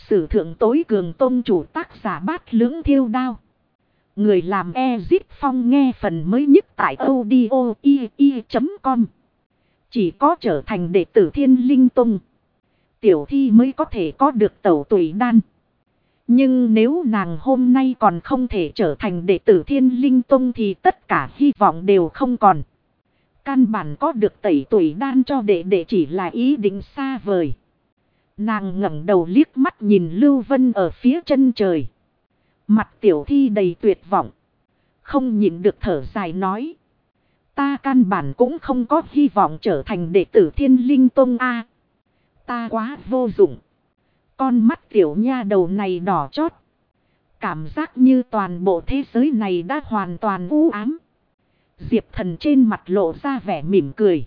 sử thượng tối cường tôn chủ, tác giả Bát Lưỡng Thiêu Đao. Người làm Ezip Phong, nghe phần mới nhất tại audio i.com. Chỉ có trở thành đệ tử Thiên Linh Tông, tiểu thi mới có thể có được tẩu tùy đan. Nhưng nếu nàng hôm nay còn không thể trở thành đệ tử Thiên Linh Tông thì tất cả hy vọng đều không còn. Căn bản có được tẩy tùy đan cho đệ đệ chỉ là ý định xa vời. Nàng ngẩng đầu liếc mắt nhìn Lưu Vân ở phía chân trời. Mặt tiểu thi đầy tuyệt vọng. Không nhịn được thở dài nói. Ta căn bản cũng không có hy vọng trở thành đệ tử Thiên Linh Tông a. Ta quá vô dụng. Con mắt tiểu nha đầu này đỏ chót. Cảm giác như toàn bộ thế giới này đã hoàn toàn u ám. Diệp Thần trên mặt lộ ra vẻ mỉm cười.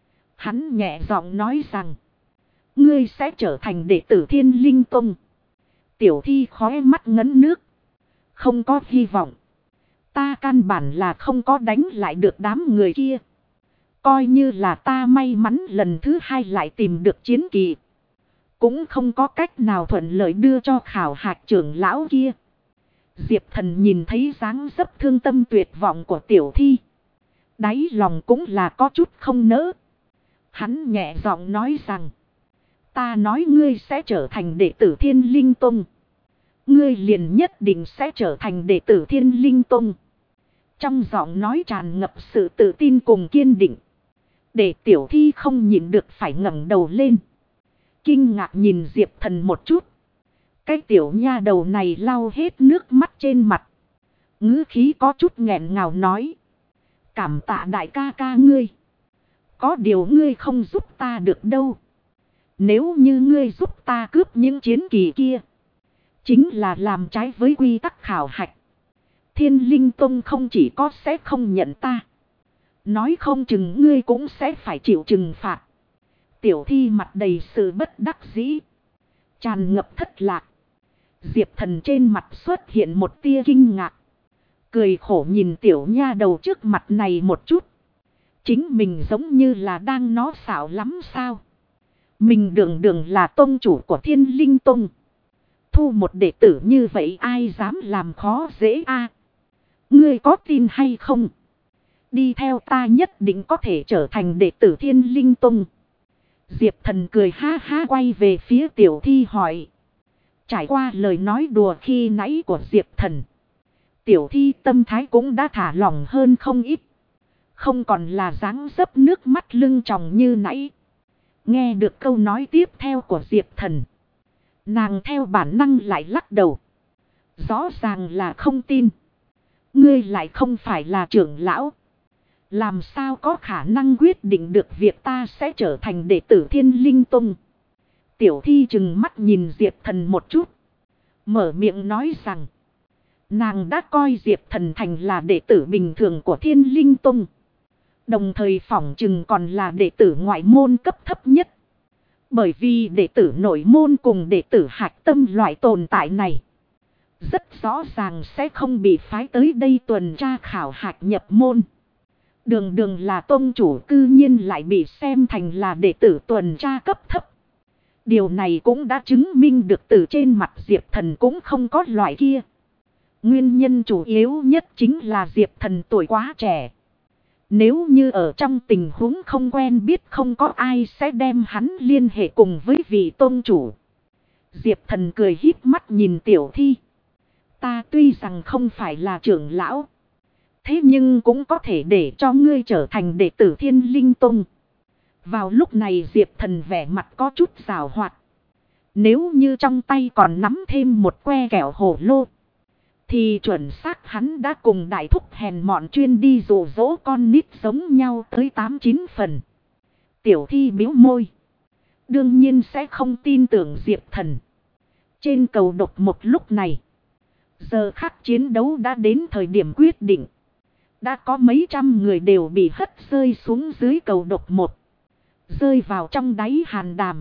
Hắn nhẹ giọng nói rằng. Ngươi sẽ trở thành đệ tử Thiên Linh Tông. Tiểu thi khóe mắt ngấn nước. Không có hy vọng. Ta căn bản là không có đánh lại được đám người kia. Coi như là ta may mắn lần thứ hai lại tìm được chiến kỳ. Cũng không có cách nào thuận lợi đưa cho khảo hạch trưởng lão kia. Diệp Thần nhìn thấy dáng dấp thương tâm tuyệt vọng của tiểu thi. Đáy lòng cũng là có chút không nỡ. Hắn nhẹ giọng nói rằng. Ta nói ngươi sẽ trở thành đệ tử Thiên Linh Tông. Ngươi liền nhất định sẽ trở thành đệ tử Thiên Linh Tông. Trong giọng nói tràn ngập sự tự tin cùng kiên định. Để tiểu thi không nhịn được phải ngẩng đầu lên. Kinh ngạc nhìn Diệp Thần một chút. Cái tiểu nha đầu này lau hết nước mắt trên mặt. Ngữ khí có chút nghẹn ngào nói. Cảm tạ đại ca ca ngươi. Có điều ngươi không giúp ta được đâu. Nếu như ngươi giúp ta cướp những chiến kỳ kia. Chính là làm trái với quy tắc khảo hạch. Thiên Linh Tông không chỉ có sẽ không nhận ta. Nói không chừng ngươi cũng sẽ phải chịu trừng phạt. Tiểu thi mặt đầy sự bất đắc dĩ. Tràn ngập thất lạc. Diệp Thần trên mặt xuất hiện một tia kinh ngạc. Cười khổ nhìn tiểu nha đầu trước mặt này một chút. Chính mình giống như là đang nói xạo lắm sao. Mình đường đường là tông chủ của Thiên Linh Tông. Thu một đệ tử như vậy ai dám làm khó dễ a? Ngươi có tin hay không? Đi theo ta nhất định có thể trở thành đệ tử Thiên Linh Tông. Diệp Thần cười ha ha quay về phía tiểu thi hỏi. Trải qua lời nói đùa khi nãy của Diệp Thần. Tiểu thi tâm thái cũng đã thả lỏng hơn không ít. Không còn là dáng dấp nước mắt lưng tròng như nãy. Nghe được câu nói tiếp theo của Diệp Thần. Nàng theo bản năng lại lắc đầu. Rõ ràng là không tin. Ngươi lại không phải là trưởng lão. Làm sao có khả năng quyết định được việc ta sẽ trở thành đệ tử Thiên Linh Tông. Tiểu thi trừng mắt nhìn Diệp Thần một chút. Mở miệng nói rằng. Nàng đã coi Diệp Thần thành là đệ tử bình thường của Thiên Linh Tông. Đồng thời phỏng chừng còn là đệ tử ngoại môn cấp thấp nhất. Bởi vì đệ tử nội môn cùng đệ tử hạch tâm loại tồn tại này. Rất rõ ràng sẽ không bị phái tới đây tuần tra khảo hạch nhập môn. Đường đường là tông chủ cư nhiên lại bị xem thành là đệ tử tuần tra cấp thấp. Điều này cũng đã chứng minh được từ trên mặt Diệp Thần cũng không có loại kia. Nguyên nhân chủ yếu nhất chính là Diệp Thần tuổi quá trẻ. Nếu như ở trong tình huống không quen biết không có ai sẽ đem hắn liên hệ cùng với vị tôn chủ. Diệp Thần cười híp mắt nhìn tiểu thi. Ta tuy rằng không phải là trưởng lão. Thế nhưng cũng có thể để cho ngươi trở thành đệ tử Thiên Linh Tông. Vào lúc này Diệp Thần vẻ mặt có chút giảo hoạt. Nếu như trong tay còn nắm thêm một que kẹo hổ lô. Thì chuẩn xác hắn đã cùng đại thúc hèn mọn chuyên đi dụ dỗ con nít giống nhau tới 8-9 phần. Tiểu thi biếu môi. Đương nhiên sẽ không tin tưởng Diệp Thần. Trên cầu độc một lúc này. Giờ khắc chiến đấu đã đến thời điểm quyết định. Đã có mấy trăm người đều bị hất rơi xuống dưới cầu độc một. Rơi vào trong đáy hàn đàm.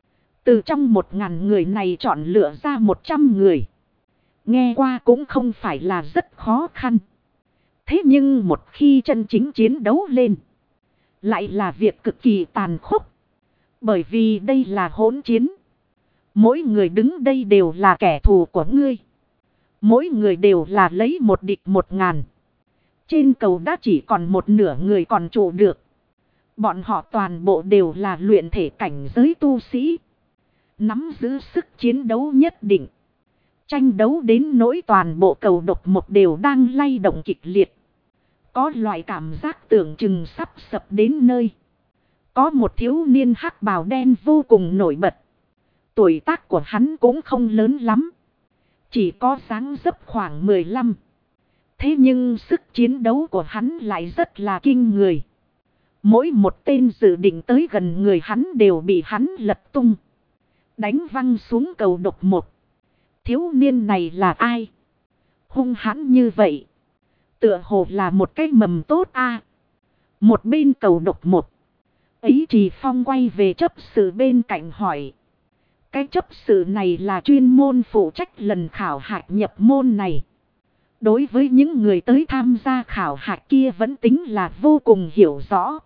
Từ trong 1000 người này chọn lựa ra 100 người. Nghe qua cũng không phải là rất khó khăn. Thế nhưng một khi chân chính chiến đấu lên. Lại là việc cực kỳ tàn khốc. Bởi vì đây là hỗn chiến. Mỗi người đứng đây đều là kẻ thù của ngươi. Mỗi người đều là lấy một địch 1000. Trên cầu đã chỉ còn một nửa người còn trụ được. Bọn họ toàn bộ đều là luyện thể cảnh giới tu sĩ. Nắm giữ sức chiến đấu nhất định. Tranh đấu đến nỗi toàn bộ cầu độc một đều đang lay động kịch liệt. Có loại cảm giác tưởng chừng sắp sập đến nơi. Có một thiếu niên hắc bào đen vô cùng nổi bật. Tuổi tác của hắn cũng không lớn lắm. Chỉ có dáng dấp khoảng 15. Thế nhưng sức chiến đấu của hắn lại rất là kinh người. Mỗi một tên dự định tới gần người hắn đều bị hắn lật tung. Đánh văng xuống cầu độc một. Thiếu niên này là ai? Hung hãn như vậy. Tựa hồ là một cái mầm tốt a. Một bên cầu độc một. Ấy Trì Phong quay về chấp sự bên cạnh hỏi. Cái chấp sự này là chuyên môn phụ trách lần khảo hạch nhập môn này. Đối với những người tới tham gia khảo hạch kia vẫn tính là vô cùng hiểu rõ.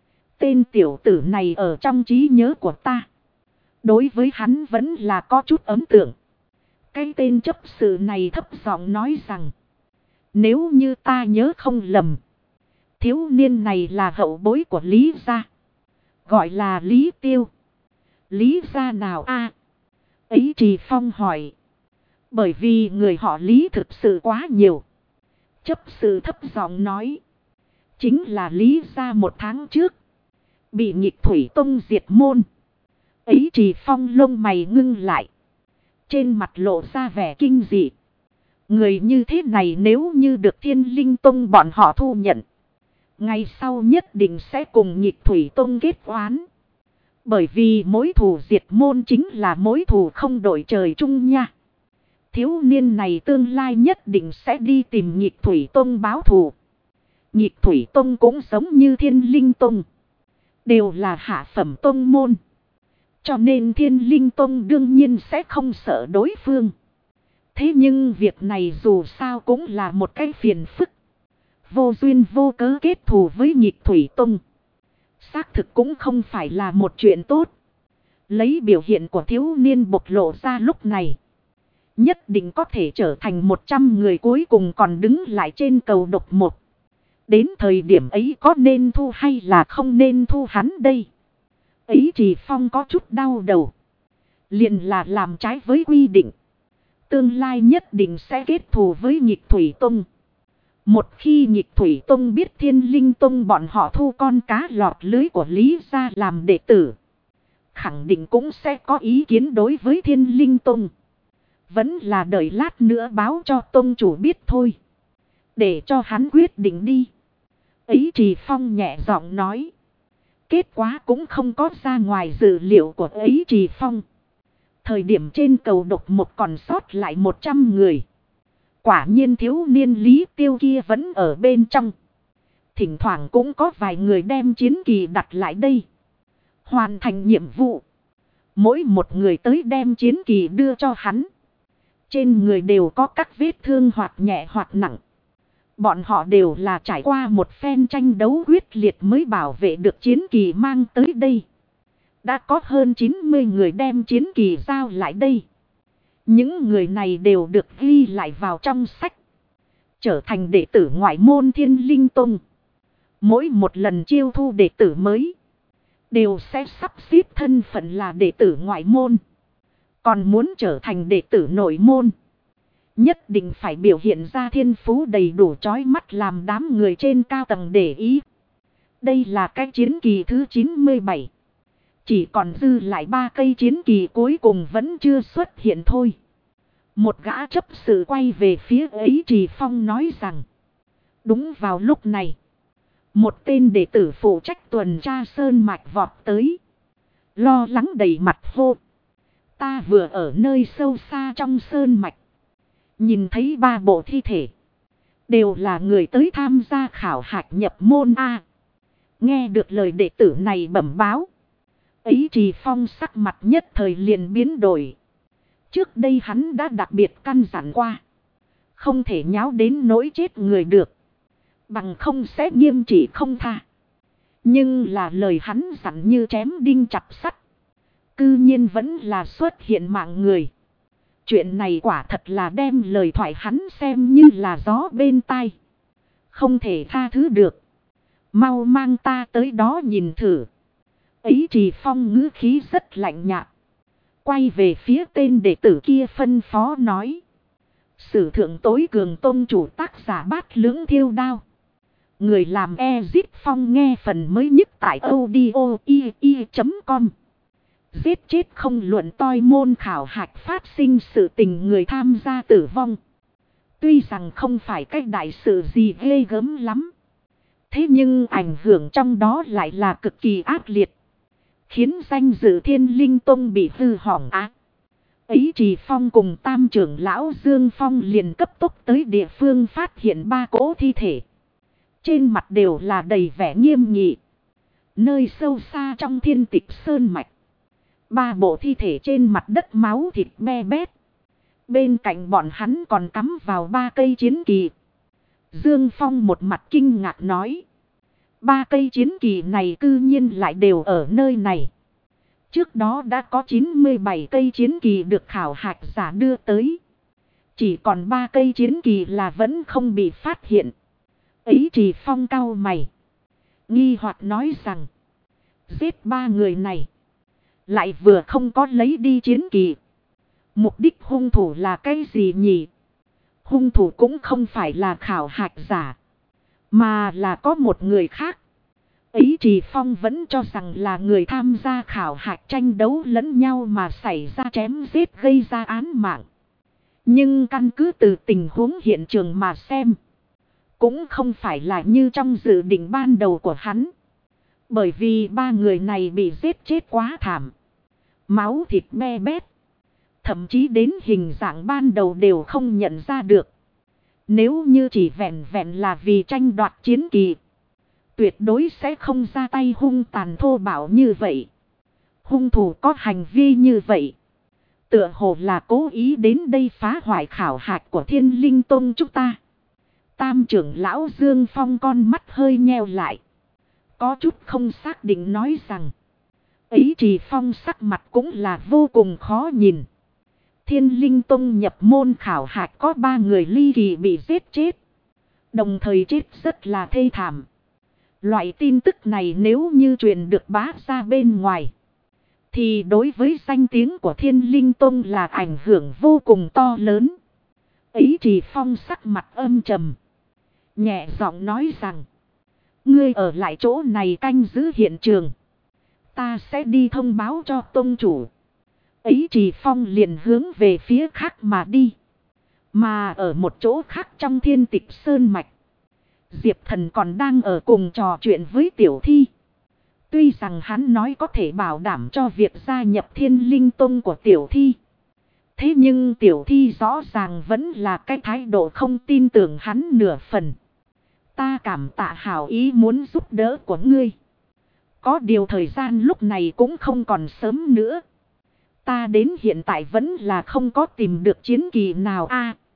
Tên tiểu tử này ở trong trí nhớ của ta. Đối với hắn vẫn là có chút ấn tượng. Cái tên chấp sự này thấp giọng nói rằng. Nếu như ta nhớ không lầm. Thiếu niên này là hậu bối của Lý gia. Gọi là Lý Tiêu. Lý gia nào a? Ấy Trì Phong hỏi. Bởi vì người họ Lý thực sự quá nhiều. Chấp sự thấp giọng nói. Chính là Lý gia 1 tháng trước. Bị Nhịch Thủy Tông diệt môn. Ấy Trì Phong lông mày ngưng lại. Trên mặt lộ ra vẻ kinh dị. Người như thế này nếu như được Thiên Linh Tông bọn họ thu nhận. Ngày sau nhất định sẽ cùng Nhịch Thủy Tông kết oán. Bởi vì mối thù diệt môn chính là mối thù không đổi trời chung nha. Thiếu niên này tương lai nhất định sẽ đi tìm Nhịch Thủy Tông báo thù. Nhịch Thủy Tông cũng giống như Thiên Linh Tông. Đều là hạ phẩm tông môn. Cho nên Thiên Linh Tông đương nhiên sẽ không sợ đối phương. Thế nhưng việc này dù sao cũng là một cái phiền phức. Vô duyên vô cớ kết thù với Nhịch Thủy Tông. Xác thực cũng không phải là một chuyện tốt. Lấy biểu hiện của thiếu niên bộc lộ ra lúc này. Nhất định có thể trở thành 100 người cuối cùng còn đứng lại trên cầu độc một. Đến thời điểm ấy có nên thu hay là không nên thu hắn đây? Ấy Trì Phong có chút đau đầu. Liền là làm trái với quy định. Tương lai nhất định sẽ kết thù với Nhịch Thủy Tông. Một khi Nhịch Thủy Tông biết Thiên Linh Tông bọn họ thu con cá lọt lưới của Lý gia làm đệ tử. Khẳng định cũng sẽ có ý kiến đối với Thiên Linh Tông. Vẫn là đợi lát nữa báo cho Tông chủ biết thôi. Để cho hắn quyết định đi. Ấy Trì Phong nhẹ giọng nói. Kết quả cũng không có ra ngoài dự liệu của Ấy Trì Phong. Thời điểm trên cầu độc một còn sót lại 100 người. Quả nhiên thiếu niên Lý Tiêu kia vẫn ở bên trong. Thỉnh thoảng cũng có vài người đem chiến kỳ đặt lại đây. Hoàn thành nhiệm vụ. Mỗi một người tới đem chiến kỳ đưa cho hắn. Trên người đều có các vết thương hoặc nhẹ hoặc nặng. Bọn họ đều là trải qua một phen tranh đấu quyết liệt mới bảo vệ được chiến kỳ mang tới đây. Đã có hơn 90 người đem chiến kỳ giao lại đây. Những người này đều được ghi lại vào trong sách. Trở thành đệ tử ngoại môn Thiên Linh Tông. Mỗi một lần chiêu thu đệ tử mới. Đều sẽ sắp xếp thân phận là đệ tử ngoại môn. Còn muốn trở thành đệ tử nội môn. Nhất định phải biểu hiện ra thiên phú đầy đủ chói mắt làm đám người trên cao tầng để ý. Đây là cái chiến kỳ thứ 97. Chỉ còn dư lại 3 cây chiến kỳ cuối cùng vẫn chưa xuất hiện thôi. Một gã chấp sự quay về phía Ấy Trì Phong nói rằng. Đúng vào lúc này. Một tên đệ tử phụ trách tuần tra sơn mạch vọt tới. Lo lắng đầy mặt hô. Ta vừa ở nơi sâu xa trong sơn mạch. Nhìn thấy 3 bộ thi thể. Đều là người tới tham gia khảo hạch nhập môn A. Nghe được lời đệ tử này bẩm báo. Ấy Trì Phong sắc mặt nhất thời liền biến đổi. Trước đây hắn đã đặc biệt căn dặn qua. Không thể nháo đến nỗi chết người được. Bằng không sẽ nghiêm trị không tha. Nhưng là lời hắn dặn như chém đinh chặt sắt. Cư nhiên vẫn là xuất hiện mạng người. Chuyện này quả thật là đem lời thoại hắn xem như là gió bên tai. Không thể tha thứ được. Mau mang ta tới đó nhìn thử. Ấy Trì Phong ngữ khí rất lạnh nhạt. Quay về phía tên đệ tử kia phân phó nói. Sử thượng tối cường tôn chủ tác giả Bát Lưỡng Thiêu Đao. Người làm Ezip Phong nghe phần mới nhất tại audio.com. Giết chết không luận toi môn khảo hạch phát sinh sự tình người tham gia tử vong. Tuy rằng không phải cái đại sự gì ghê gớm lắm. Thế nhưng ảnh hưởng trong đó lại là cực kỳ ác liệt. Khiến danh dự Thiên Linh Tông bị hư hỏng á. Ấy Trì Phong cùng tam trưởng lão Dương Phong liền cấp tốc tới địa phương phát hiện 3 cỗ thi thể. Trên mặt đều là đầy vẻ nghiêm nghị. Nơi sâu xa trong thiên tịch sơn mạch. 3 bộ thi thể trên mặt đất máu thịt me bét. Bên cạnh bọn hắn còn cắm vào 3 cây chiến kỳ. Dương Phong một mặt kinh ngạc nói. 3 cây chiến kỳ này cư nhiên lại đều ở nơi này. Trước đó đã có 97 cây chiến kỳ được khảo hạch giả đưa tới. Chỉ còn 3 cây chiến kỳ là vẫn không bị phát hiện. Ấy Trì Phong cau mày. Nghi hoặc nói rằng. Giết 3 người này. Lại vừa không có lấy đi chiến kỳ. Mục đích hung thủ là cái gì nhỉ? Hung thủ cũng không phải là khảo hạch giả. Mà là có một người khác. Ấy Trì Phong vẫn cho rằng là người tham gia khảo hạch tranh đấu lẫn nhau mà xảy ra chém giết gây ra án mạng. Nhưng căn cứ từ tình huống hiện trường mà xem. Cũng không phải là như trong dự định ban đầu của hắn. Bởi vì 3 người này bị giết chết quá thảm. Máu thịt me bét. Thậm chí đến hình dạng ban đầu đều không nhận ra được. Nếu như chỉ vẹn vẹn là vì tranh đoạt chiến kỳ. Tuyệt đối sẽ không ra tay hung tàn thô bạo như vậy. Hung thủ có hành vi như vậy. Tựa hồ là cố ý đến đây phá hoại khảo hạch của Thiên Linh Tông chúng ta. Tam trưởng lão Dương Phong con mắt hơi nheo lại. Có chút không xác định nói rằng. Ấy Trì Phong sắc mặt cũng là vô cùng khó nhìn. Thiên Linh Tông nhập môn khảo hạch có 3 người ly kỳ bị giết chết. Đồng thời chết rất là thê thảm. Loại tin tức này nếu như truyền được bá ra bên ngoài. Thì đối với danh tiếng của Thiên Linh Tông là ảnh hưởng vô cùng to lớn. Ấy Trì Phong sắc mặt âm trầm. Nhẹ giọng nói rằng. Ngươi ở lại chỗ này canh giữ hiện trường. Ta sẽ đi thông báo cho tông chủ. Ấy Trì Phong liền hướng về phía khác mà đi. Mà ở một chỗ khác trong thiên tịch sơn mạch. Diệp Thần còn đang ở cùng trò chuyện với Tiểu Thi. Tuy rằng hắn nói có thể bảo đảm cho việc gia nhập Thiên Linh Tông của Tiểu Thi. Thế nhưng Tiểu Thi rõ ràng vẫn là cái thái độ không tin tưởng hắn nửa phần. Ta cảm tạ hảo ý muốn giúp đỡ của ngươi. Có điều thời gian lúc này cũng không còn sớm nữa. Ta đến hiện tại vẫn là không có tìm được chiến kỳ nào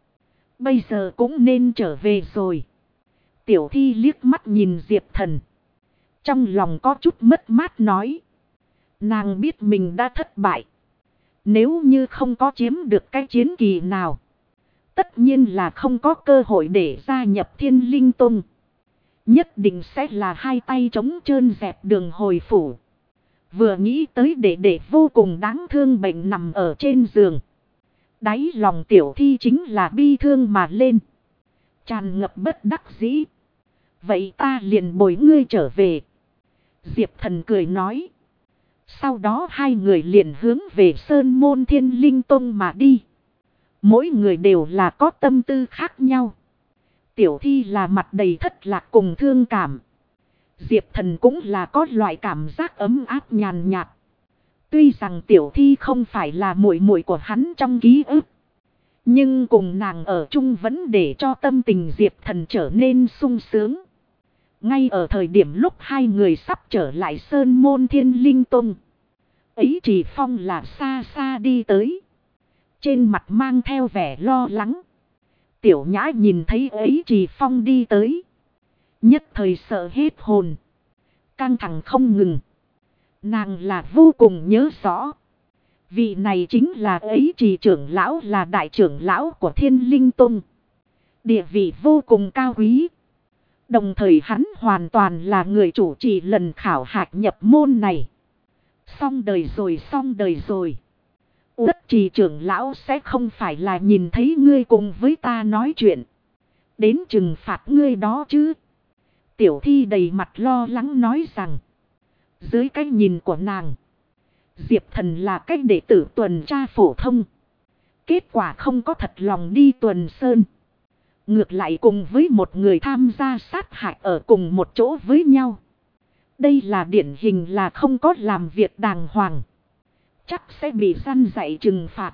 bây giờ cũng nên trở về rồi. Tiểu Thi liếc mắt nhìn Diệp Thần. Trong lòng có chút mất mát nói. Nàng biết mình đã thất bại. Nếu như không có chiếm được cái chiến kỳ nào. Tất nhiên là không có cơ hội để gia nhập Thiên Linh Tông. Nhất định sẽ là hai tay trống trơn dẹp đường hồi phủ. Vừa nghĩ tới đệ vô cùng đáng thương bệnh nằm ở trên giường. Đáy lòng Tiểu Thi chính là bi thương mà lên. Tràn ngập bất đắc dĩ. Vậy ta liền bồi ngươi trở về. Diệp Thần cười nói. Sau đó 2 người liền hướng về Sơn Môn Thiên Linh Tông mà đi. Mỗi người đều là có tâm tư khác nhau. Tiểu Thi là mặt đầy thất lạc cùng thương cảm. Diệp Thần cũng là có loại cảm giác ấm áp nhàn nhạt. Tuy rằng Tiểu Thi không phải là muội muội của hắn trong ký ức. Nhưng cùng nàng ở chung vẫn để cho tâm tình Diệp Thần trở nên sung sướng. Ngay ở thời điểm lúc 2 người sắp trở lại Sơn Môn Thiên Linh Tông. Ấy Trì Phong là xa xa đi tới. Trên mặt mang theo vẻ lo lắng. Tiểu Nhã nhìn thấy Ấy Trì Phong đi tới. Nhất thời sợ hết hồn. Căng thẳng không ngừng. Nàng là vô cùng nhớ rõ. Vị này chính là ấy trì trưởng lão, là đại trưởng lão của Thiên Linh Tông. Địa vị vô cùng cao quý. Đồng thời hắn hoàn toàn là người chủ trì lần khảo hạch nhập môn này. Xong đời rồi, xong đời rồi. Uất trì trưởng lão sẽ không phải là nhìn thấy ngươi cùng với ta nói chuyện đến trừng phạt ngươi đó chứ. Tiểu Thi đầy mặt lo lắng nói rằng. Dưới cái nhìn của nàng, Diệp Thần là cái đệ tử tuần tra phổ thông. Kết quả không có thật lòng đi tuần sơn. Ngược lại cùng với một người tham gia sát hại ở cùng một chỗ với nhau. Đây là điển hình là không có làm việc đàng hoàng. Chắc sẽ bị săn dạy trừng phạt.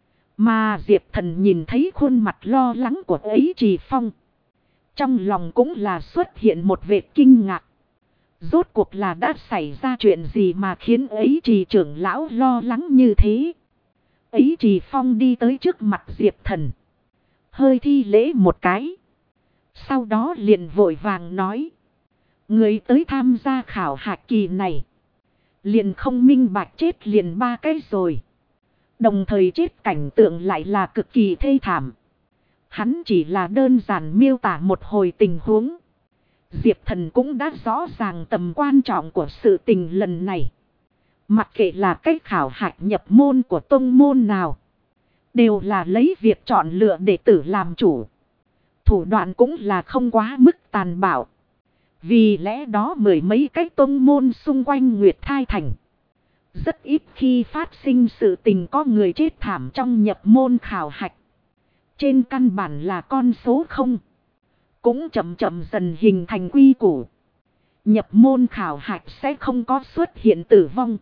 Mà Diệp Thần nhìn thấy khuôn mặt lo lắng của ấy Trì Phong. Trong lòng cũng là xuất hiện một vệt kinh ngạc. Rốt cuộc là đã xảy ra chuyện gì mà khiến ấy Trì trưởng lão lo lắng như thế. Ấy Trì Phong đi tới trước mặt Diệp Thần. Hơi thi lễ một cái. Sau đó liền vội vàng nói. Người tới tham gia khảo hạch kỳ này. Liền không minh bạch chết liền 3 cái rồi. Đồng thời chết cảnh tượng lại là cực kỳ thê thảm. Hắn chỉ là đơn giản miêu tả một hồi tình huống. Diệp Thần cũng đã rõ ràng tầm quan trọng của sự tình lần này. Mặc kệ là cách khảo hạch nhập môn của tông môn nào. Đều là lấy việc chọn lựa đệ tử làm chủ. Thủ đoạn cũng là không quá mức tàn bạo. Vì lẽ đó mười mấy cái tông môn xung quanh Nguyệt Thai Thành. Rất ít khi phát sinh sự tình có người chết thảm trong nhập môn khảo hạch. Trên căn bản là con số 0. Cũng chậm chậm dần hình thành quy củ. Nhập môn khảo hạch sẽ không có xuất hiện tử vong.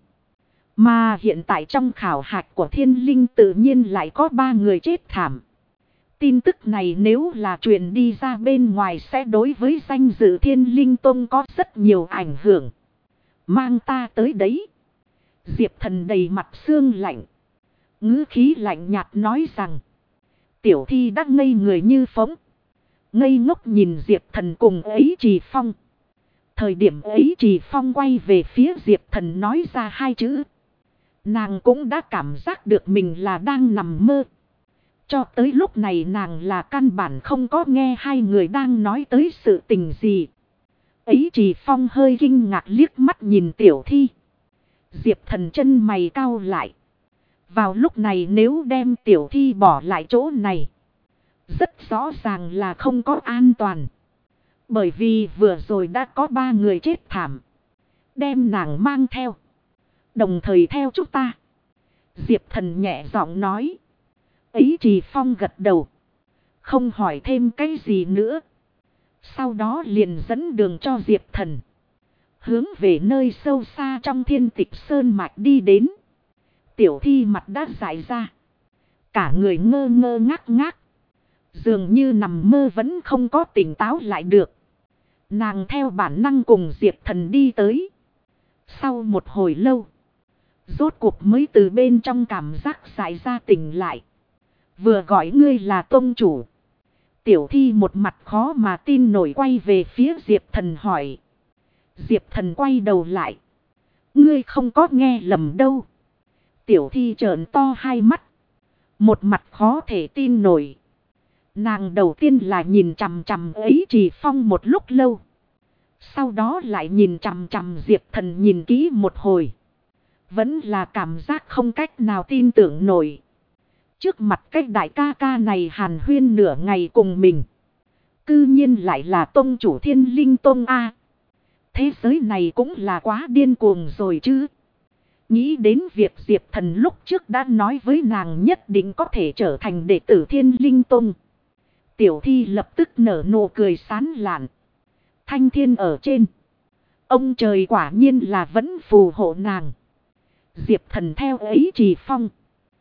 Mà hiện tại trong khảo hạch của Thiên Linh tự nhiên lại có 3 người chết thảm. Tin tức này nếu là truyền đi ra bên ngoài sẽ đối với danh dự Thiên Linh Tông có rất nhiều ảnh hưởng. Mang ta tới đấy. Diệp Thần đầy mặt xương lạnh. Ngữ khí lạnh nhạt nói rằng. Tiểu Thi đã ngây người như phóng. Ngây ngốc nhìn Diệp Thần cùng ấy Trì Phong. Thời điểm ấy Trì Phong quay về phía Diệp Thần nói ra 2 chữ. Nàng cũng đã cảm giác được mình là đang nằm mơ. Cho tới lúc này nàng là căn bản không có nghe 2 người đang nói tới sự tình gì. Ấy Trì Phong hơi kinh ngạc liếc mắt nhìn Tiểu Thi. Diệp Thần chân mày cau lại. Vào lúc này nếu đem Tiểu Thi bỏ lại chỗ này. Rất rõ ràng là không có an toàn. Bởi vì vừa rồi đã có 3 người chết thảm. Đem nàng mang theo. Đồng thời theo chúng ta. Diệp Thần nhẹ giọng nói. Ấy Trì Phong gật đầu. Không hỏi thêm cái gì nữa. Sau đó liền dẫn đường cho Diệp Thần. Hướng về nơi sâu xa trong Thiên Tịch Sơn Mạch đi đến. Tiểu Thi mặt đã dại ra. Cả người ngơ ngơ ngác ngác. Dường như nằm mơ vẫn không có tỉnh táo lại được. Nàng theo bản năng cùng Diệp Thần đi tới. Sau một hồi lâu. Rốt cuộc mới từ bên trong cảm giác dại ra tỉnh lại. Vừa gọi ngươi là tông chủ. Tiểu Thi một mặt khó mà tin nổi quay về phía Diệp Thần hỏi. Diệp Thần quay đầu lại. Ngươi không có nghe lầm đâu. Tiểu Thi trợn to 2 mắt. Một mặt khó thể tin nổi. Nàng đầu tiên là nhìn chằm chằm ấy Trì Phong một lúc lâu. Sau đó lại nhìn chằm chằm Diệp Thần nhìn kỹ một hồi. Vẫn là cảm giác không cách nào tin tưởng nổi. Trước mặt cái đại ca ca này hàn huyên nửa ngày cùng mình. Cư nhiên lại là tông chủ Thiên Linh Tông A. Thế giới này cũng là quá điên cuồng rồi chứ. Nghĩ đến việc Diệp Thần lúc trước đã nói với nàng nhất định có thể trở thành đệ tử Thiên Linh Tông. Tiểu Thi lập tức nở nụ cười sán lạn. Thanh thiên ở trên. Ông trời quả nhiên là vẫn phù hộ nàng. Diệp Thần theo ấy Trì Phong.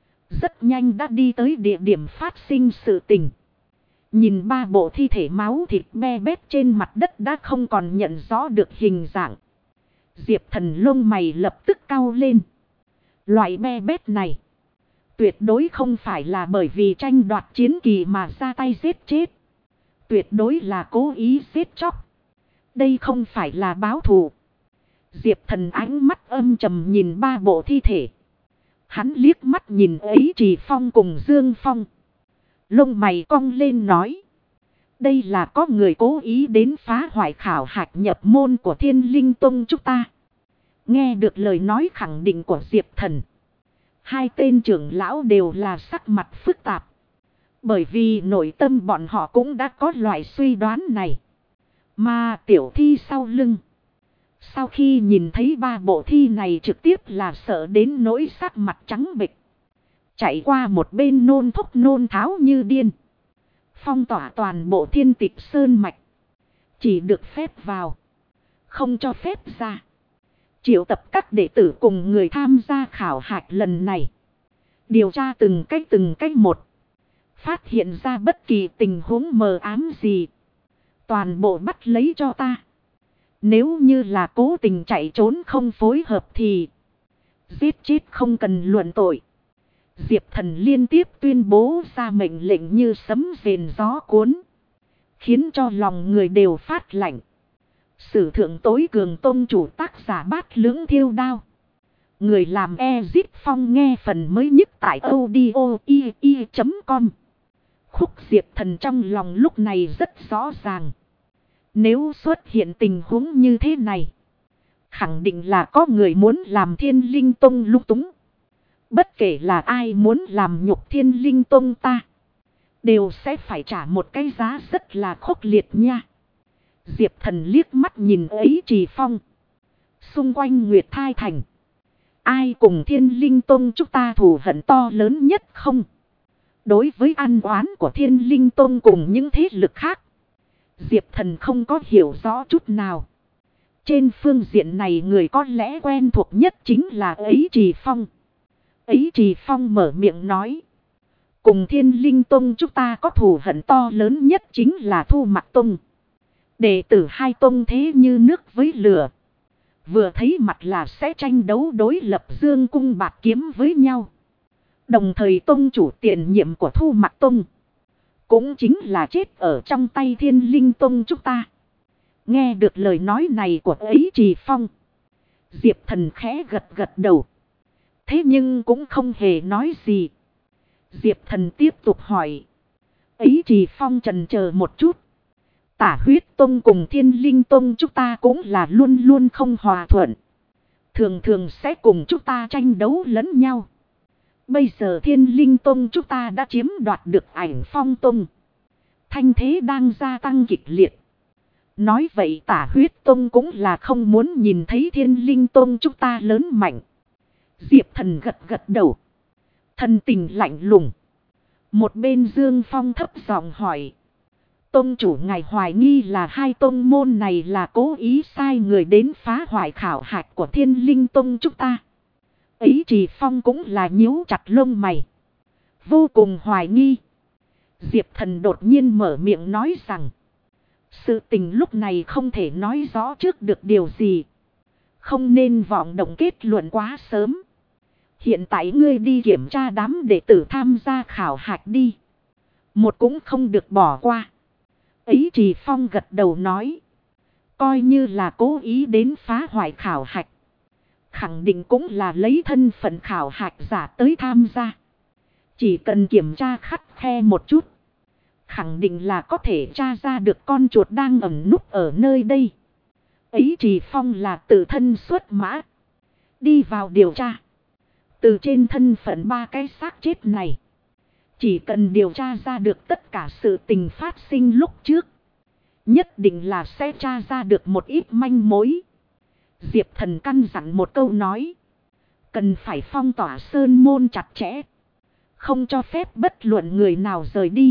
Rất nhanh đã đi tới địa điểm phát sinh sự tình. Nhìn 3 bộ thi thể máu thịt be bét trên mặt đất đã không còn nhận rõ được hình dạng. Diệp Thần lông mày lập tức cau lên. Loại be bét này. Tuyệt đối không phải là bởi vì tranh đoạt chiến kỳ mà ra tay giết chết. Tuyệt đối là cố ý giết chóc. Đây không phải là báo thù. Diệp Thần ánh mắt âm trầm nhìn 3 bộ thi thể. Hắn liếc mắt nhìn ấy Trì Phong cùng Dương Phong. Lông mày cong lên nói. Đây là có người cố ý đến phá hoại khảo hạch nhập môn của Thiên Linh Tông chúng ta. Nghe được lời nói khẳng định của Diệp Thần. Hai tên trưởng lão đều là sắc mặt phức tạp. Bởi vì nội tâm bọn họ cũng đã có loại suy đoán này. Mà tiểu thi sau lưng. Sau khi nhìn thấy ba bộ thi này trực tiếp là sợ đến nỗi sắc mặt trắng bệch. Chạy qua một bên nôn thốc nôn tháo như điên. Phong tỏa toàn bộ Thiên Tịch Sơn mạch. Chỉ được phép vào. Không cho phép ra. Triệu tập các đệ tử cùng người tham gia khảo hạch lần này. Điều tra từng cách một. Phát hiện ra bất kỳ tình huống mờ ám gì. Toàn bộ bắt lấy cho ta. Nếu như là cố tình chạy trốn không phối hợp thì giết chết không cần luận tội. Diệp Thần liên tiếp tuyên bố ra mệnh lệnh như sấm rền gió cuốn. Khiến cho lòng người đều phát lạnh. Sử thượng tối cường tông chủ tác giả Bát Lưỡng Thiêu Đao. Người làm Ezip Phong nghe phần mới nhất tại audio.com. Khúc Diệp Thần trong lòng lúc này rất rõ ràng. Nếu xuất hiện tình huống như thế này, khẳng định là có người muốn làm Thiên Linh Tông lung túng. Bất kể là ai muốn làm nhục Thiên Linh Tông ta, đều sẽ phải trả một cái giá rất là khốc liệt nha. Diệp Thần liếc mắt nhìn ấy Trì Phong. Xung quanh Nguyệt Thai Thành, ai cùng Thiên Linh Tông chúng ta thù hận to lớn nhất không? Đối với ăn oán của Thiên Linh Tông cùng những thế lực khác, Diệp Thần không có hiểu rõ chút nào. Trên phương diện này người có lẽ quen thuộc nhất chính là ấy Trì Phong. Ấy Trì Phong mở miệng nói. Cùng Thiên Linh Tông chúng ta có thù hận to lớn nhất chính là Thu Mặc Tông. Đệ tử hai tông thế như nước với lửa. Vừa thấy mặt là sẽ tranh đấu đối lập dương cung bạt kiếm với nhau. Đồng thời tông chủ tiền nhiệm của Thu Mặc Tông cũng chính là chết ở trong tay Thiên Linh Tông chúng ta. Nghe được lời nói này của ấy Trì Phong, Diệp Thần khẽ gật đầu. Thế nhưng cũng không hề nói gì. Diệp Thần tiếp tục hỏi. Ấy Trì Phong chần chờ một chút. Tả Huyết Tông cùng Thiên Linh Tông chúng ta cũng là luôn luôn không hòa thuận. Thường thường sẽ cùng chúng ta tranh đấu lẫn nhau. Bây giờ Thiên Linh Tông chúng ta đã chiếm đoạt được Ảnh Phong Tông. Thanh thế đang gia tăng kịch liệt. Nói vậy Tả Huyết Tông cũng là không muốn nhìn thấy Thiên Linh Tông chúng ta lớn mạnh. Diệp Thần gật đầu. Thần tình lạnh lùng. Một bên Dương Phong thấp giọng hỏi. Tông chủ ngài hoài nghi là hai tông môn này là cố ý sai người đến phá hoại khảo hạch của Thiên Linh Tông chúng ta. Ấy Trì Phong cũng là nhíu chặt lông mày. Vô cùng hoài nghi. Diệp Thần đột nhiên mở miệng nói rằng. Sự tình lúc này không thể nói rõ trước được điều gì. Không nên vọng động kết luận quá sớm. Hiện tại ngươi đi kiểm tra đám đệ tử tham gia khảo hạch đi. Một cũng không được bỏ qua. Ấy Trì Phong gật đầu nói. Coi như là cố ý đến phá hoại khảo hạch. Khẳng định cũng là lấy thân phận khảo hạch giả tới tham gia. Chỉ cần kiểm tra khắt khe một chút. Khẳng định là có thể tra ra được con chuột đang ẩn núp ở nơi đây. Ấy Trì Phong là tự thân xuất mã. Đi vào điều tra. Từ trên thân phận ba cái xác chết này. Chỉ cần điều tra ra được tất cả sự tình phát sinh lúc trước. Nhất định là sẽ tra ra được một ít manh mối. Diệp Thần căn dặn một câu nói. Cần phải phong tỏa sơn môn chặt chẽ. Không cho phép bất luận người nào rời đi.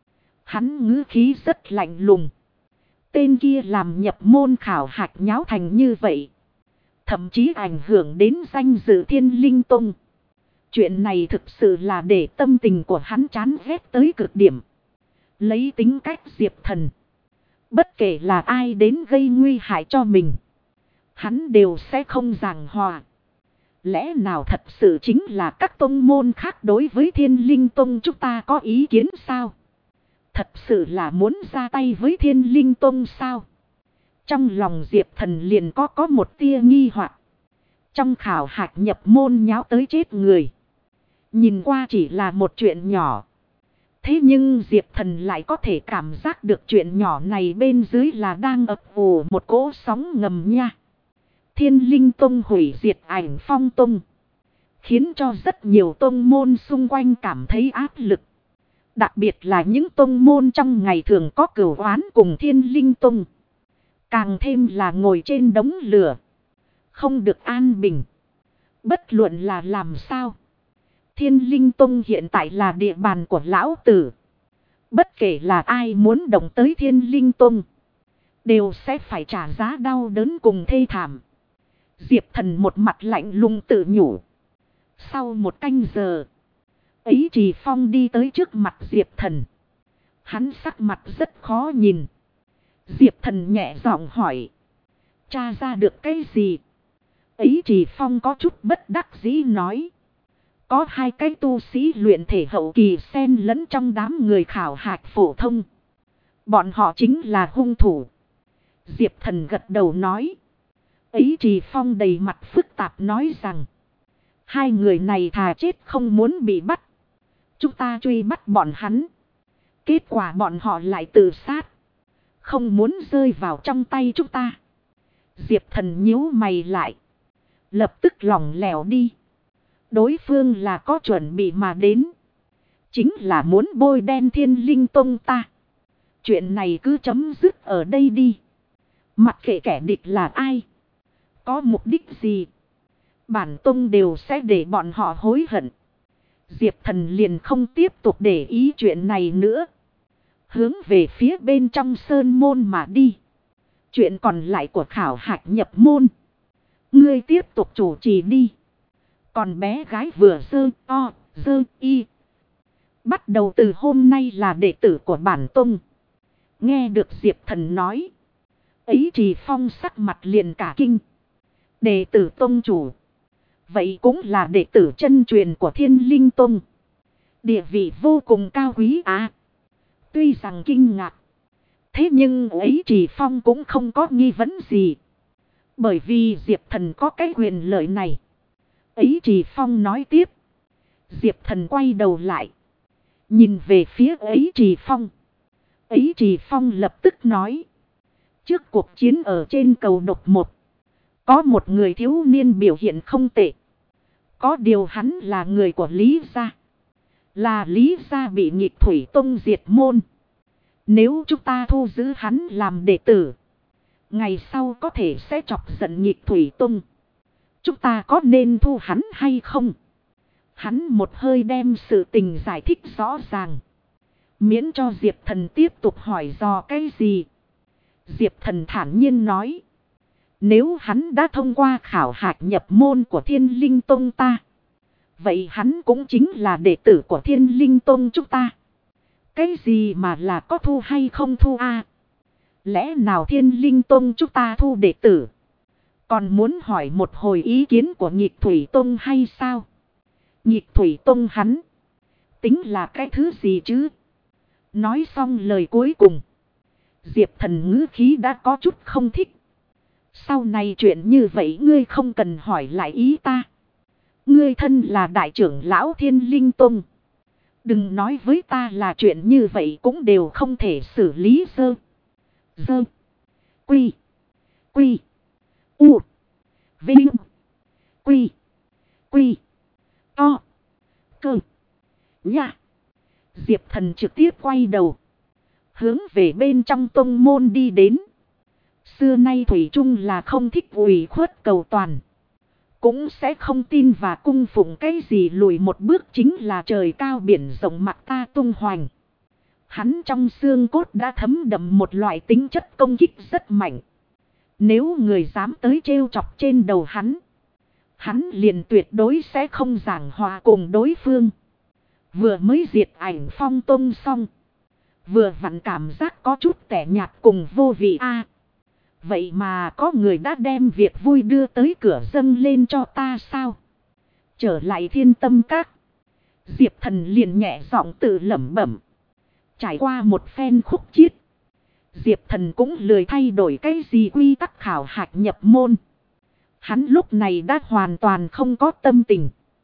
Hắn ngữ khí rất lạnh lùng. Tên kia làm nhập môn khảo hạch nháo thành như vậy. Thậm chí ảnh hưởng đến danh dự Thiên Linh Tông. Chuyện này thực sự là để tâm tình của hắn chán ghét tới cực điểm. Lấy tính cách Diệp Thần. Bất kể là ai đến gây nguy hại cho mình. Hắn đều sẽ không giảng hòa. Lẽ nào thật sự chính là các tông môn khác đối với Thiên Linh Tông chúng ta có ý kiến sao? Thật sự là muốn ra tay với Thiên Linh Tông sao? Trong lòng Diệp Thần liền có một tia nghi hoặc. Trong khảo hạch nhập môn nháo tới chết người. Nhìn qua chỉ là một chuyện nhỏ. Thế nhưng Diệp Thần lại có thể cảm giác được chuyện nhỏ này bên dưới là đang ập ủ một cỗ sóng ngầm nha. Thiên Linh Tông hủy diệt Ảnh Phong Tông, khiến cho rất nhiều tông môn xung quanh cảm thấy áp lực. Đặc biệt là những tông môn trong ngày thường có cửu oán cùng Thiên Linh Tông. Càng thêm là ngồi trên đống lửa, không được an bình. Bất luận là làm sao, Thiên Linh Tông hiện tại là địa bàn của lão tử. Bất kể là ai muốn động tới Thiên Linh Tông, đều sẽ phải trả giá đau đớn cùng thê thảm. Diệp Thần một mặt lạnh lùng tự nhủ. Sau một canh giờ, Ấy Trì Phong đi tới trước mặt Diệp Thần. Hắn sắc mặt rất khó nhìn. Diệp Thần nhẹ giọng hỏi. Tra ra được cái gì? Ấy Trì Phong có chút bất đắc dĩ nói. Có 2 cái tu sĩ luyện thể hậu kỳ xen lẫn trong đám người khảo hạch phổ thông. Bọn họ chính là hung thủ. Diệp Thần gật đầu nói. Ấy Trì Phong đầy mặt phức tạp nói rằng. 2 người này thà chết không muốn bị bắt. Chúng ta truy bắt bọn hắn. Kết quả bọn họ lại tự sát. Không muốn rơi vào trong tay chúng ta. Diệp Thần nhíu mày lại. Lập tức lỏng lẻo đi. Đối phương là có chuẩn bị mà đến. Chính là muốn bôi đen Thiên Linh Tông ta. Chuyện này cứ chấm dứt ở đây đi. Mặc kệ kẻ địch là ai, có mục đích gì, bản tông đều sẽ để bọn họ hối hận. Diệp Thần liền không tiếp tục để ý chuyện này nữa. Hướng về phía bên trong sơn môn mà đi. Chuyện còn lại của khảo hạch nhập môn, ngươi tiếp tục chủ trì đi. Còn bé gái vừa dơ o dơ y, bắt đầu từ hôm nay là đệ tử của bản tông. Nghe được Diệp Thần nói, Ấy Trì Phong sắc mặt liền cả kinh. Đệ tử tông chủ, vậy cũng là đệ tử chân truyền của Thiên Linh Tông. Địa vị vô cùng cao quý à. Tuy rằng kinh ngạc, thế nhưng Ấy Trì Phong cũng không có nghi vấn gì. Bởi vì Diệp Thần có cái quyền lợi này. Ấy Trì Phong nói tiếp. Diệp Thần quay đầu lại, nhìn về phía Ấy Trì Phong. Ấy Trì Phong lập tức nói. Trước cuộc chiến ở trên cầu độc 1, có một người thiếu niên biểu hiện không tệ. Có điều hắn là người của Lý gia. Là Lý gia bị Nghịch Thủy Tông diệt môn. Nếu chúng ta thu giữ hắn làm đệ tử, ngày sau có thể sẽ chọc giận Nghịch Thủy Tông. Chúng ta có nên thu hắn hay không? Hắn một hơi đem sự tình giải thích rõ ràng, miễn cho Diệp Thần tiếp tục hỏi dò cái gì. Diệp Thần thản nhiên nói. Nếu hắn đã thông qua khảo hạch nhập môn của Thiên Linh Tông ta, vậy hắn cũng chính là đệ tử của Thiên Linh Tông chúng ta. Cái gì mà là có thu hay không thu a? Lẽ nào Thiên Linh Tông chúng ta thu đệ tử, còn muốn hỏi một hồi ý kiến của Nghịch Thủy Tông hay sao? Nghịch Thủy Tông hắn tính là cái thứ gì chứ? Nói xong lời cuối cùng, Diệp Thần ngữ khí đã có chút không thích. Sau này chuyện như vậy ngươi không cần hỏi lại ý ta. Ngươi thân là đại trưởng lão Thiên Linh Tông, đừng nói với ta là chuyện như vậy cũng đều không thể xử lý. Dơ quy quy u vinh quy quy to cơ nha. Diệp Thần trực tiếp quay đầu, hướng về bên trong tông môn đi đến. Xưa nay thủy chung là không thích ủy khuất cầu toàn, cũng sẽ không tin và cung phụng cái gì lùi một bước chính là trời cao biển rộng mặt ta tung hoành. Hắn trong xương cốt đã thấm đậm một loại tính chất công kích rất mạnh. Nếu người dám tới trêu chọc trên đầu hắn liền tuyệt đối sẽ không giảng hòa cùng đối phương. Vừa mới diệt Ảnh Phong Tông xong, vừa vặn cảm giác có chút tẻ nhạt cùng vô vị a. Vậy mà có người đã đem việc vui đưa tới cửa dâng lên cho ta sao? Trở lại Thiên Tâm Các, Diệp Thần liền nhẹ giọng tự lẩm bẩm. Trải qua một phen khúc chiết, Diệp Thần cũng lười thay đổi cái gì quy tắc khảo hạch nhập môn. Hắn lúc này đã hoàn toàn không có tâm tình.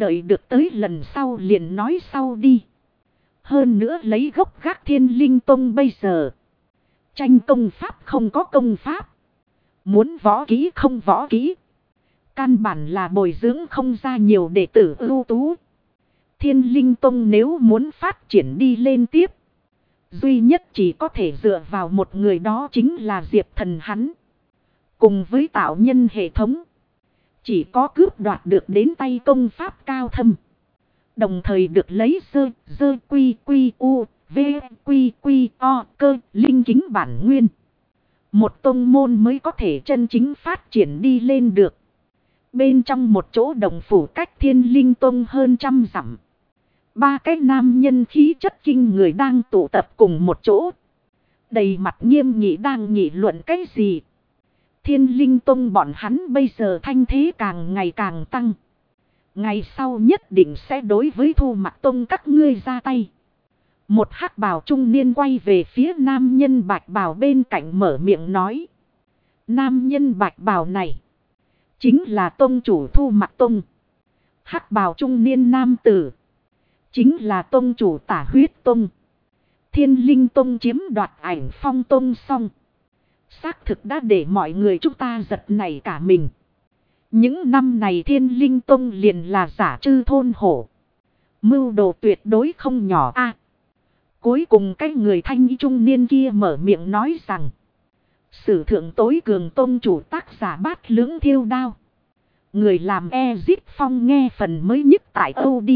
Đợi được tới lần sau liền nói sau đi. Hơn nữa lấy gốc gác Thiên Linh Tông bây giờ. Tranh công pháp không có công pháp. Muốn võ kỹ không võ kỹ. Căn bản là bồi dưỡng không ra nhiều đệ tử ưu tú. Thiên Linh Tông nếu muốn phát triển đi lên tiếp. Duy nhất chỉ có thể dựa vào một người, đó chính là Diệp Thần hắn. Cùng với tạo nhân hệ thống. Chỉ có cướp đoạt được đến tay công pháp cao thâm. Đồng thời được lấy dơ quy quy u v quy quy o cơ linh kính bản nguyên. Một tông môn mới có thể chân chính phát triển đi lên được. Bên trong một chỗ đồng phủ cách Thiên Linh Tông hơn 100 dặm. 3 cái nam nhân khí chất kinh người đang tụ tập cùng một chỗ. Đầy mặt nghiêm nghị đang nghị luận cái gì. Thiên Linh Tông bọn hắn bây giờ thanh thế càng ngày càng tăng. Ngày sau nhất định sẽ đối với Thu Mặc Tông các ngươi ra tay. Một hắc bào trung niên quay về phía nam nhân bạch bào bên cạnh mở miệng nói. Nam nhân bạch bào này chính là tông chủ Thu Mặc Tông. Hắc bào trung niên nam tử chính là tông chủ Tả Huyết Tông. Thiên Linh Tông chiếm đoạt Ảnh Phong Tông xong. Xác thực đã để mọi người chúng ta giật nảy cả mình. Những năm này Thiên Linh Tông liền là giả trư thôn hổ. Mưu đồ tuyệt đối không nhỏ a. Cuối cùng cái người thanh y trung niên kia mở miệng nói rằng. Sử thượng tối cường tông chủ tác giả Bát Lưỡng Thiêu Đao. Người làm Ezip Phong nghe phần mới nhất tại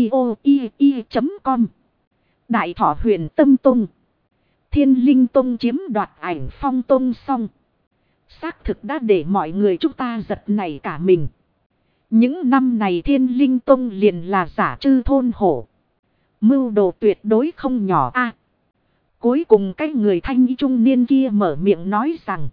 audio.com. Đại Thọ Huyền Tâm Tông. Thiên Linh Tông chiếm đoạt Ảnh Phong Tông xong. Xác thực đã để mọi người chúng ta giật nảy cả mình. Những năm này Thiên Linh Tông liền là giả trư thôn hổ. Mưu đồ tuyệt đối không nhỏ a. Cuối cùng cái người thanh y trung niên kia mở miệng nói rằng.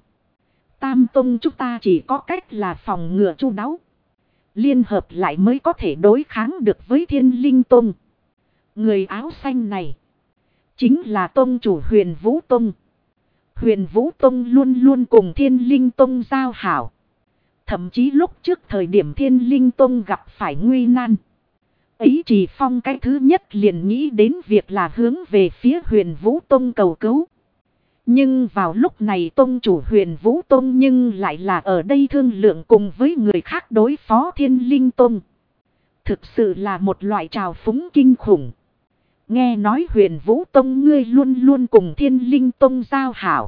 Tam Tông chúng ta chỉ có cách là phòng ngừa chu đáo. Liên hợp lại mới có thể đối kháng được với Thiên Linh Tông. Người áo xanh này chính là Tông chủ Huyền Vũ Tông. Huyền Vũ Tông luôn luôn cùng Thiên Linh Tông giao hảo. Thậm chí lúc trước thời điểm Thiên Linh Tông gặp phải nguy nan. Ấy Trì Phong cái thứ nhất liền nghĩ đến việc là hướng về phía Huyền Vũ Tông cầu cứu. Nhưng vào lúc này Tông chủ Huyền Vũ Tông nhưng lại là ở đây thương lượng cùng với người khác đối phó Thiên Linh Tông. Thực sự là một loại trào phúng kinh khủng. Nghe nói Huyền Vũ Tông ngươi luôn luôn cùng Thiên Linh Tông giao hảo.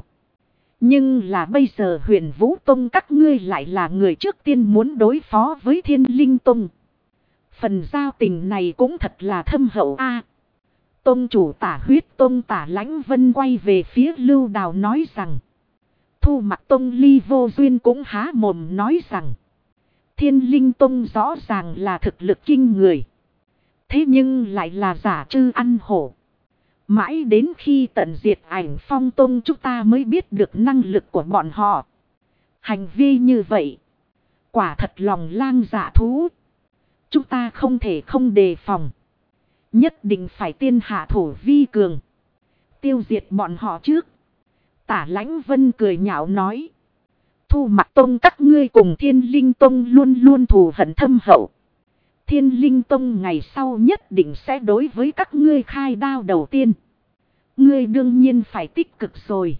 Nhưng là bây giờ Huyền Vũ Tông các ngươi lại là người trước tiên muốn đối phó với Thiên Linh Tông. Phần giao tình này cũng thật là thâm hậu a. Tông chủ Tả Huyết Tông Tả Lãnh Vân quay về phía Lưu Đào nói rằng. Thu Mặc Tông Ly Vô Duyên cũng há mồm nói rằng. Thiên Linh Tông rõ ràng là thực lực kinh người. Thế nhưng lại là giả trư ăn hổ. Mãi đến khi tận diệt Ảnh Phong Tông chúng ta mới biết được năng lực của bọn họ. Hành vi như vậy. Quả thật lòng lang dạ thú. Chúng ta không thể không đề phòng. Nhất định phải tiên hạ thủ vi cường. Tiêu diệt bọn họ trước. Tả Lãnh Vân cười nhạo nói. Thu Mặc Tông các ngươi cùng Thiên Linh Tông luôn luôn thù hận thâm hậu. Thiên Linh Tông ngày sau nhất định sẽ đối với các ngươi khai đao đầu tiên. Ngươi đương nhiên phải tích cực rồi.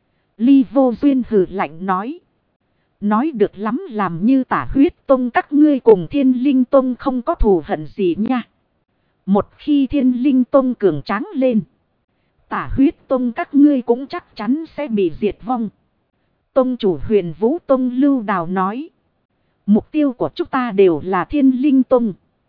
Ly Vô Duyên hừ lạnh nói. Nói được lắm làm như Tả Huyết Tông các ngươi cùng Thiên Linh Tông không có thù hận gì nha. Một khi Thiên Linh Tông cường tráng lên. Tả Huyết Tông các ngươi cũng chắc chắn sẽ bị diệt vong. Tông chủ Huyền Vũ Tông Lưu Đào nói. Mục tiêu của chúng ta đều là Thiên Linh Tông.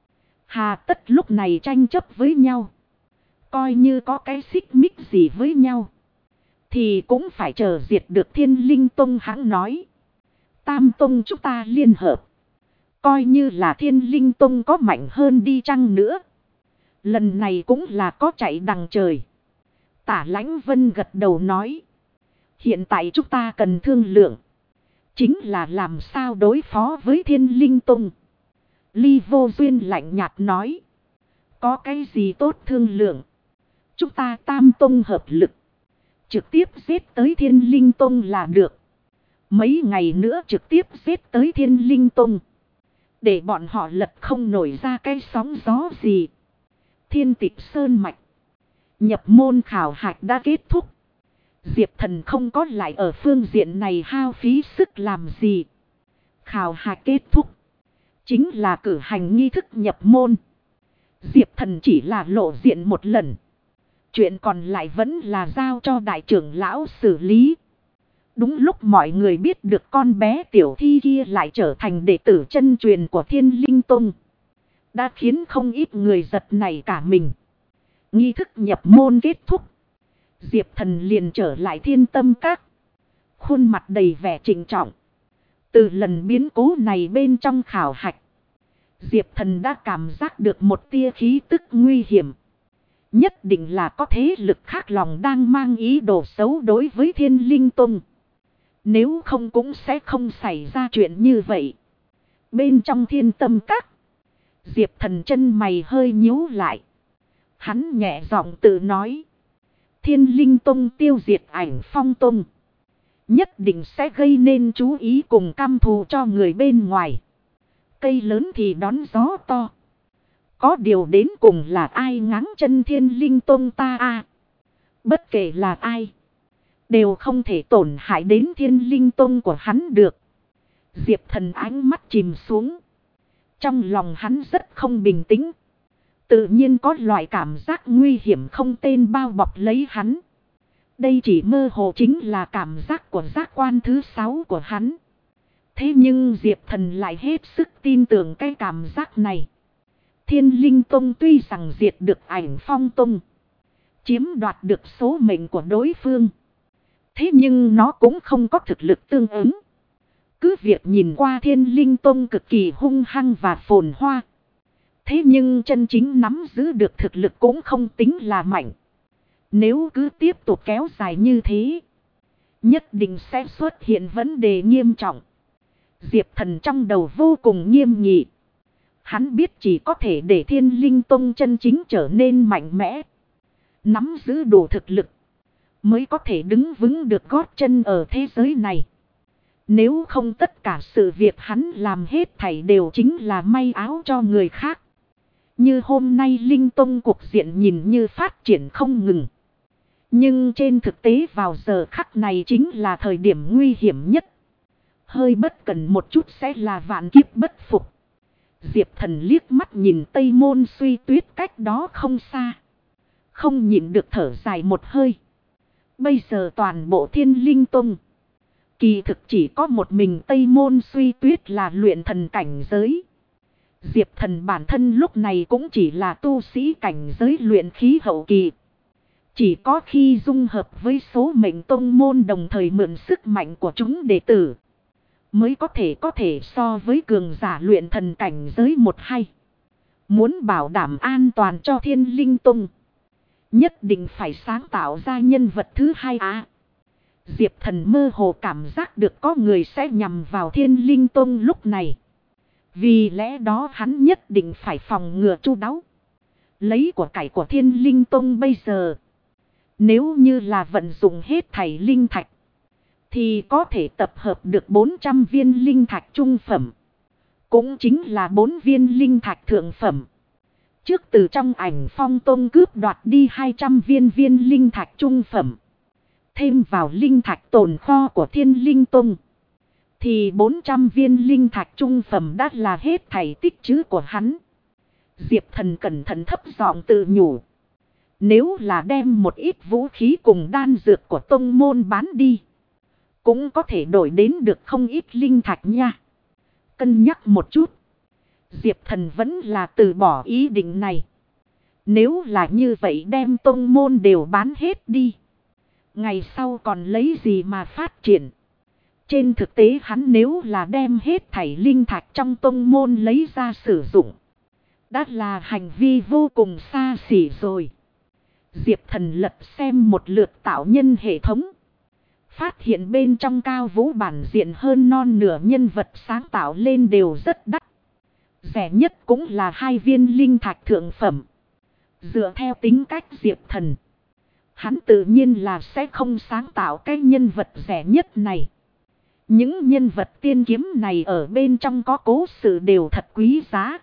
Hà tất lúc này tranh chấp với nhau. Coi như có cái xích mích gì với nhau. Thì cũng phải chờ diệt được Thiên Linh Tông hắn nói. Tam Tông chúng ta liên hợp. Coi như là Thiên Linh Tông có mạnh hơn đi chăng nữa. Lần này cũng là có chạy đằng trời. Tả Lãnh Vân gật đầu nói. Hiện tại chúng ta cần thương lượng. Chính là làm sao đối phó với Thiên Linh Tông. Ly Vô Duyên lạnh nhạt nói. Có cái gì tốt thương lượng. Chúng ta Tam Tông hợp lực. Trực tiếp giết tới Thiên Linh Tông là được. Mấy ngày nữa trực tiếp giết tới Thiên Linh Tông. Để bọn họ lật không nổi ra cái sóng gió gì. Thiên Tịch Sơn Mạch. Nhập môn khảo hạch đã kết thúc. Diệp Thần không có lại ở phương diện này hao phí sức làm gì. Khảo hạch kết thúc. Chính là cử hành nghi thức nhập môn. Diệp Thần chỉ là lộ diện một lần. Chuyện còn lại vẫn là giao cho đại trưởng lão xử lý. Đúng lúc mọi người biết được con bé Tiểu Thi kia lại trở thành đệ tử chân truyền của Thiên Linh Tông. Đã khiến không ít người giật nảy cả mình. Nghi thức nhập môn kết thúc. Diệp Thần liền trở lại Thiên Tâm Các. Khuôn mặt đầy vẻ trịnh trọng. Từ lần biến cố này bên trong khảo hạch, Diệp Thần đã cảm giác được một tia khí tức nguy hiểm. Nhất định là có thế lực khác lòng đang mang ý đồ xấu đối với Thiên Linh Tông. Nếu không cũng sẽ không xảy ra chuyện như vậy. Bên trong Thiên Tâm Các, Diệp Thần chân mày hơi nhíu lại. Hắn nhẹ giọng tự nói. Thiên Linh Tông tiêu diệt Ảnh Phong Tông. Nhất định sẽ gây nên chú ý cùng căm thù cho người bên ngoài. Cây lớn thì đón gió to. Có điều đến cùng là ai ngáng chân Thiên Linh Tông ta à? Bất kể là ai, đều không thể tổn hại đến Thiên Linh Tông của hắn được. Diệp Thần ánh mắt chìm xuống. Trong lòng hắn rất không bình tĩnh. Tự nhiên có loại cảm giác nguy hiểm không tên bao bọc lấy hắn. Đây chỉ mơ hồ chính là cảm giác của giác quan thứ 6 của hắn. Thế nhưng Diệp Thần lại hết sức tin tưởng cái cảm giác này. Thiên Linh Tông tuy rằng diệt được Ảnh Phong Tông, chiếm đoạt được số mệnh của đối phương. Thế nhưng nó cũng không có thực lực tương ứng. Cứ việc nhìn qua Thiên Linh Tông cực kỳ hung hăng và phồn hoa. Thế nhưng chân chính nắm giữ được thực lực cũng không tính là mạnh. Nếu cứ tiếp tục kéo dài như thế, nhất định sẽ xuất hiện vấn đề nghiêm trọng. Diệp Thần trong đầu vô cùng nghiêm nghị. Hắn biết chỉ có thể để Thiên Linh Tông chân chính trở nên mạnh mẽ, nắm giữ đủ thực lực, mới có thể đứng vững được gót chân ở thế giới này. Nếu không tất cả sự việc hắn làm hết thảy đều chính là may áo cho người khác. Như hôm nay Linh Tông cuộc diện nhìn như phát triển không ngừng. Nhưng trên thực tế vào giờ khắc này chính là thời điểm nguy hiểm nhất. Hơi bất cẩn một chút sẽ là vạn kiếp bất phục. Diệp Thần liếc mắt nhìn Tây Môn Suy Tuyết cách đó không xa. Không nhịn được thở dài một hơi. Bây giờ toàn bộ Thiên Linh Tông, kỳ thực chỉ có một mình Tây Môn Suy Tuyết là luyện thần cảnh giới. Diệp Thần bản thân lúc này cũng chỉ là tu sĩ cảnh giới luyện khí hậu kỳ. Chỉ có khi dung hợp với số mệnh tông môn đồng thời mượn sức mạnh của chúng đệ tử, mới có thể so với cường giả luyện thần cảnh giới 1-2. Muốn bảo đảm an toàn cho Thiên Linh Tông, nhất định phải sáng tạo ra nhân vật thứ hai à. Diệp Thần mơ hồ cảm giác được có người sẽ nhằm vào Thiên Linh Tông lúc này. Vì lẽ đó hắn nhất định phải phòng ngừa chu đáo. Lấy của cải của Thiên Linh Tông bây giờ, nếu như là vận dụng hết thảy linh thạch, thì có thể tập hợp được 400 viên linh thạch trung phẩm. Cũng chính là 4 viên linh thạch thượng phẩm. Trước từ trong Ảnh Phong Tông cướp đoạt đi 200 viên linh thạch trung phẩm. Thêm vào linh thạch tồn kho của Thiên Linh Tông, thì 400 viên linh thạch trung phẩm đã là hết thảy tích trữ của hắn. Diệp Thần cẩn thận thấp giọng tự nhủ. Nếu là đem một ít vũ khí cùng đan dược của tông môn bán đi, cũng có thể đổi đến được không ít linh thạch nha. Cân nhắc một chút, Diệp Thần vẫn là từ bỏ ý định này. Nếu là như vậy đem tông môn đều bán hết đi, ngày sau còn lấy gì mà phát triển. Trên thực tế hắn nếu là đem hết thảy linh thạch trong tông môn lấy ra sử dụng, đã là hành vi vô cùng xa xỉ rồi. Diệp Thần lật xem một lượt tạo nhân hệ thống, phát hiện bên trong Cao Vũ bản diện hơn non nửa nhân vật sáng tạo lên đều rất đắt. Rẻ nhất cũng là 2 viên linh thạch thượng phẩm. Dựa theo tính cách Diệp Thần, hắn tự nhiên là sẽ không sáng tạo cái nhân vật rẻ nhất này. Những nhân vật tiên kiếm này ở bên trong có cố sự đều thật quý giá.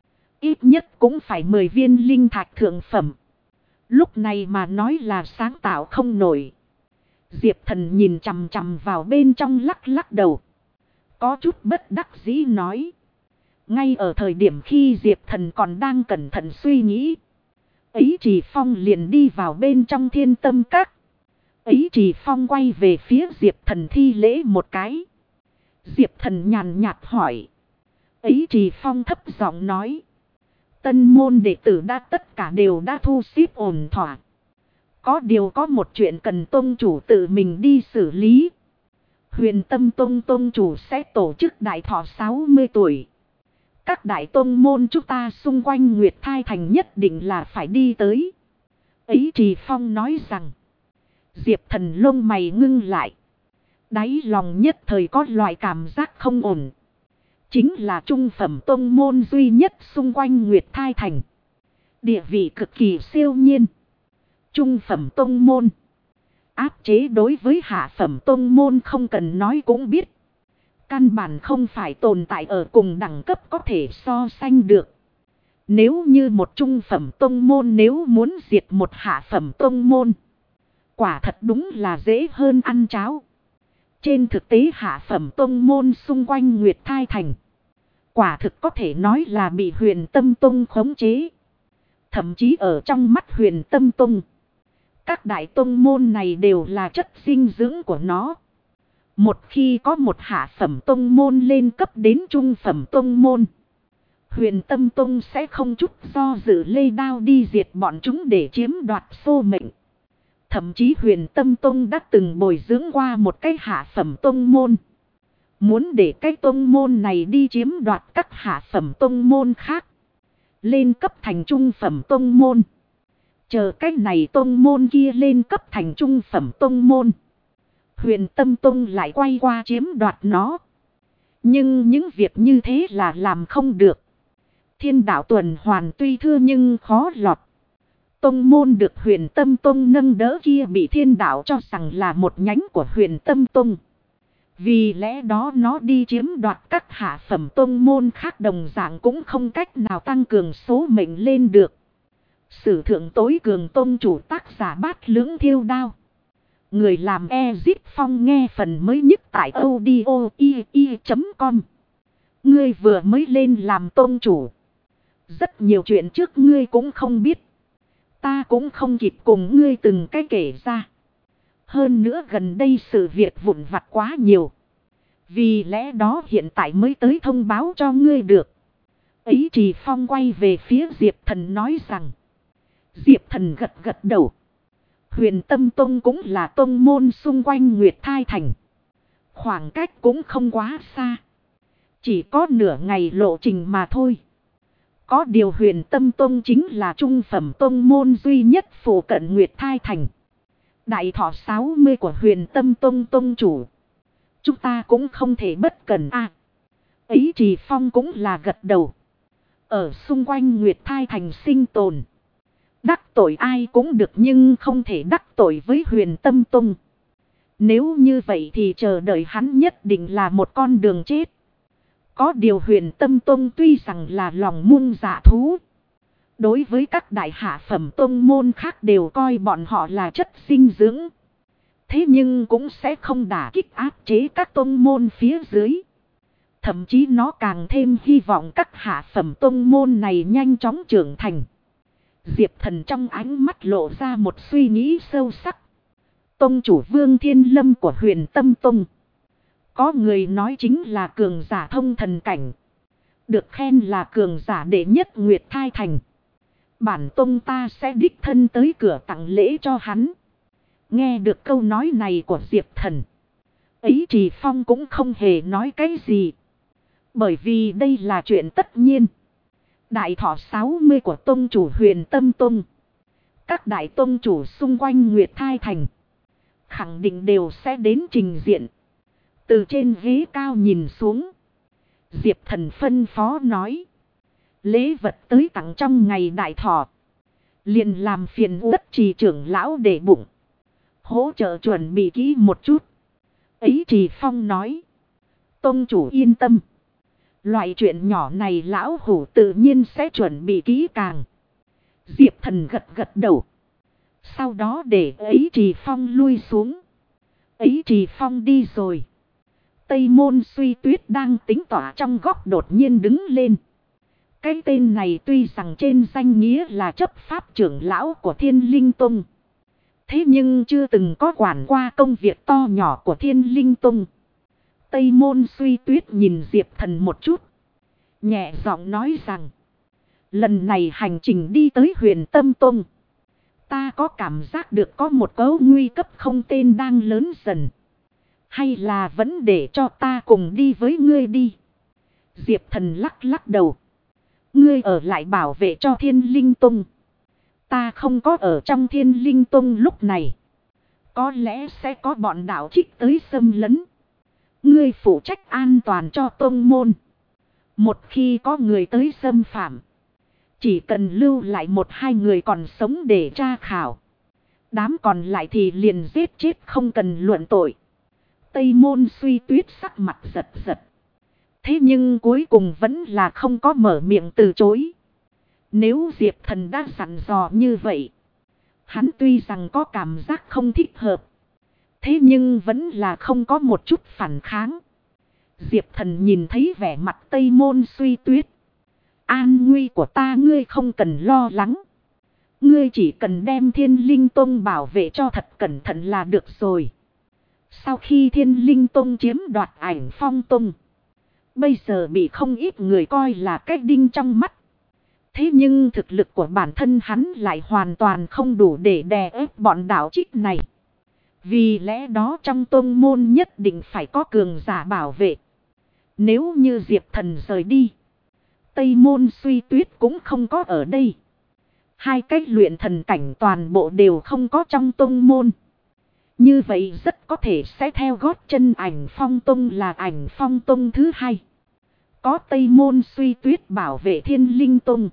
Ít nhất cũng phải 10 viên linh thạch thượng phẩm. Lúc này mà nói là sáng tạo không nổi. Diệp Thần nhìn chằm chằm vào bên trong lắc lắc đầu. Có chút bất đắc dĩ nói. Ngay ở thời điểm khi Diệp Thần còn đang cẩn thận suy nghĩ. Ấy Trì Phong liền đi vào bên trong Thiên Tâm Các. Ấy Trì Phong quay về phía Diệp Thần thi lễ một cái. Diệp Thần nhàn nhạt hỏi. Ấy Trì Phong thấp giọng nói. Tân môn đệ tử tất cả đều đã thu xếp ổn thỏa. Có điều có một chuyện cần tông chủ tự mình đi xử lý. Huyền Tâm Tông tông chủ sẽ tổ chức đại thọ 60 tuổi. Các đại tông môn chúng ta xung quanh Nguyệt Thai Thành nhất định là phải đi tới. Ấy Trì Phong nói rằng. Diệp Thần lông mày ngưng lại. Đáy lòng nhất thời có loại cảm giác không ổn. Chính là trung phẩm tông môn duy nhất xung quanh Nguyệt Thai Thành. Địa vị cực kỳ siêu nhiên. Trung phẩm tông môn. Áp chế đối với hạ phẩm tông môn không cần nói cũng biết. Căn bản không phải tồn tại ở cùng đẳng cấp có thể so sánh được. Nếu như một trung phẩm tông môn nếu muốn diệt một hạ phẩm tông môn. Quả thật đúng là dễ hơn ăn cháo. Trên thực tế hạ phẩm tông môn xung quanh Nguyệt Thai Thành. Quả thực có thể nói là bị Huyền Tâm Tông khống chế. Thậm chí ở trong mắt Huyền Tâm Tông. Các đại tông môn này đều là chất dinh dưỡng của nó. Một khi có một hạ phẩm tông môn lên cấp đến trung phẩm tông môn. Huyền Tâm Tông sẽ không chút do dự lê đao đi diệt bọn chúng để chiếm đoạt số mệnh. Thậm chí Huyền Tâm Tông đã từng bồi dưỡng qua một cái hạ phẩm tông môn. Muốn để cái tông môn này đi chiếm đoạt các hạ phẩm tông môn khác. Lên cấp thành trung phẩm tông môn. Chờ cái này tông môn kia lên cấp thành trung phẩm tông môn. Huyền Tâm Tông lại quay qua chiếm đoạt nó. Nhưng những việc như thế là làm không được. Thiên đạo tuần hoàn tuy thưa nhưng khó lọt. Tông môn được Huyền Tâm Tông nâng đỡ kia bị thiên đạo cho rằng là một nhánh của Huyền Tâm Tông. Vì lẽ đó nó đi chiếm đoạt các hạ phẩm tông môn khác đồng dạng cũng không cách nào tăng cường số mệnh lên được. Sử thượng tối cường tông chủ tác giả Bát Lưỡng Thiêu Đao. Người làm Ezip Phong nghe phần mới nhất tại audio.com. Ngươi vừa mới lên làm tông chủ. Rất nhiều chuyện trước ngươi cũng không biết. Ta cũng không kịp cùng ngươi từng cái kể ra. Hơn nữa gần đây sự việc vụn vặt quá nhiều. Vì lẽ đó hiện tại mới tới thông báo cho ngươi được. Ấy Trì Phong quay về phía Diệp Thần nói rằng. Diệp Thần gật gật đầu. Huyền Tâm Tông cũng là tông môn xung quanh Nguyệt Thai Thành. Khoảng cách cũng không quá xa. Chỉ có nửa ngày lộ trình mà thôi. Có điều Huyền Tâm Tông chính là trung phẩm tông môn duy nhất phụ cận Nguyệt Thai Thành. Đại thọ 60 của Huyền Tâm Tông tông chủ. Chúng ta cũng không thể bất cần Ấy Trì Phong cũng là gật đầu. Ở xung quanh Nguyệt Thai Thành sinh tồn. Đắc tội ai cũng được nhưng không thể đắc tội với Huyền Tâm Tông. Nếu như vậy thì chờ đợi hắn nhất định là một con đường chết. Có điều Huyền Tâm Tông tuy rằng là lòng mung dạ thú. Đối với các đại hạ phẩm tông môn khác đều coi bọn họ là chất dinh dưỡng. Thế nhưng cũng sẽ không đả kích áp chế các tông môn phía dưới. Thậm chí nó càng thêm hy vọng các hạ phẩm tông môn này nhanh chóng trưởng thành. Diệp Thần trong ánh mắt lộ ra một suy nghĩ sâu sắc. Tông chủ Vương Thiên Lâm của Huyền Tâm Tông. Có người nói chính là cường giả thông thần cảnh. Được khen là cường giả đệ nhất Nguyệt Thai Thành. Bản tông ta sẽ đích thân tới cửa tặng lễ cho hắn. Nghe được câu nói này của Diệp Thần. Ấy Trì Phong cũng không hề nói cái gì. Bởi vì đây là chuyện tất nhiên. Đại thọ 60 của tông chủ Huyền Tâm Tông. Các đại tông chủ xung quanh Nguyệt Thai Thành. Khẳng định đều sẽ đến trình diện. Từ trên ghế cao nhìn xuống. Diệp Thần phân phó nói. Lễ vật tới tặng trong ngày đại thọ. Liền làm phiền Đất Trì trưởng lão để bụng. Hỗ trợ chuẩn bị kỹ một chút. Ấy Trì Phong nói. tông chủ yên tâm. Loại chuyện nhỏ này lão hủ tự nhiên sẽ chuẩn bị kỹ càng. Diệp Thần gật gật đầu. Sau đó để ấy Trì Phong lui xuống. Ấy Trì Phong đi rồi. Tây Môn Suy Tuyết đang tính tỏa trong góc đột nhiên đứng lên. Cái tên này tuy rằng trên danh nghĩa là chấp pháp trưởng lão của Thiên Linh Tông. Thế nhưng chưa từng có quản qua công việc to nhỏ của Thiên Linh Tông. Tây Môn Suy Tuyết nhìn Diệp Thần một chút. Nhẹ giọng nói rằng. Lần này hành trình đi tới Huyền Tâm Tông. Ta có cảm giác được có một cấu nguy cấp không tên đang lớn dần. Hay là vẫn để cho ta cùng đi với ngươi đi. Diệp Thần lắc lắc đầu. Ngươi ở lại bảo vệ cho Thiên Linh Tông. Ta không có ở trong Thiên Linh Tông lúc này. Có lẽ sẽ có bọn đạo trích tới xâm lấn. Ngươi phụ trách an toàn cho tông môn. Một khi có người tới xâm phạm. Chỉ cần lưu lại một hai người còn sống để tra khảo. Đám còn lại thì liền giết chết không cần luận tội. Tây Môn Suy Tuyết sắc mặt giật giật. Thế nhưng cuối cùng vẫn là không có mở miệng từ chối. Nếu Diệp Thần đã dặn dò như vậy. Hắn tuy rằng có cảm giác không thích hợp. Thế nhưng vẫn là không có một chút phản kháng. Diệp Thần nhìn thấy vẻ mặt Tây Môn Suy Tuyết. An nguy của ta ngươi không cần lo lắng. Ngươi chỉ cần đem Thiên Linh Tông bảo vệ cho thật cẩn thận là được rồi. Sau khi Thiên Linh Tông chiếm đoạt Ảnh Phong Tông. Bây giờ bị không ít người coi là cái đinh trong mắt. Thế nhưng thực lực của bản thân hắn lại hoàn toàn không đủ để đè ép bọn đạo trích này. Vì lẽ đó trong tông môn nhất định phải có cường giả bảo vệ. Nếu như Diệp Thần rời đi. Tây Môn Suy Tuyết cũng không có ở đây. Hai cách luyện thần cảnh toàn bộ đều không có trong tông môn. Như vậy rất có thể sẽ theo gót chân Ảnh Phong Tông là Ảnh Phong Tông thứ hai. Có Tây Môn Suy Tuyết bảo vệ Thiên Linh Tông.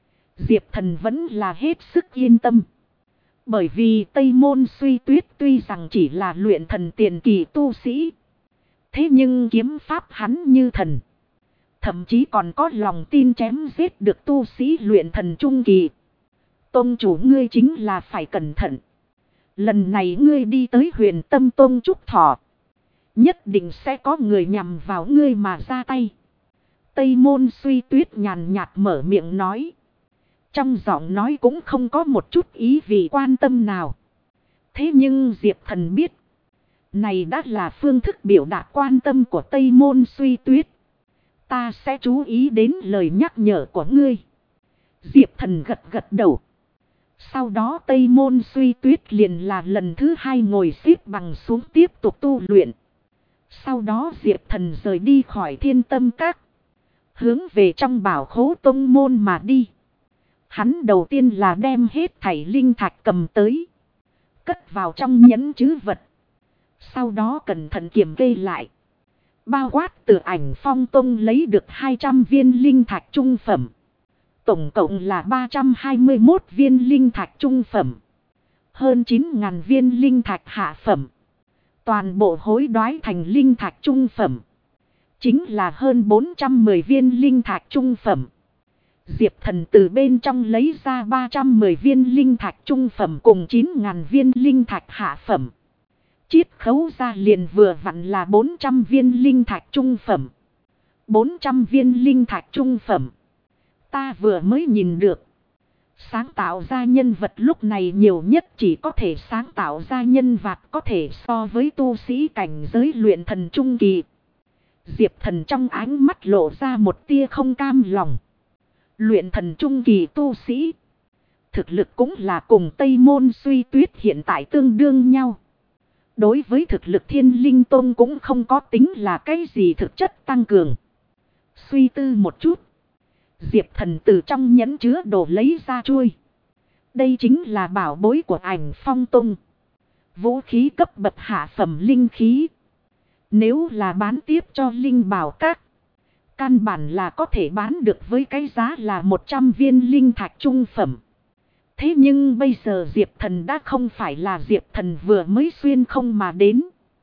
Diệp Thần vẫn là hết sức yên tâm. Bởi vì Tây Môn Suy Tuyết tuy rằng chỉ là luyện thần tiền kỳ tu sĩ. Thế nhưng kiếm pháp hắn như thần. Thậm chí còn có lòng tin chém giết được tu sĩ luyện thần trung kỳ. Tông chủ ngươi chính là phải cẩn thận. Lần này ngươi đi tới Huyền Tâm Tông trúc thọ. Nhất định sẽ có người nhằm vào ngươi mà ra tay. Tây Môn Suy Tuyết nhàn nhạt mở miệng nói. Trong giọng nói cũng không có một chút ý vị quan tâm nào. Thế nhưng Diệp Thần biết. Này đã là phương thức biểu đạt quan tâm của Tây Môn Suy Tuyết. Ta sẽ chú ý đến lời nhắc nhở của ngươi. Diệp Thần gật gật đầu. Sau đó Tây Môn Suy Tuyết liền là lần thứ hai ngồi xếp bằng xuống tiếp tục tu luyện. Sau đó Diệp Thần rời đi khỏi Thiên Tâm Các. Hướng về trong Bảo Khố Tông môn mà đi. Hắn đầu tiên là đem hết thảy linh thạch cầm tới. Cất vào trong nhẫn trữ vật. Sau đó cẩn thận kiểm kê lại. Bao quát từ Ảnh Phong Tông lấy được 200 viên linh thạch trung phẩm. Tổng cộng là 321 viên linh thạch trung phẩm. Hơn 9.000 viên linh thạch hạ phẩm. Toàn bộ hối đoái thành linh thạch trung phẩm. Chính là hơn 410 viên linh thạch trung phẩm. Diệp Thần từ bên trong lấy ra 310 viên linh thạch trung phẩm cùng 9.000 viên linh thạch hạ phẩm. Chiết khấu ra liền vừa vặn là 400 viên linh thạch trung phẩm. 400 viên linh thạch trung phẩm. Ta vừa mới nhìn được. Sáng tạo ra nhân vật lúc này nhiều nhất chỉ có thể sáng tạo ra nhân vật có thể so với tu sĩ cảnh giới luyện thần trung kỳ. Diệp Thần trong ánh mắt lộ ra một tia không cam lòng. Luyện thần trung kỳ tu sĩ. Thực lực cũng là cùng Tây Môn Suy Tuyết hiện tại tương đương nhau. Đối với thực lực Thiên Linh Tông cũng không có tính là cái gì thực chất tăng cường. Suy tư một chút. Diệp Thần từ trong nhẫn chứa đồ lấy ra chuôi. Đây chính là bảo bối của Ảnh Phong Tông. Vũ khí cấp bậc hạ phẩm linh khí. Nếu là bán tiếp cho linh bảo các. Căn bản là có thể bán được với cái giá là 100 viên linh thạch trung phẩm. Thế nhưng bây giờ Diệp Thần đã không phải là Diệp Thần vừa mới xuyên không mà đến.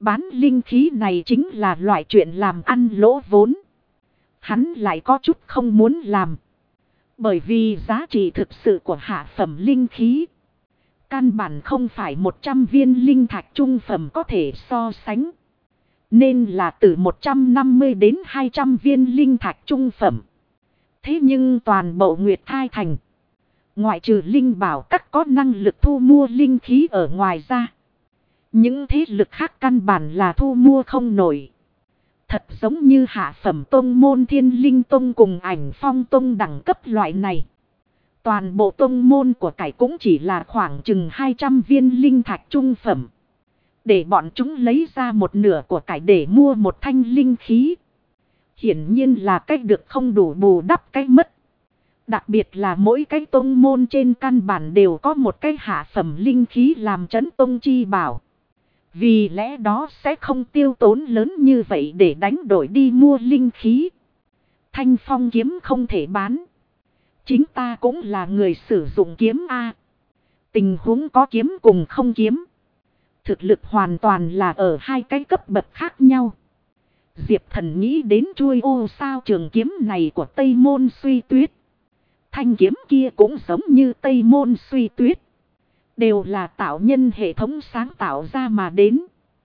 Bán linh khí này chính là loại chuyện làm ăn lỗ vốn. Hắn lại có chút không muốn làm. Bởi vì giá trị thực sự của hạ phẩm linh khí căn bản không phải 100 viên linh thạch trung phẩm có thể so sánh. Nên là từ 150 đến 200 viên linh thạch trung phẩm. Thế nhưng toàn bộ Nguyệt Thai Thành, ngoại trừ linh bảo các có năng lực thu mua linh khí ở ngoài ra, những thế lực khác căn bản là thu mua không nổi. Thật giống như hạ phẩm tông môn Thiên Linh Tông cùng Ảnh Phong Tông đẳng cấp loại này. Toàn bộ tông môn của cải cũng chỉ là khoảng chừng 200 viên linh thạch trung phẩm. Để bọn chúng lấy ra một nửa của cải để mua một thanh linh khí. Hiển nhiên là cách được không đủ bù đắp cái mất. Đặc biệt là mỗi cái tông môn trên căn bản đều có một cái hạ phẩm linh khí làm trấn tông chi bảo. Vì lẽ đó sẽ không tiêu tốn lớn như vậy để đánh đổi đi mua linh khí. Thanh phong kiếm không thể bán. Chính ta cũng là người sử dụng kiếm A. Tình huống có kiếm cùng không kiếm. Thực lực hoàn toàn là ở hai cái cấp bậc khác nhau. Diệp Thần nghĩ đến chuôi ô sao trường kiếm này của Tây Môn Suy Tuyết. Thanh kiếm kia cũng giống như Tây Môn Suy Tuyết. Đều là tạo nhân hệ thống sáng tạo ra mà đến.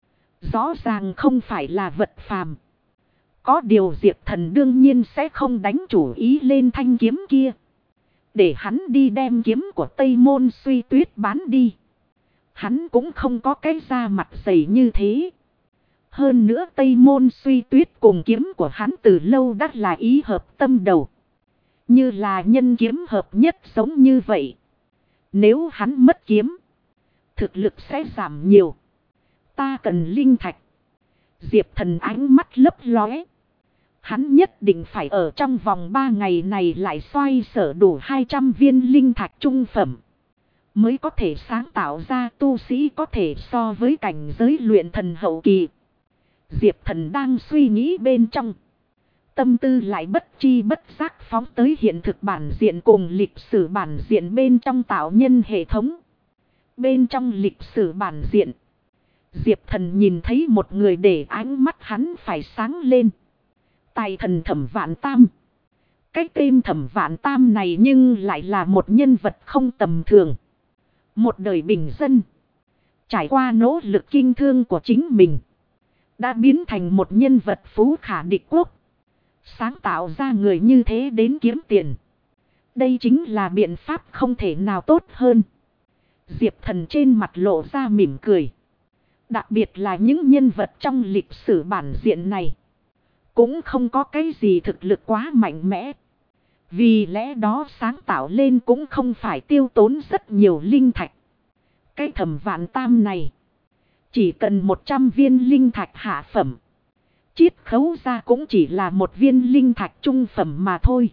Rõ ràng không phải là vật phàm. Có điều Diệp Thần đương nhiên sẽ không đánh chủ ý lên thanh kiếm kia. Để hắn đi đem kiếm của Tây Môn Suy Tuyết bán đi. Hắn cũng không có cái da mặt dày như thế. Hơn nữa Tây Môn Suy Tuyết cùng kiếm của hắn từ lâu đã là ý hợp tâm đầu. Như là nhân kiếm hợp nhất giống như vậy. Nếu hắn mất kiếm, thực lực sẽ giảm nhiều. Ta cần linh thạch. Diệp Thần ánh mắt lấp lóe. Hắn nhất định phải ở trong vòng 3 ngày này lại xoay sở đủ 200 viên linh thạch trung phẩm. Mới có thể sáng tạo ra tu sĩ có thể so với cảnh giới luyện thần hậu kỳ. Diệp Thần đang suy nghĩ bên trong. Tâm tư lại bất chi bất giác phóng tới hiện thực bản diện cùng lịch sử bản diện bên trong tạo nhân hệ thống. Bên trong lịch sử bản diện, Diệp Thần nhìn thấy một người để ánh mắt hắn phải sáng lên. Tài thần Thẩm Vạn Tam. Cái tên Thẩm Vạn Tam này nhưng lại là một nhân vật không tầm thường. Một đời bình dân. Trải qua nỗ lực kinh thương của chính mình. Đã biến thành một nhân vật phú khả địch quốc. Sáng tạo ra người như thế đến kiếm tiền. Đây chính là biện pháp không thể nào tốt hơn. Diệp Thần trên mặt lộ ra mỉm cười. Đặc biệt là những nhân vật trong lịch sử bản diện này. Cũng không có cái gì thực lực quá mạnh mẽ. Vì lẽ đó sáng tạo lên cũng không phải tiêu tốn rất nhiều linh thạch. Cái Thẩm Vạn Tam này chỉ cần 100 viên linh thạch hạ phẩm. Chiết khấu ra cũng chỉ là một viên linh thạch trung phẩm mà thôi.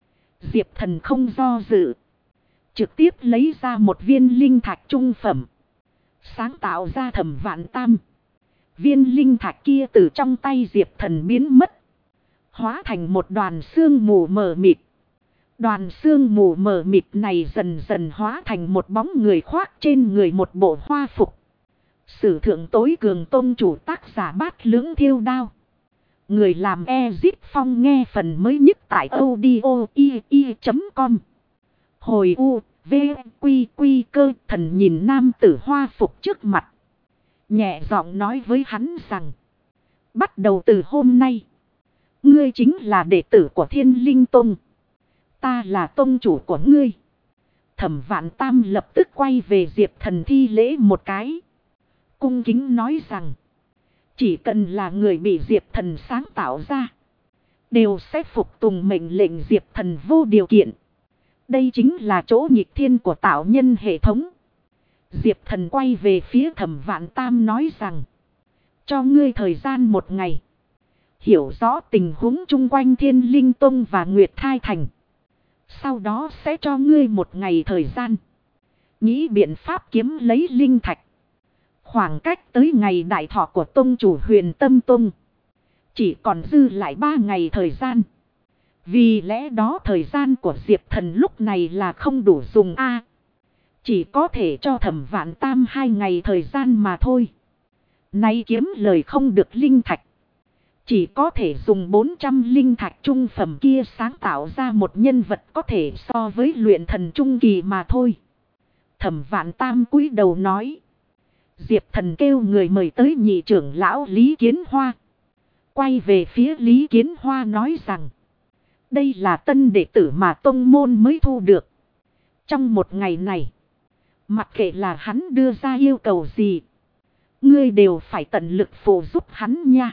Diệp Thần không do dự. Trực tiếp lấy ra một viên linh thạch trung phẩm. Sáng tạo ra Thẩm Vạn Tam. Viên linh thạch kia từ trong tay Diệp Thần biến mất. Hóa thành một đoàn sương mù mờ mịt. Đoàn sương mù mờ mịt này dần dần hóa thành một bóng người khoác trên người một bộ hoa phục. Sử thượng tối cường tông chủ tác giả Bát Lưỡng Thiêu Đao. Người làm Ezip Phong nghe phần mới nhất tại audio.com. Hồi U, V, Quy, Quy cơ thần nhìn nam tử hoa phục trước mặt. Nhẹ giọng nói với hắn rằng. Bắt đầu từ hôm nay. Ngươi chính là đệ tử của Thiên Linh Tông. Ta là tông chủ của ngươi. Thẩm Vạn Tam lập tức quay về Diệp Thần thi lễ một cái. Cung kính nói rằng. Chỉ cần là người bị Diệp Thần sáng tạo ra. Đều sẽ phục tùng mệnh lệnh Diệp Thần vô điều kiện. Đây chính là chỗ nghịch thiên của tạo nhân hệ thống. Diệp Thần quay về phía Thẩm Vạn Tam nói rằng. Cho ngươi thời gian 1 ngày. Hiểu rõ tình huống chung quanh Thiên Linh Tông và Nguyệt Thai Thành. Sau đó sẽ cho ngươi 1 ngày thời gian. Nghĩ biện pháp kiếm lấy linh thạch. Khoảng cách tới ngày đại thọ của tông chủ Huyền Tâm Tông. Chỉ còn dư lại 3 ngày thời gian. Vì lẽ đó thời gian của Diệp Thần lúc này là không đủ dùng a. Chỉ có thể cho Thẩm Vạn Tam 2 ngày thời gian mà thôi. Nay kiếm lời không được linh thạch. Chỉ có thể dùng 400 linh thạch trung phẩm kia sáng tạo ra một nhân vật có thể so với luyện thần trung kỳ mà thôi. Thẩm Vạn Tam cúi đầu nói. Diệp Thần kêu người mời tới nhị trưởng lão Lý Kiến Hoa. Quay về phía Lý Kiến Hoa nói rằng. Đây là tân đệ tử mà tông môn mới thu được. Trong một ngày này. Mặc kệ là hắn đưa ra yêu cầu gì. Ngươi đều phải tận lực phụ giúp hắn nha.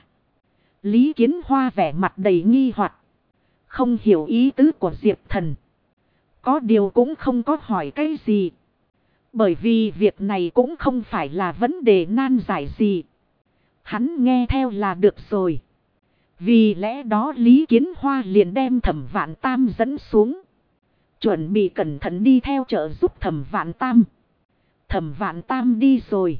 Lý Kiến Hoa vẻ mặt đầy nghi hoặc, không hiểu ý tứ của Diệp Thần. Có điều cũng không có hỏi cái gì. Bởi vì việc này cũng không phải là vấn đề nan giải gì. Hắn nghe theo là được rồi. Vì lẽ đó Lý Kiến Hoa liền đem Thẩm Vạn Tam dẫn xuống. Chuẩn bị cẩn thận đi theo trợ giúp Thẩm Vạn Tam. Thẩm Vạn Tam đi rồi.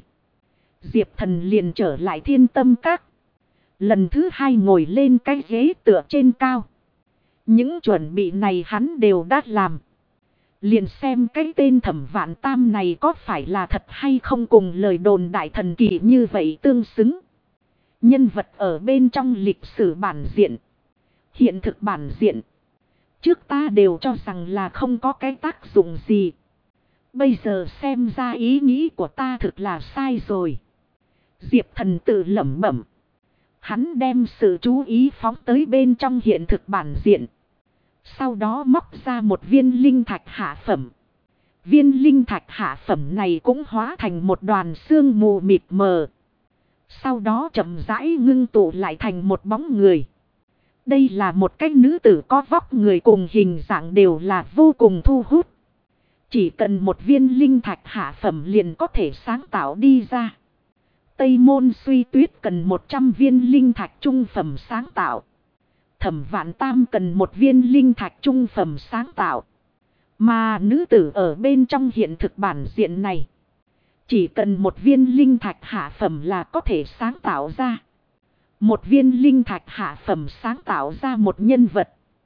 Diệp Thần liền trở lại Thiên Tâm Các. Lần thứ hai ngồi lên cái ghế tựa trên cao. Những chuẩn bị này hắn đều đã làm. Liền xem cái tên Thẩm Vạn Tam này có phải là thật hay không cùng lời đồn đại thần kỳ như vậy tương xứng. Nhân vật ở bên trong lịch sử bản diện. Hiện thực bản diện. Trước ta đều cho rằng là không có cái tác dụng gì. Bây giờ xem ra ý nghĩ của ta thực là sai rồi. Diệp Thần tự lẩm bẩm. Hắn đem sự chú ý phóng tới bên trong hiện thực bản diện. Sau đó móc ra một viên linh thạch hạ phẩm. Viên linh thạch hạ phẩm này cũng hóa thành một đoàn sương mù mịt mờ. Sau đó chậm rãi ngưng tụ lại thành một bóng người. Đây là một cái nữ tử có vóc người cùng hình dạng đều là vô cùng thu hút. Chỉ cần một viên linh thạch hạ phẩm liền có thể sáng tạo đi ra. Tây Môn Suy Tuyết cần 100 viên linh thạch trung phẩm sáng tạo. Thẩm Vạn Tam cần một viên linh thạch trung phẩm sáng tạo. Mà nữ tử ở bên trong hiện thực bản diện này. Chỉ cần một viên linh thạch hạ phẩm là có thể sáng tạo ra. Một viên linh thạch hạ phẩm sáng tạo ra một nhân vật.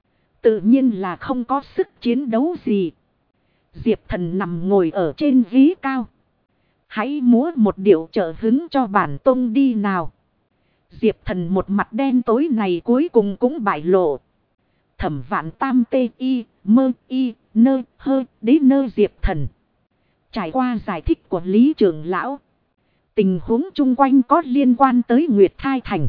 Tự nhiên là không có sức chiến đấu gì. Diệp Thần nằm ngồi ở trên ghế cao. Hãy múa một điệu trợ hứng cho bản tông đi nào. Diệp Thần một mặt đen tối này cuối cùng cũng bại lộ. Thẩm Vạn Tam tê y, mơ y, nơ, hơ, đế nơ Diệp Thần. Trải qua giải thích của Lý trưởng lão. Tình huống chung quanh có liên quan tới Nguyệt Thai Thành.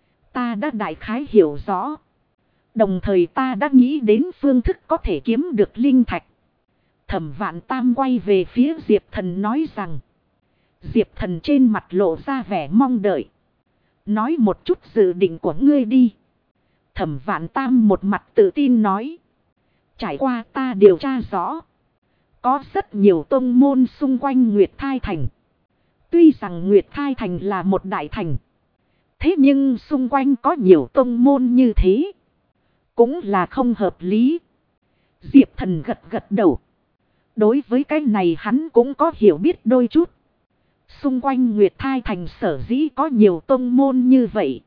Ta đã đại khái hiểu rõ. Đồng thời ta đã nghĩ đến phương thức có thể kiếm được linh thạch. Thẩm Vạn Tam quay về phía Diệp Thần nói rằng. Diệp Thần trên mặt lộ ra vẻ mong đợi. Nói một chút dự định của ngươi đi. Thẩm Vạn Tam một mặt tự tin nói. Trải qua ta điều tra rõ. Có rất nhiều tông môn xung quanh Nguyệt Thai Thành. Tuy rằng Nguyệt Thai Thành là một đại thành. Thế nhưng xung quanh có nhiều tông môn như thế. Cũng là không hợp lý. Diệp Thần gật gật đầu. Đối với cái này hắn cũng có hiểu biết đôi chút. Xung quanh Nguyệt Thai Thành sở dĩ có nhiều tông môn như vậy.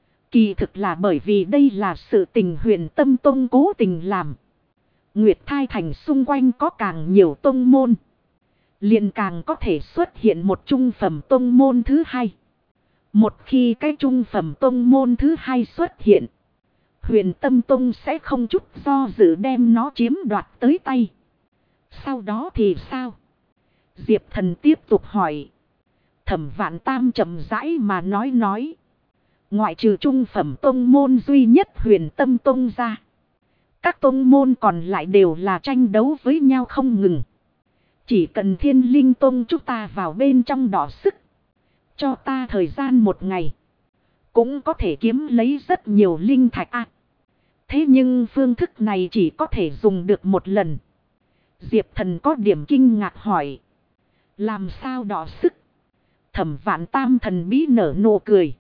Kỳ thực là bởi vì đây là sự tình Huyền Tâm Tông cố tình làm. Nguyệt Thai Thành xung quanh có càng nhiều tông môn. Liền càng có thể xuất hiện một trung phẩm tông môn thứ hai. Một khi cái trung phẩm tông môn thứ hai xuất hiện. Huyền Tâm Tông sẽ không chút do dự đem nó chiếm đoạt tới tay. Sau đó thì sao? Diệp Thần tiếp tục hỏi. Thẩm Vạn Tam chậm rãi mà nói. Ngoại trừ trung phẩm tông môn duy nhất Huyền Tâm Tông ra. Các tông môn còn lại đều là tranh đấu với nhau không ngừng. Chỉ cần Thiên Linh Tông chúng ta vào bên trong đỏ sức. Cho ta thời gian một ngày. Cũng có thể kiếm lấy rất nhiều linh thạch. Thế nhưng phương thức này chỉ có thể dùng được một lần. Diệp Thần có điểm kinh ngạc hỏi. Làm sao đỏ sức? Thẩm Vạn Tam thần bí nở nụ cười.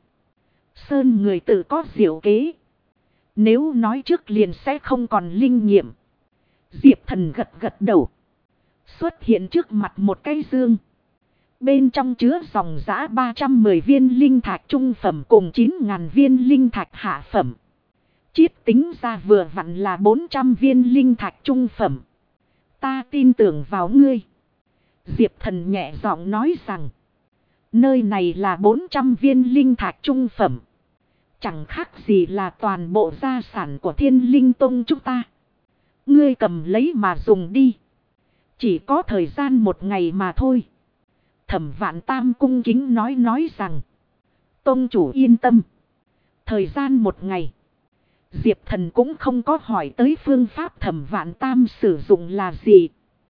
Sơn người tự có diệu kế. Nếu nói trước liền sẽ không còn linh nghiệm. Diệp Thần gật gật đầu. Xuất hiện trước mặt một cái dương. Bên trong chứa dòng giã 310 viên linh thạch trung phẩm cùng 9.000 viên linh thạch hạ phẩm. Chiết tính ra vừa vặn là 400 viên linh thạch trung phẩm. Ta tin tưởng vào ngươi. Diệp Thần nhẹ giọng nói rằng. Nơi này là 400 viên linh thạch trung phẩm. Chẳng khác gì là toàn bộ gia sản của Thiên Linh Tông chúng ta. Ngươi cầm lấy mà dùng đi. Chỉ có thời gian 1 ngày mà thôi. Thẩm Vạn Tam cung kính nói rằng. Tông chủ yên tâm. Thời gian 1 ngày. Diệp Thần cũng không có hỏi tới phương pháp Thẩm Vạn Tam sử dụng là gì.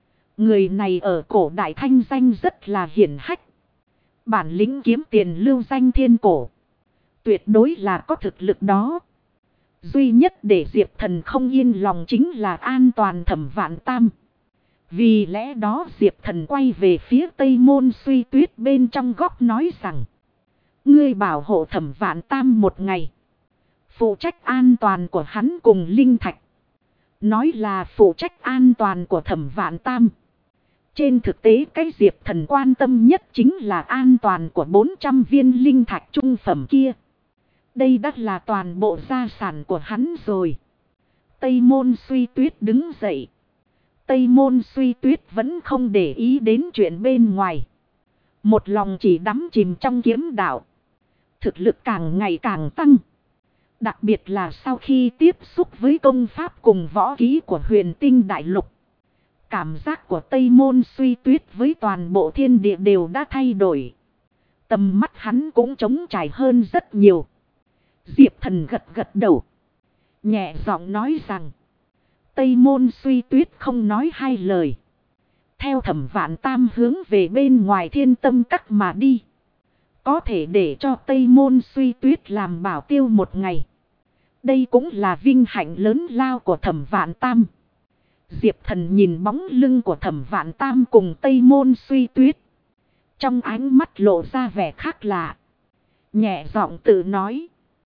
Người này ở cổ đại thanh danh rất là hiển hách. Bản lĩnh kiếm tiền lưu danh thiên cổ. Tuyệt đối là có thực lực đó. Duy nhất để Diệp Thần không yên lòng chính là an toàn Thẩm Vạn Tam. Vì lẽ đó Diệp Thần quay về phía Tây Môn Suy Tuyết bên trong góc nói rằng. Ngươi bảo hộ Thẩm Vạn Tam 1 ngày. Phụ trách an toàn của hắn cùng linh thạch. Nói là phụ trách an toàn của Thẩm Vạn Tam. Trên thực tế cái Diệp Thần quan tâm nhất chính là an toàn của 400 viên linh thạch trung phẩm kia. Đây đã là toàn bộ gia sản của hắn rồi. Tây Môn Suy Tuyết đứng dậy. Tây Môn Suy Tuyết vẫn không để ý đến chuyện bên ngoài. Một lòng chỉ đắm chìm trong kiếm đạo. Thực lực càng ngày càng tăng. Đặc biệt là sau khi tiếp xúc với công pháp cùng võ kỹ của Huyền Tinh Đại Lục. Cảm giác của Tây Môn Suy Tuyết với toàn bộ thiên địa đều đã thay đổi. Tầm mắt hắn cũng trống trải hơn rất nhiều. Diệp Thần gật đầu. Nhẹ giọng nói rằng. Tây Môn Suy Tuyết không nói 2 lời. Theo Thẩm Vạn Tam hướng về bên ngoài Thiên Tâm Các mà đi. Có thể để cho Tây Môn Suy Tuyết làm bảo tiêu 1 ngày. Đây cũng là vinh hạnh lớn lao của Thẩm Vạn Tam. Diệp Thần nhìn bóng lưng của Thẩm Vạn Tam cùng Tây Môn Suy Tuyết. Trong ánh mắt lộ ra vẻ khác lạ. Nhẹ giọng tự nói.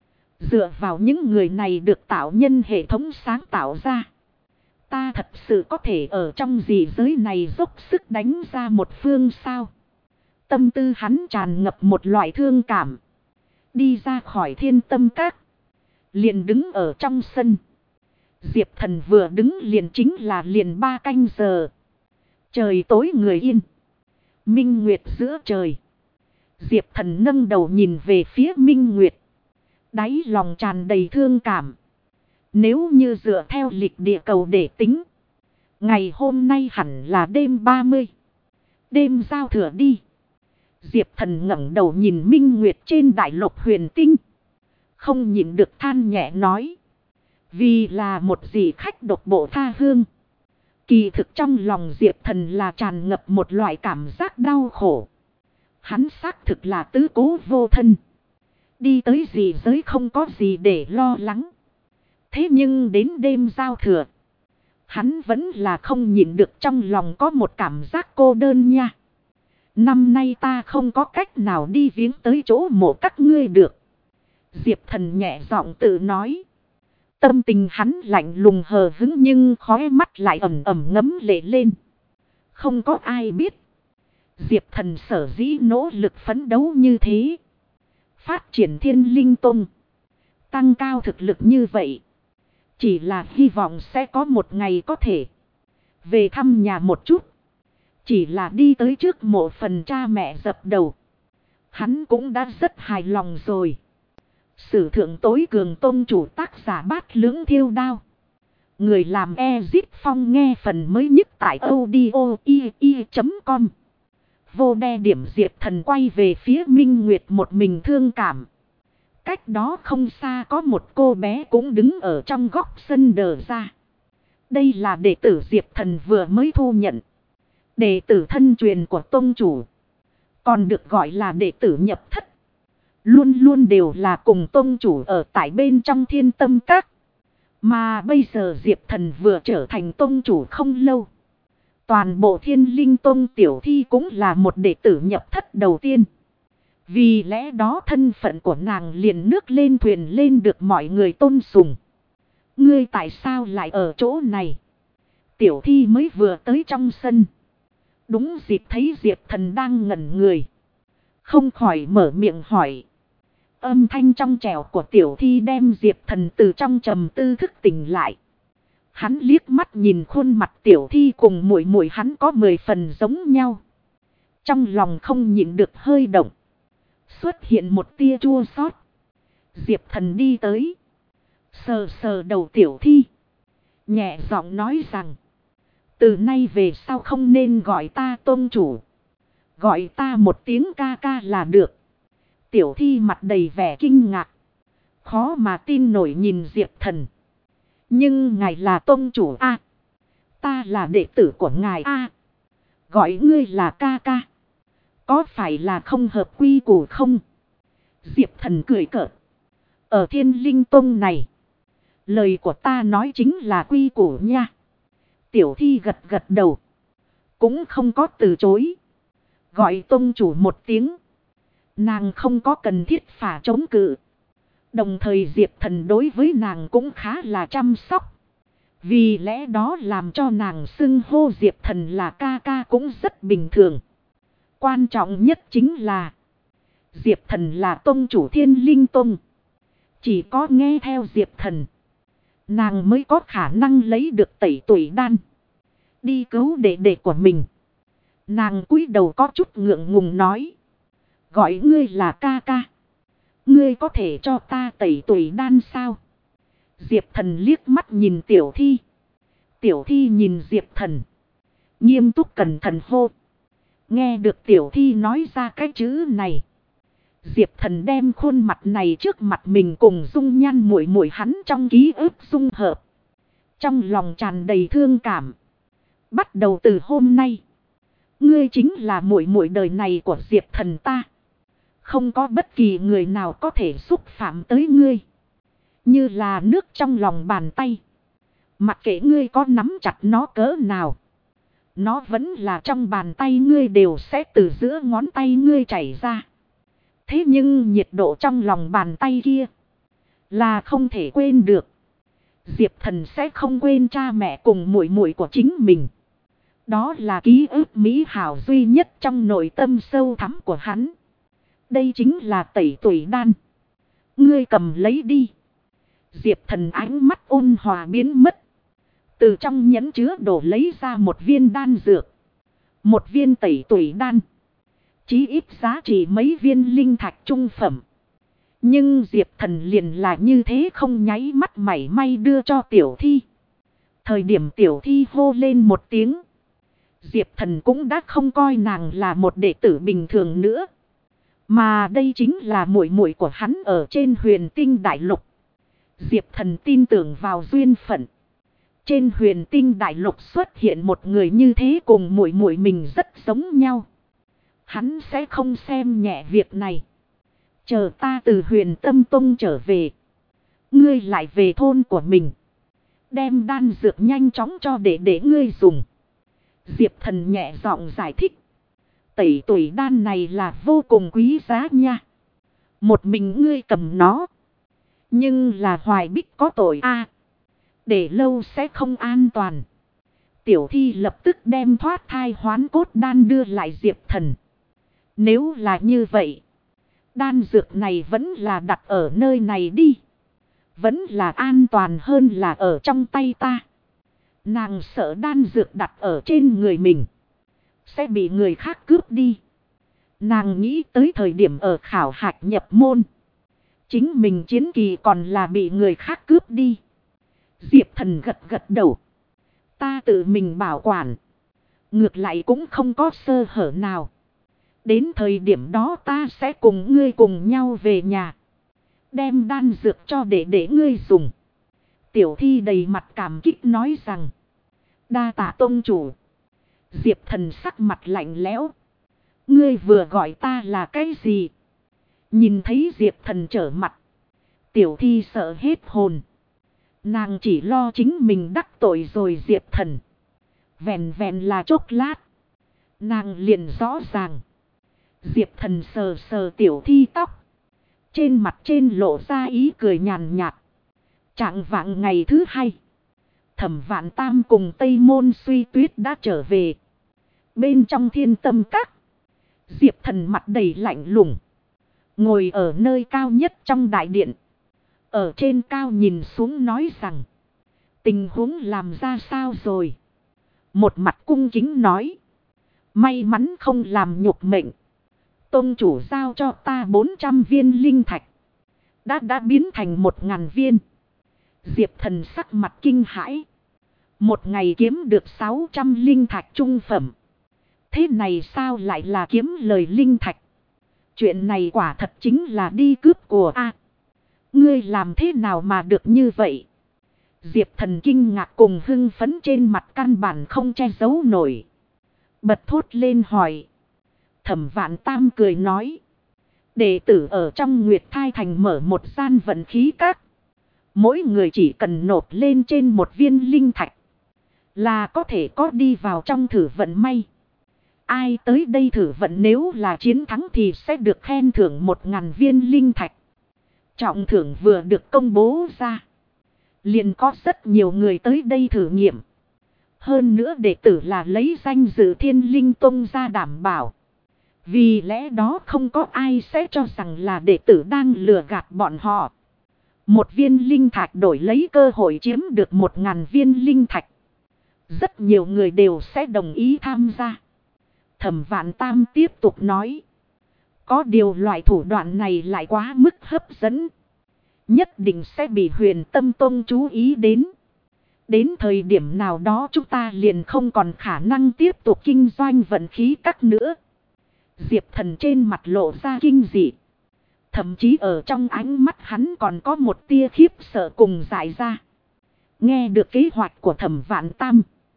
Dựa vào những người này được tạo nhân hệ thống sáng tạo ra. Ta thật sự có thể ở trong dị giới này dốc sức đánh ra một phương sao. Tâm tư hắn tràn ngập một loại thương cảm. Đi ra khỏi Thiên Tâm Các. Liền đứng ở trong sân. Diệp Thần vừa đứng liền chính là liền 3 canh giờ. Trời tối người yên. Minh Nguyệt giữa trời. Diệp Thần nâng đầu nhìn về phía Minh Nguyệt. Đáy lòng tràn đầy thương cảm. Nếu như dựa theo lịch địa cầu để tính. Ngày hôm nay hẳn là đêm 30. Đêm giao thừa đi. Diệp Thần ngẩng đầu nhìn Minh Nguyệt trên đại lục Huyền Tinh. Không nhịn được than nhẹ nói. Vì là một dị khách độc bộ tha hương. Kỳ thực trong lòng Diệp Thần là tràn ngập một loại cảm giác đau khổ. Hắn xác thực là tứ cố vô thân. Đi tới dị giới không có gì để lo lắng. Thế nhưng đến đêm giao thừa. Hắn vẫn là không nhịn được trong lòng có một cảm giác cô đơn nha. Năm nay ta không có cách nào đi viếng tới chỗ mộ các ngươi được. Diệp Thần nhẹ giọng tự nói. Tâm tình hắn lạnh lùng hờ hững nhưng khóe mắt lại ẩm ngấm lệ lên. Không có ai biết. Diệp Thần sở dĩ nỗ lực phấn đấu như thế. Phát triển Thiên Linh Tông. Tăng cao thực lực như vậy. Chỉ là hy vọng sẽ có một ngày có thể. Về thăm nhà một chút. Chỉ là đi tới trước mộ phần cha mẹ dập đầu. Hắn cũng đã rất hài lòng rồi. Sử thượng tối cường tông chủ tác giả Bát Lưỡng Thiêu Đao. Người làm Ezip Phong nghe phần mới nhất tại audio.com. Vô đe điểm Diệp Thần quay về phía Minh Nguyệt một mình thương cảm. Cách đó không xa có một cô bé cũng đứng ở trong góc sân đờ ra. Đây là đệ tử Diệp Thần vừa mới thu nhận. Đệ tử thân truyền của tông chủ. Còn được gọi là đệ tử nhập thất. Luôn luôn đều là cùng tông chủ ở tại bên trong Thiên Tâm Các. Mà bây giờ Diệp Thần vừa trở thành tông chủ không lâu. Toàn bộ Thiên Linh Tông tiểu thi cũng là một đệ tử nhập thất đầu tiên. Vì lẽ đó thân phận của nàng liền nước lên thuyền lên được mọi người tôn sùng. Ngươi tại sao lại ở chỗ này? Tiểu thi mới vừa tới trong sân. Đúng dịp thấy Diệp Thần đang ngẩn người. Không khỏi mở miệng hỏi. Âm thanh trong trẻo của tiểu thi đem Diệp Thần từ trong trầm tư thức tỉnh lại. Hắn liếc mắt nhìn khuôn mặt tiểu thi cùng muội muội hắn có 10 phần giống nhau. Trong lòng không nhịn được hơi động. xuất hiện một tia chua xót. Diệp Thần đi tới. Sờ sờ đầu Tiểu Thi. Nhẹ giọng nói rằng. Từ nay về sau không nên gọi ta tôn chủ. Gọi ta một tiếng ca ca là được. Tiểu Thi mặt đầy vẻ kinh ngạc. Khó mà tin nổi nhìn Diệp Thần. Nhưng ngài là tôn chủ a? Ta là đệ tử của ngài a. Gọi ngươi là ca ca. Có phải là không hợp quy củ không? Diệp Thần cười cợt. Ở Thiên Linh Tông này. Lời của ta nói chính là quy củ nha. Tiểu Thi gật gật đầu. Cũng không có từ chối. Gọi tông chủ một tiếng. Nàng không có cần thiết phải chống cự. Đồng thời Diệp Thần đối với nàng cũng khá là chăm sóc. Vì lẽ đó làm cho nàng xưng hô Diệp Thần là ca ca cũng rất bình thường. Quan trọng nhất chính là Diệp Thần là tông chủ Thiên Linh Tông. Chỉ có nghe theo Diệp Thần, nàng mới có khả năng lấy được tẩy tuổi đan. Đi cứu đệ đệ của mình. Nàng cúi đầu có chút ngượng ngùng nói. Gọi ngươi là ca ca. Ngươi có thể cho ta tẩy tuổi đan sao? Diệp Thần liếc mắt nhìn Tiểu Thi. Tiểu Thi nhìn Diệp Thần. Nghiêm túc cẩn thận hô. Nghe được Tiểu Thi nói ra cái chữ này. Diệp Thần đem khuôn mặt này trước mặt mình cùng dung nhan muội muội hắn trong ký ức dung hợp. Trong lòng tràn đầy thương cảm. Bắt đầu từ hôm nay. Ngươi chính là muội muội đời này của Diệp Thần ta. Không có bất kỳ người nào có thể xúc phạm tới ngươi. Như là nước trong lòng bàn tay. Mặc kệ ngươi có nắm chặt nó cỡ nào. Nó vẫn là trong bàn tay ngươi đều sẽ từ giữa ngón tay ngươi chảy ra. Thế nhưng nhiệt độ trong lòng bàn tay kia là không thể quên được. Diệp Thần sẽ không quên cha mẹ cùng muội muội của chính mình. Đó là ký ức mỹ hảo duy nhất trong nội tâm sâu thẳm của hắn. Đây chính là tẩy tuổi đan. Ngươi cầm lấy đi. Diệp Thần ánh mắt ôn hòa biến mất. Từ trong nhẫn chứa đổ lấy ra một viên đan dược. Một viên tẩy tuổi đan. Chí ít giá trị mấy viên linh thạch trung phẩm. Nhưng Diệp Thần liền là như thế không nháy mắt mảy may đưa cho Tiểu Thi. Thời điểm Tiểu Thi hô lên một tiếng. Diệp Thần cũng đã không coi nàng là một đệ tử bình thường nữa. Mà đây chính là muội muội của hắn ở trên Huyền Tinh Đại Lục. Diệp Thần tin tưởng vào duyên phận. Trên Huyền Tinh Đại Lục xuất hiện một người như thế cùng muội muội mình rất giống nhau. Hắn sẽ không xem nhẹ việc này. Chờ ta từ Huyền Tâm Tông trở về. Ngươi lại về thôn của mình. Đem đan dược nhanh chóng cho để ngươi dùng. Diệp Thần nhẹ giọng giải thích. Tẩy tuổi đan này là vô cùng quý giá nha. Một mình ngươi cầm nó. Nhưng là Hoài Bích có tội a. Để lâu sẽ không an toàn. Tiểu Thi lập tức đem thoát thai hoán cốt đan đưa lại Diệp Thần. Nếu là như vậy. Đan dược này vẫn là đặt ở nơi này đi. Vẫn là an toàn hơn là ở trong tay ta. Nàng sợ đan dược đặt ở trên người mình sẽ bị người khác cướp đi. Nàng nghĩ tới thời điểm ở khảo hạch nhập môn. Chính mình chiến kỳ còn là bị người khác cướp đi. Diệp Thần gật gật đầu. Ta tự mình bảo quản. Ngược lại cũng không có sơ hở nào. Đến thời điểm đó ta sẽ cùng ngươi cùng nhau về nhà. Đem đan dược cho để ngươi dùng. Tiểu Thi đầy mặt cảm kích nói rằng. Đa tạ tông chủ. Diệp Thần sắc mặt lạnh lẽo. Ngươi vừa gọi ta là cái gì? Nhìn thấy Diệp Thần trở mặt. Tiểu Thi sợ hết hồn. Nàng chỉ lo chính mình đắc tội rồi Diệp Thần. Vẹn vẹn là chốc lát. Nàng liền rõ ràng. Diệp Thần sờ sờ Tiểu Thi tóc. Trên mặt trên lộ ra ý cười nhàn nhạt. Trạng vạng ngày thứ hai. Thẩm Vạn Tam cùng Tây Môn Suy Tuyết đã trở về. Bên trong Thiên Tâm Các. Diệp Thần mặt đầy lạnh lùng. Ngồi ở nơi cao nhất trong đại điện. Ở trên cao nhìn xuống nói rằng. Tình huống làm ra sao rồi? Một mặt cung kính nói. May mắn không làm nhục mệnh. Tông chủ giao giao cho ta 400 viên linh thạch. Đã biến thành 1000 viên. Diệp Thần sắc mặt kinh hãi. Một ngày kiếm được 600 linh thạch trung phẩm. Thế này sao lại là kiếm lời linh thạch? Chuyện này quả thật chính là đi cướp của a. Ngươi làm thế nào mà được như vậy? Diệp Thần kinh ngạc cùng hưng phấn trên mặt căn bản không che giấu nổi. Bật thốt lên hỏi. Thẩm Vạn Tam cười nói. Đệ tử ở trong Nguyệt Thai Thành mở một gian vận khí các. Mỗi người chỉ cần nộp lên trên một viên linh thạch. Là có thể có đi vào trong thử vận may. Ai tới đây thử vận nếu là chiến thắng thì sẽ được khen thưởng 1000 viên linh thạch. Trọng thưởng vừa được công bố ra. Liền có rất nhiều người tới đây thử nghiệm. Hơn nữa đệ tử là lấy danh dự Thiên Linh Tông ra đảm bảo. Vì lẽ đó không có ai sẽ cho rằng là đệ tử đang lừa gạt bọn họ. Một viên linh thạch đổi lấy cơ hội chiếm được 1000 viên linh thạch. Rất nhiều người đều sẽ đồng ý tham gia. Thẩm Vạn Tam tiếp tục nói. Có điều loại thủ đoạn này lại quá mức hấp dẫn. Nhất định sẽ bị Huyền Tâm Tông chú ý đến. Đến thời điểm nào đó chúng ta liền không còn khả năng tiếp tục kinh doanh vận khí các nữa. Diệp Thần trên mặt lộ ra kinh dị. Thậm chí ở trong ánh mắt hắn còn có một tia khiếp sợ cùng dại ra. Nghe được kế hoạch của Thẩm Vạn Tam.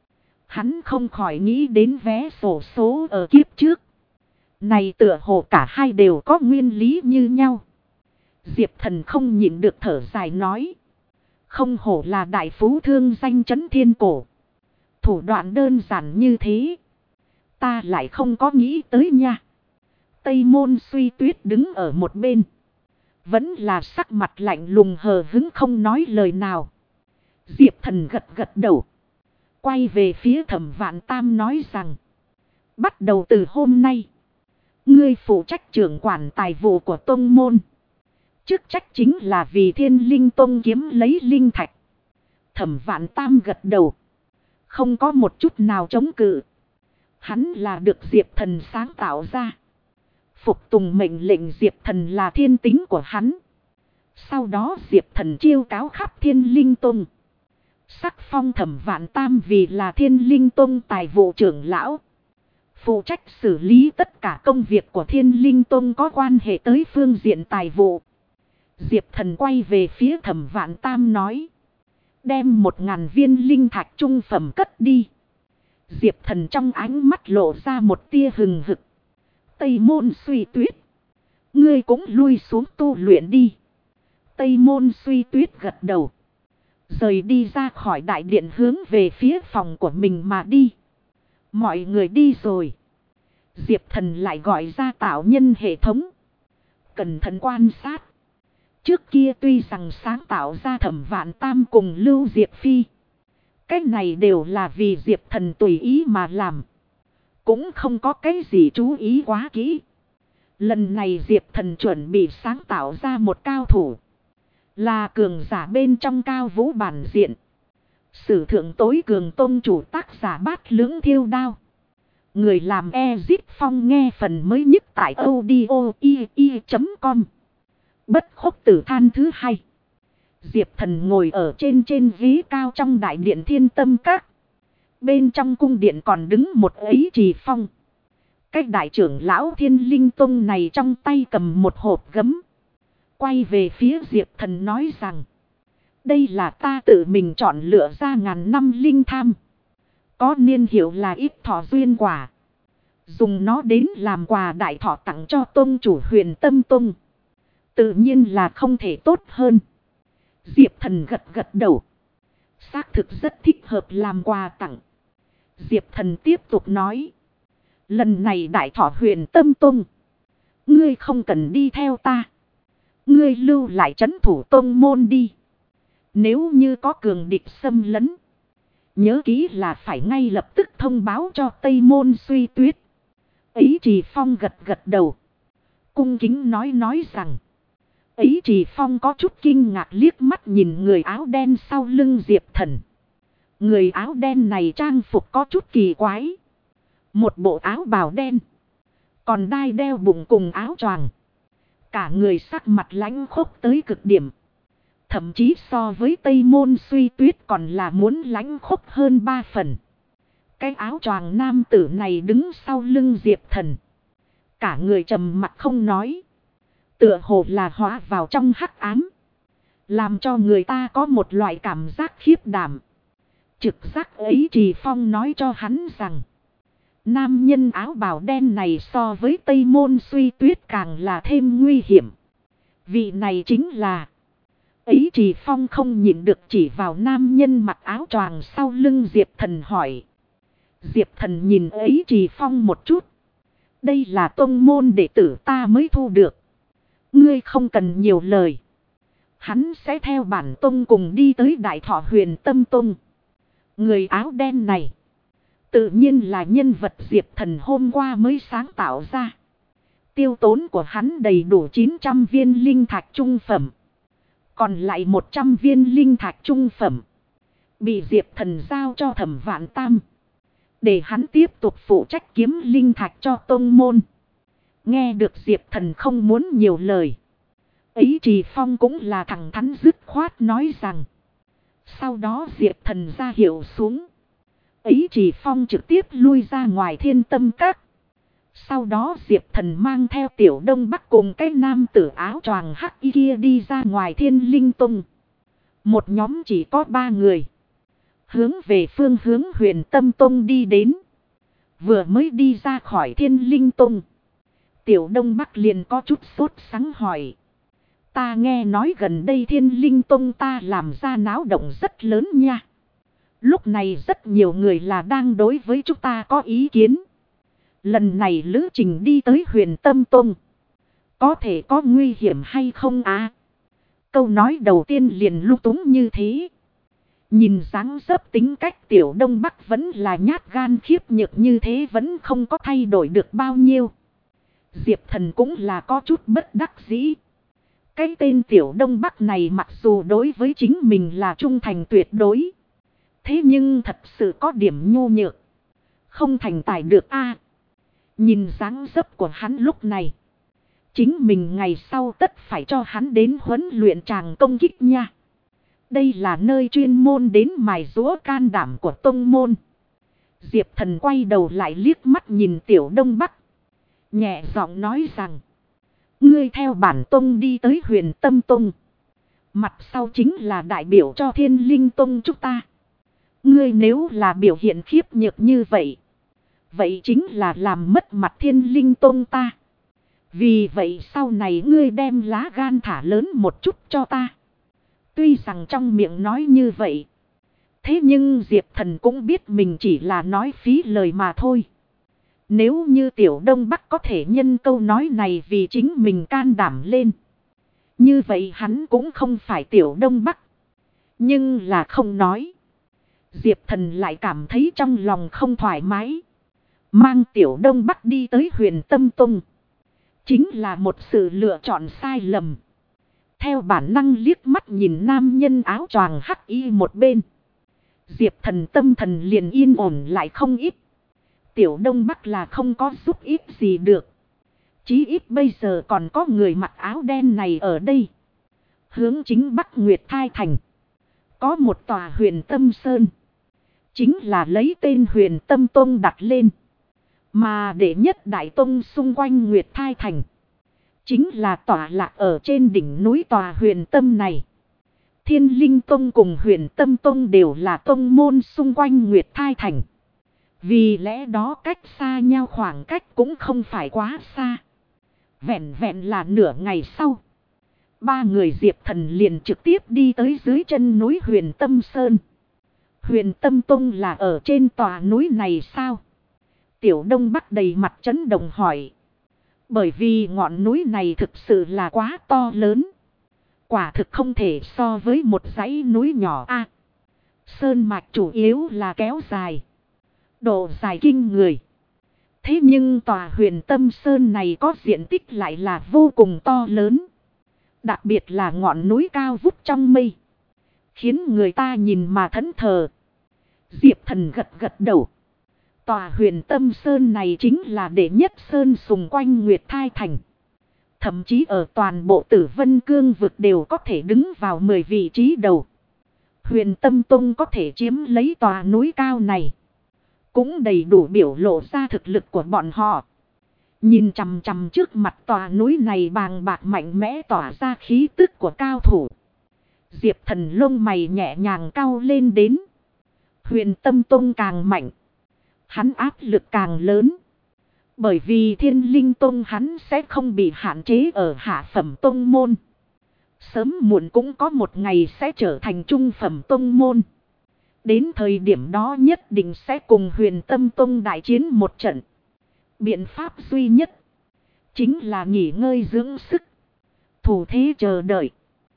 Hắn không khỏi nghĩ đến vé sổ số ở kiếp trước. Này tựa hồ cả hai đều có nguyên lý như nhau. Diệp Thần không nhịn được thở dài nói. Không hổ là đại phú thương danh chấn thiên cổ. Thủ đoạn đơn giản như thế. Ta lại không có nghĩ tới nha. Tây Môn Suy Tuyết đứng ở một bên. Vẫn là sắc mặt lạnh lùng hờ hứng không nói lời nào. Diệp Thần gật gật đầu. Quay về phía Thẩm Vạn Tam nói rằng. Bắt đầu từ hôm nay. Ngươi phụ trách trưởng quản tài vụ của tông môn. Chức trách chính là vì Thiên Linh Tông kiếm lấy linh thạch. Thẩm Vạn Tam gật đầu. Không có một chút nào chống cự. Hắn là được Diệp Thần sáng tạo ra. Phục tùng mệnh lệnh Diệp Thần là thiên tính của hắn. Sau đó Diệp Thần chiêu cáo khắp Thiên Linh Tông. Sắc phong Thẩm Vạn Tam vì là Thiên Linh Tông tài vụ trưởng lão. Phụ trách xử lý tất cả công việc của Thiên Linh Tông có quan hệ tới phương diện tài vụ. Diệp Thần quay về phía Thẩm Vạn Tam nói. Đem 1000 viên linh thạch trung phẩm cất đi. Diệp Thần trong ánh mắt lộ ra một tia hừng hực. Tây Môn Suy Tuyết. Ngươi cũng lui xuống tu luyện đi. Tây Môn Suy Tuyết gật đầu. Rời đi ra khỏi đại điện hướng về phía phòng của mình mà đi. Mọi người đi rồi. Diệp Thần lại gọi ra tạo nhân hệ thống. Cẩn thận quan sát. Trước kia tuy rằng sáng tạo ra Thẩm Vạn Tam cùng Lưu Diệp Phi. Cái này đều là vì Diệp Thần tùy ý mà làm. Cũng không có cái gì chú ý quá kỹ. Lần này Diệp Thần chuẩn bị sáng tạo ra một cao thủ. Là cường giả bên trong cao vũ bản diện. Sử thượng tối cường tông chủ tác giả Bát Lưỡng Thiêu Đao. Người làm Ezip Phong nghe phần mới nhất tại audio.com. Bất khúc tử than thứ hai. Diệp Thần ngồi ở trên ghế cao trong đại điện Thiên Tâm Các. Bên trong cung điện còn đứng một ấy Trì Phong. Cách đại trưởng lão Thiên Linh Tông này trong tay cầm một hộp gấm. Quay về phía Diệp Thần nói rằng. Đây là ta tự mình chọn lựa ra ngàn năm linh tham. Có niên hiệu là ít thọ duyên quả. Dùng nó đến làm quà đại thọ tặng cho tông chủ Huyền Tâm Tông. Tự nhiên là không thể tốt hơn. Diệp Thần gật gật đầu. Xác thực rất thích hợp làm quà tặng. Diệp Thần tiếp tục nói. Lần này đại thọ Huyền Tâm Tông. Ngươi không cần đi theo ta. Ngươi lưu lại trấn thủ tông môn đi. Nếu như có cường địch xâm lấn. Nhớ kỹ là phải ngay lập tức thông báo cho Tây Môn Suy Tuyết. Ấy Trì Phong gật gật đầu. Cung kính nói rằng. Ấy Trì Phong có chút kinh ngạc liếc mắt nhìn người áo đen sau lưng Diệp Thần. Người áo đen này trang phục có chút kỳ quái. Một bộ áo bào đen. Còn đai đeo bụng cùng áo choàng. Cả người sắc mặt lãnh khốc tới cực điểm. Thậm chí so với Tây Môn Suy Tuyết còn là muốn lãnh khốc hơn 3 phần. Cái áo choàng nam tử này đứng sau lưng Diệp Thần. Cả người trầm mặc không nói. Tựa hồ là hóa vào trong hắc ám. Làm cho người ta có một loại cảm giác khiếp đảm. Trực giác ấy Trì Phong nói cho hắn rằng. Nam nhân áo bào đen này so với Tây Môn Suy Tuyết càng là thêm nguy hiểm. Vị này chính là. Ấy Trì Phong không nhịn được chỉ vào nam nhân mặc áo choàng sau lưng Diệp Thần hỏi. Diệp Thần nhìn ấy Trì Phong một chút. Đây là tông môn đệ tử ta mới thu được. Ngươi không cần nhiều lời. Hắn sẽ theo bản tông cùng đi tới Đại Thọ Huyền Tâm Tông. Người áo đen này. Tự nhiên là nhân vật Diệp Thần hôm qua mới sáng tạo ra. Tiêu tốn của hắn đầy đủ 900 viên linh thạch trung phẩm. Còn lại 100 viên linh thạch trung phẩm. Bị Diệp Thần giao cho Thẩm Vạn Tam. Để hắn tiếp tục phụ trách kiếm linh thạch cho tông môn. Nghe được Diệp Thần không muốn nhiều lời. Ấy Trì Phong cũng là thẳng thắn dứt khoát nói rằng. Sau đó Diệp Thần ra hiệu xuống. Ấy Trì Phong trực tiếp lui ra ngoài Thiên Tâm Các. Sau đó Diệp Thần mang theo Tiểu Đông Bắc cùng cái nam tử áo choàng hắc y kia đi ra ngoài Thiên Linh Tông. Một nhóm chỉ có 3 người. Hướng về phương hướng Huyền Tâm Tông đi đến. Vừa mới đi ra khỏi Thiên Linh Tông. Tiểu Đông Bắc liền có chút sốt sắng hỏi. Ta nghe nói gần đây Thiên Linh Tông ta làm ra náo động rất lớn nha. Lúc này rất nhiều người là đang đối với chúng ta có ý kiến. Lần này lữ trình đi tới Huyền Tâm Tông. Có thể có nguy hiểm hay không à? Câu nói đầu tiên liền lung túng như thế. Nhìn dáng dấp tính cách Tiểu Đông Bắc vẫn là nhát gan khiếp nhược như thế vẫn không có thay đổi được bao nhiêu. Diệp Thần cũng là có chút bất đắc dĩ. Cái tên Tiểu Đông Bắc này mặc dù đối với chính mình là trung thành tuyệt đối. Thế nhưng thật sự có điểm nhu nhược. Không thành tài được a. Nhìn dáng dấp của hắn lúc này. Chính mình ngày sau tất phải cho hắn đến huấn luyện tràng công kích nha. Đây là nơi chuyên môn đến mài giũa can đảm của tông môn. Diệp Thần quay đầu lại liếc mắt nhìn Tiểu Đông Bắc. Nhẹ giọng nói rằng. Ngươi theo bản tông đi tới Huyền Tâm Tông. Mặt sau chính là đại biểu cho Thiên Linh Tông chúng ta. Ngươi nếu là biểu hiện khiếp nhược như vậy. Vậy chính là làm mất mặt Thiên Linh Tông ta. Vì vậy sau này ngươi đem lá gan thả lớn một chút cho ta. Tuy rằng trong miệng nói như vậy. Thế nhưng Diệp Thần cũng biết mình chỉ là nói phí lời mà thôi. Nếu như Tiểu Đông Bắc có thể nhân câu nói này vì chính mình can đảm lên. Như vậy hắn cũng không phải Tiểu Đông Bắc. Nhưng là không nói. Diệp Thần lại cảm thấy trong lòng không thoải mái. Mang Tiểu Đông Bắc đi tới Huyền Tâm Tông. Chính là một sự lựa chọn sai lầm. Theo bản năng liếc mắt nhìn nam nhân áo choàng hắc y một bên. Diệp Thần tâm thần liền yên ổn lại không ít. Tiểu Đông Bắc là không có giúp ít gì được. Chí ít bây giờ còn có người mặc áo đen này ở đây. Hướng chính Bắc Nguyệt Thai Thành. Có một tòa Huyền Tâm Sơn. Chính là lấy tên Huyền Tâm Tông đặt lên. Mà đệ nhất đại tông xung quanh Nguyệt Thai Thành. Chính là tòa lạc ở trên đỉnh núi tòa Huyền Tâm này. Thiên Linh Tông cùng Huyền Tâm Tông đều là tông môn xung quanh Nguyệt Thai Thành. Vì lẽ đó cách xa nhau khoảng cách cũng không phải quá xa. Vẹn vẹn là nửa ngày sau. 3 người Diệp Thần liền trực tiếp đi tới dưới chân núi Huyền Tâm Sơn. Huyền Tâm Tông là ở trên tòa núi này sao? Tiểu Đông Bắc đầy mặt chấn động hỏi. Bởi vì ngọn núi này thực sự là quá to lớn. Quả thực không thể so với một dãy núi nhỏ a. Sơn mạch chủ yếu là kéo dài. Độ dài kinh người. Thế nhưng tòa Huyền Tâm Sơn này có diện tích lại là vô cùng to lớn. Đặc biệt là ngọn núi cao vút trong mây. Khiến người ta nhìn mà thẫn thờ. Diệp Thần gật gật đầu. Tòa Huyền Tâm Sơn này chính là đệ nhất sơn xung quanh Nguyệt Thai Thành. Thậm chí ở toàn bộ Tử Vân Cương vực đều có thể đứng vào 10 vị trí đầu. Huyền Tâm Tông có thể chiếm lấy tòa núi cao này, cũng đầy đủ biểu lộ ra thực lực của bọn họ. Nhìn chằm chằm trước mặt tòa núi này bàng bạc mạnh mẽ tỏa ra khí tức của cao thủ. Diệp Thần lông mày nhẹ nhàng cau lên đến. Huyền Tâm Tông càng mạnh, hắn áp lực càng lớn. Bởi vì Thiên Linh Tông hắn sẽ không bị hạn chế ở hạ phẩm tông môn. Sớm muộn cũng có một ngày sẽ trở thành trung phẩm tông môn. Đến thời điểm đó nhất định sẽ cùng Huyền Tâm Tông đại chiến một trận. Biện pháp duy nhất chính là nghỉ ngơi dưỡng sức, thủ thế chờ đợi,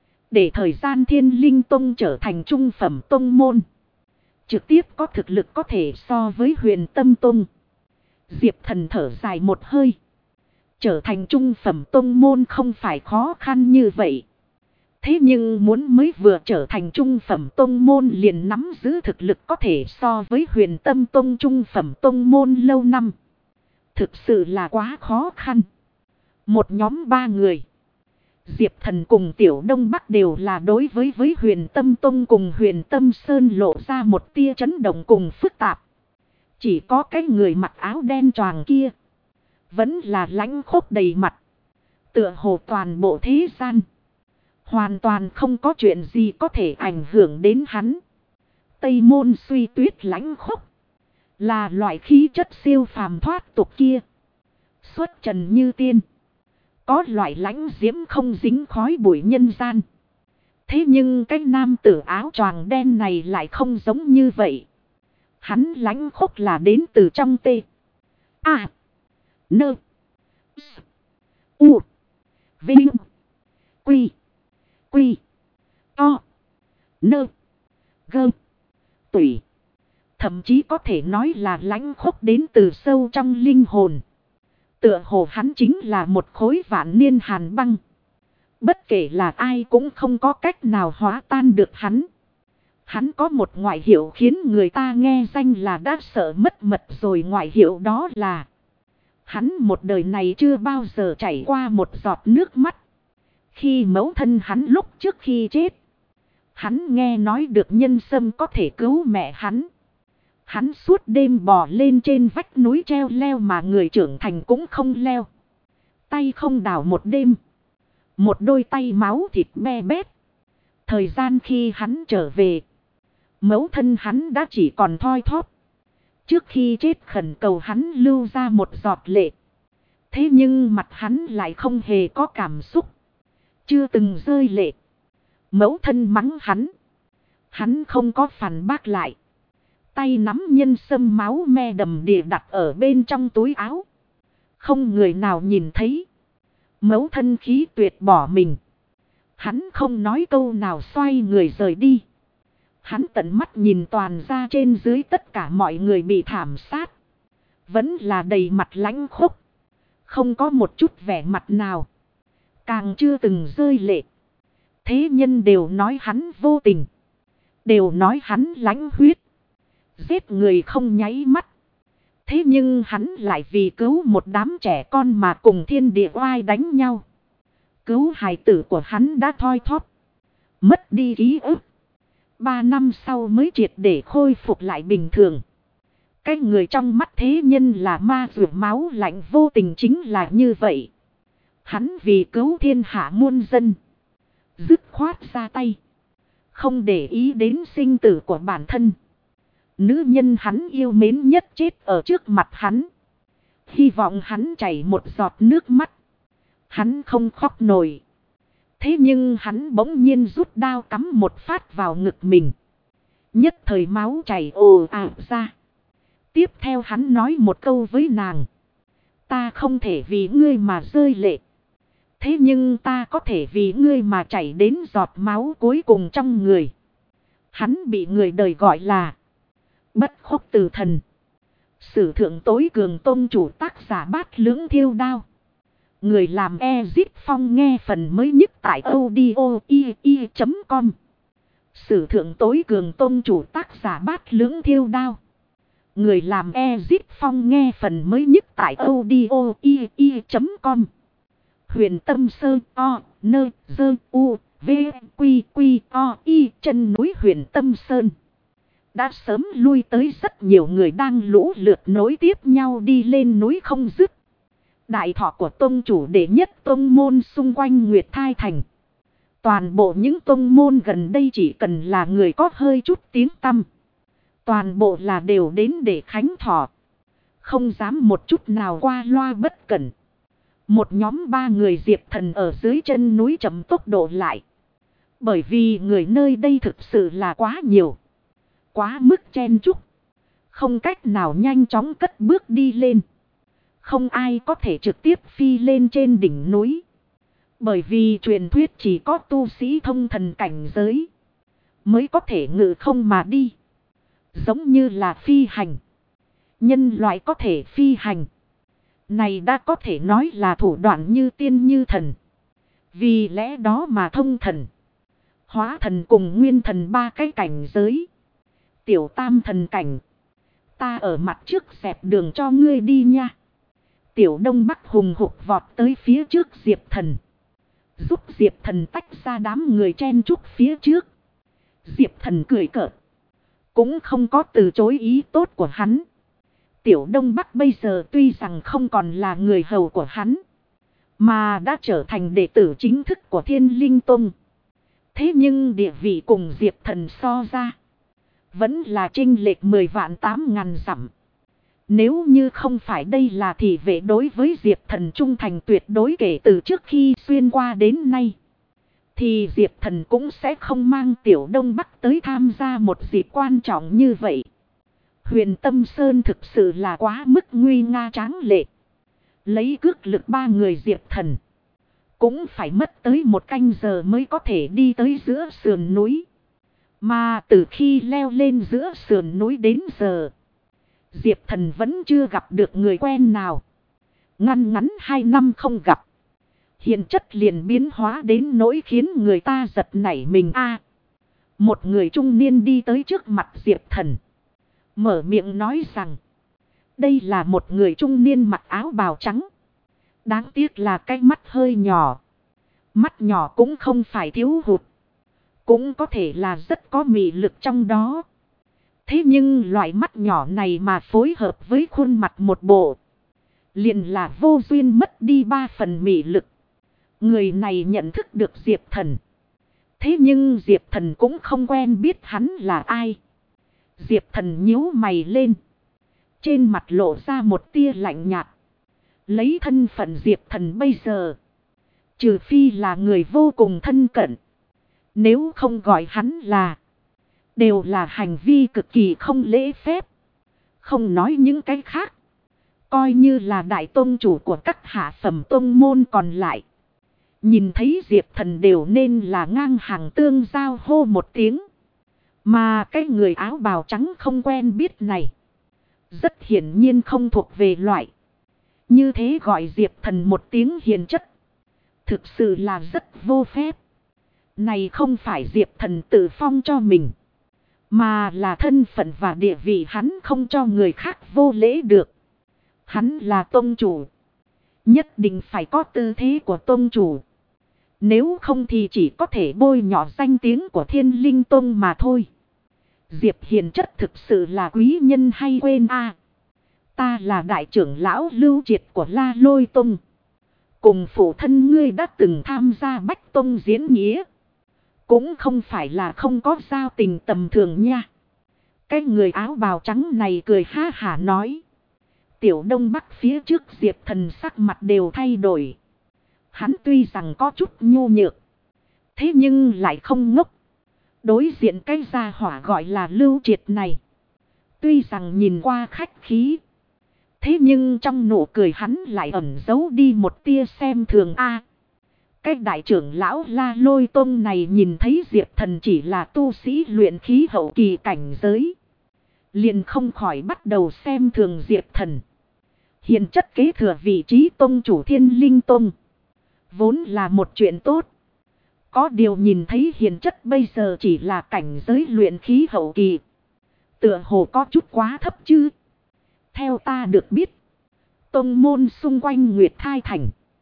để thời gian Thiên Linh Tông trở thành trung phẩm tông môn, trực tiếp có thực lực có thể so với Huyền Tâm Tông. Diệp Thần thở dài một hơi. Trở thành trung phẩm tông môn không phải khó khăn như vậy. Thế nhưng muốn mới vừa trở thành trung phẩm tông môn liền nắm giữ thực lực có thể so với Huyền Tâm Tông trung phẩm tông môn lâu năm, thực sự là quá khó khăn. Một nhóm 3 người, Diệp Thần cùng Tiểu Đông Bắc đều là đối với Huyền Tâm Tông cùng Huyền Tâm Sơn lộ ra một tia chấn động cùng phức tạp. Chỉ có cái người mặc áo đen choàng kia, vẫn là lãnh khốc đầy mặt. Tựa hồ toàn bộ thế gian hoàn toàn không có chuyện gì có thể ảnh hưởng đến hắn. Tây Môn Suy Tuyết lãnh khốc, là loại khí chất siêu phàm thoát tục kia. Xuất trần như tiên, có loại lãnh diễm không dính khói bụi nhân gian. Thế nhưng cái nam tử áo choàng đen này lại không giống như vậy. Hắn lãnh khốc là đến từ trong tê. A. Nơ. S. U. Vinh. Quy. Quy. To. Nơ. Gơ. Tủy. Thậm chí có thể nói là lãnh khốc đến từ sâu trong linh hồn. Tựa hồ hắn chính là một khối vạn niên hàn băng. Bất kể là ai cũng không có cách nào hóa tan được hắn. Hắn có một ngoại hiệu khiến người ta nghe danh là đã sợ mất mật rồi, ngoại hiệu đó là hắn một đời này chưa bao giờ chảy qua một giọt nước mắt. Khi mẫu thân hắn lúc trước khi chết, hắn nghe nói được nhân sâm có thể cứu mẹ hắn. Hắn suốt đêm bò lên trên vách núi treo leo mà người trưởng thành cũng không leo. Tay không đào một đêm. Một đôi tay máu thịt be bét. Thời gian khi hắn trở về, mẫu thân hắn đã chỉ còn thoi thóp. Trước khi chết khẩn cầu hắn lưu ra một giọt lệ. Thế nhưng mặt hắn lại không hề có cảm xúc, chưa từng rơi lệ. Mẫu thân mắng hắn, hắn không có phản bác lại. Tay nắm nhân sâm máu me đầm đìa đặt ở bên trong túi áo. Không người nào nhìn thấy. Mẫu thân khí tuyệt bỏ mình. Hắn không nói câu nào xoay người rời đi. Hắn tận mắt nhìn toàn ra trên dưới tất cả mọi người bị thảm sát. Vẫn là đầy mặt lãnh khốc, không có một chút vẻ mặt nào, càng chưa từng rơi lệ. Thế nhân đều nói hắn vô tình, đều nói hắn lãnh huyết, giết người không nháy mắt. Thế nhưng hắn lại vì cứu một đám trẻ con mà cùng thiên địa oai đánh nhau. Cứu hài tử của hắn đã thoi thóp, mất đi ký ức. 3 năm sau mới triệt để khôi phục lại bình thường. Cái người trong mắt thế nhân là ma rượu máu lạnh vô tình chính là như vậy. Hắn vì cứu thiên hạ muôn dân, dứt khoát ra tay, không để ý đến sinh tử của bản thân. Nữ nhân hắn yêu mến nhất chết ở trước mặt hắn. Hy vọng hắn chảy một giọt nước mắt, hắn không khóc nổi. Thế nhưng hắn bỗng nhiên rút đao cắm một phát vào ngực mình. Nhất thời máu chảy ồ ạt ra. Tiếp theo hắn nói một câu với nàng. Ta không thể vì ngươi mà rơi lệ. Thế nhưng ta có thể vì ngươi mà chảy đến giọt máu cuối cùng trong người. Hắn bị người đời gọi là Bất Khốc Tử Thần. Sử thượng tối cường tông chủ, tác giả Bát Lưỡng Thiêu Đao. Người làm Ezip Phong nghe phần mới nhất tại audio.com. Sử thượng tối cường tông chủ, tác giả Bát Lưỡng Thiêu Đao. Người làm Ezip Phong nghe phần mới nhất tại audio.com. Huyền Tâm Sơn O Nơ Dơ U V Quy Quy O Y chân núi Huyền Tâm Sơn. Đã sớm lui tới rất nhiều người đang lũ lượt nối tiếp nhau đi lên núi không dứt. Đại thọ của tông chủ đệ nhất tông môn xung quanh Nguyệt Thai Thành. Toàn bộ những tông môn gần đây chỉ cần là người có hơi chút tiếng tăm. Toàn bộ là đều đến để khánh thọ. Không dám một chút nào qua loa bất cẩn. Một nhóm 3 người Diệp Thần ở dưới chân núi chậm tốc độ lại. Bởi vì người nơi đây thực sự là quá nhiều. Quá mức chen chúc. Không cách nào nhanh chóng cất bước đi lên. Không ai có thể trực tiếp phi lên trên đỉnh núi. Bởi vì truyền thuyết chỉ có tu sĩ thông thần cảnh giới mới có thể ngự không mà đi. Giống như là phi hành. Nhân loại có thể phi hành. Này đã có thể nói là thủ đoạn như tiên như thần. Vì lẽ đó mà thông thần, hóa thần cùng nguyên thần 3 cái cảnh giới. Tiểu tam thần cảnh. Ta ở mặt trước dẹp đường cho ngươi đi nha. Tiểu Đông Bắc hùng hục vọt tới phía trước Diệp Thần. Giúp Diệp Thần tách ra đám người chen chúc phía trước. Diệp Thần cười cợt. Cũng không có từ chối ý tốt của hắn. Tiểu Đông Bắc bây giờ tuy rằng không còn là người hầu của hắn, mà đã trở thành đệ tử chính thức của Thiên Linh Tông. Thế nhưng địa vị cùng Diệp Thần so ra, vẫn là chênh lệch 10 vạn 8 ngàn dặm. Nếu như không phải đây là thị vệ đối với Diệp Thần trung thành tuyệt đối kể từ trước khi xuyên qua đến nay, thì Diệp Thần cũng sẽ không mang Tiểu Đông Bắc tới tham gia một dịp quan trọng như vậy. Huyền Tâm Sơn thực sự là quá mức nguy nga tráng lệ. Lấy cước lực 3 người Diệp Thần, cũng phải mất tới 1 canh giờ mới có thể đi tới giữa sườn núi. Mà từ khi leo lên giữa sườn núi đến giờ, Diệp Thần vẫn chưa gặp được người quen nào. Ngăn ngắn 2 năm không gặp, hiện chất liền biến hóa đến nỗi khiến người ta giật nảy mình một người trung niên đi tới trước mặt Diệp Thần, mở miệng nói rằng, đây là một người trung niên mặc áo bào trắng. Đáng tiếc là cái mắt hơi nhỏ. Mắt nhỏ cũng không phải thiếu hụt, cũng có thể là rất có mị lực trong đó. Thế nhưng loại mắt nhỏ này mà phối hợp với khuôn mặt một bộ, liền là vô duyên mất đi 3 phần mị lực. Người này nhận thức được Diệp Thần. Thế nhưng Diệp Thần cũng không quen biết hắn là ai. Diệp Thần nhíu mày lên, trên mặt lộ ra một tia lạnh nhạt. Lấy thân phận Diệp Thần bây giờ, trừ phi là người vô cùng thân cận, nếu không gọi hắn là, đều là hành vi cực kỳ không lễ phép. Không nói những cái khác, coi như là đại tông chủ của các hạ phẩm tông môn còn lại, nhìn thấy Diệp Thần đều nên là ngang hàng tương giao hô một tiếng. Mà cái người áo bào trắng không quen biết này, rất hiển nhiên không thuộc về loại như thế gọi Diệp Thần một tiếng hiền chất. Thực sự là rất vô phép. Này không phải Diệp Thần tự phong cho mình, mà là thân phận và địa vị hắn không cho người khác vô lễ được. Hắn là tông chủ, nhất định phải có tư thế của tông chủ. Nếu không thì chỉ có thể bôi nhọ danh tiếng của Thiên Linh Tông mà thôi. Diệp hiền chất thực sự là quý nhân hay quên ta là đại trưởng lão Lưu Triệt của La Lôi Tông. Cùng phụ thân ngươi đã từng tham gia Bách Tông diễn nghĩa. Cũng không phải là không có giao tình tầm thường nha. Cái người áo bào trắng này cười ha hả nói. Tiểu Đông Bắc phía trước Diệp Thần sắc mặt đều thay đổi. Hắn tuy rằng có chút nhu nhược, thế nhưng lại không ngốc. Đối diện cái gia hỏa gọi là Lưu Triệt này, tuy rằng nhìn qua khách khí, thế nhưng trong nụ cười hắn lại ẩn giấu đi một tia xem thường Cái đại trưởng lão La Lôi Tông này nhìn thấy Diệp Thần chỉ là tu sĩ luyện khí hậu kỳ cảnh giới, liền không khỏi bắt đầu xem thường Diệp Thần. Hiện chất kế thừa vị trí tông chủ Thiên Linh Tông, vốn là một chuyện tốt. Có điều nhìn thấy hiền chất bây giờ chỉ là cảnh giới luyện khí hậu kỳ, tựa hồ có chút quá thấp chứ. Theo ta được biết, tông môn xung quanh Nguyệt Thai Thành,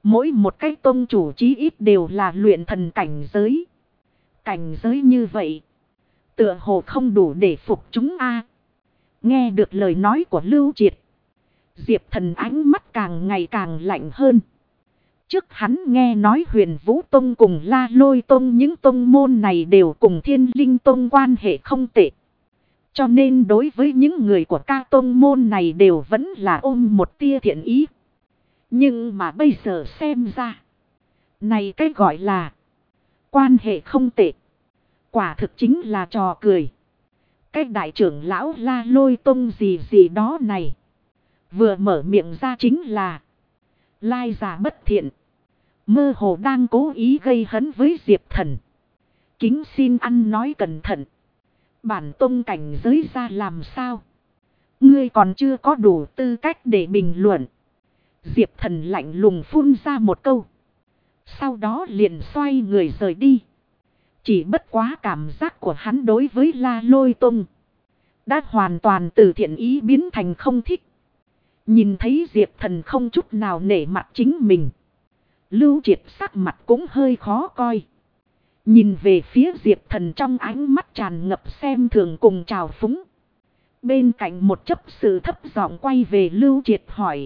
Mỗi một cái tông chủ chí ít đều là luyện thần cảnh giới. Cảnh giới như vậy, tựa hồ không đủ để phục chúng a. Nghe được lời nói của Lưu Triệt, Diệp Thần ánh mắt càng ngày càng lạnh hơn. Trước hắn nghe nói Huyền Vũ Tông cùng La Lôi Tông, những tông môn này đều cùng Thiên Linh Tông quan hệ không tệ. Cho nên đối với những người của ca tông môn này đều vẫn là ôm một tia thiện ý. Nhưng mà bây giờ xem ra, này cái gọi là quan hệ không tệ, quả thực chính là trò cười. Cái đại trưởng lão La Lôi Tông gì gì đó này, vừa mở miệng ra chính là lai giả bất thiện, mơ hồ đang cố ý gây hấn với Diệp Thần. Kính xin ăn nói cẩn thận, bản tông cảnh giới ra làm sao, ngươi còn chưa có đủ tư cách để bình luận. Diệp Thần lạnh lùng phun ra một câu, sau đó liền xoay người rời đi. Chỉ bất quá cảm giác của hắn đối với La Lôi Tông đã hoàn toàn từ thiện ý biến thành không thích. Nhìn thấy Diệp Thần không chút nào nể mặt chính mình, Lưu Triệt sắc mặt cũng hơi khó coi. Nhìn về phía Diệp Thần trong ánh mắt tràn ngập xem thường cùng trào phúng. Bên cạnh một chấp sự thấp giọng quay về Lưu Triệt hỏi,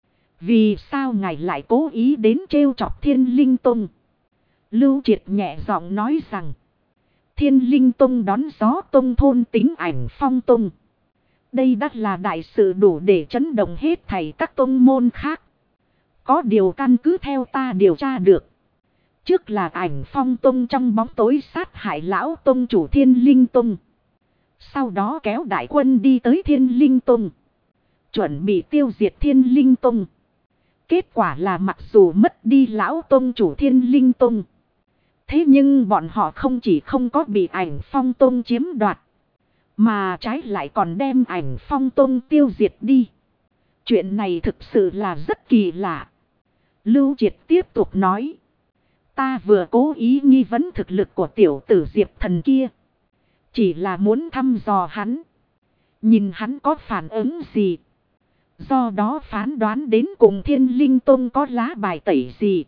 vì sao ngài lại cố ý đến trêu chọc Thiên Linh Tông? Lưu Triệt nhẹ giọng nói rằng, Thiên Linh Tông đón gió tông thôn tính Ảnh Phong Tông. Đây đã là đại sự đủ để chấn động hết thảy các tông môn khác. Có điều căn cứ theo ta điều tra được, trước là Ảnh Phong Tông trong bóng tối sát hại lão tông chủ Thiên Linh Tông. Sau đó kéo đại quân đi tới Thiên Linh Tông, chuẩn bị tiêu diệt Thiên Linh Tông. Kết quả là mặc dù mất đi lão tông chủ Thiên Linh Tông, thế nhưng bọn họ không chỉ không có bị Ảnh Phong Tông chiếm đoạt, mà trái lại còn đem Ảnh Phong Tông tiêu diệt đi. Chuyện này thực sự là rất kỳ lạ. Lưu Triệt tiếp tục nói, ta vừa cố ý nghi vấn thực lực của tiểu tử Diệp Thần kia, chỉ là muốn thăm dò hắn, nhìn hắn có phản ứng gì. Do đó phán đoán đến cùng Thiên Linh Tông có lá bài tẩy gì,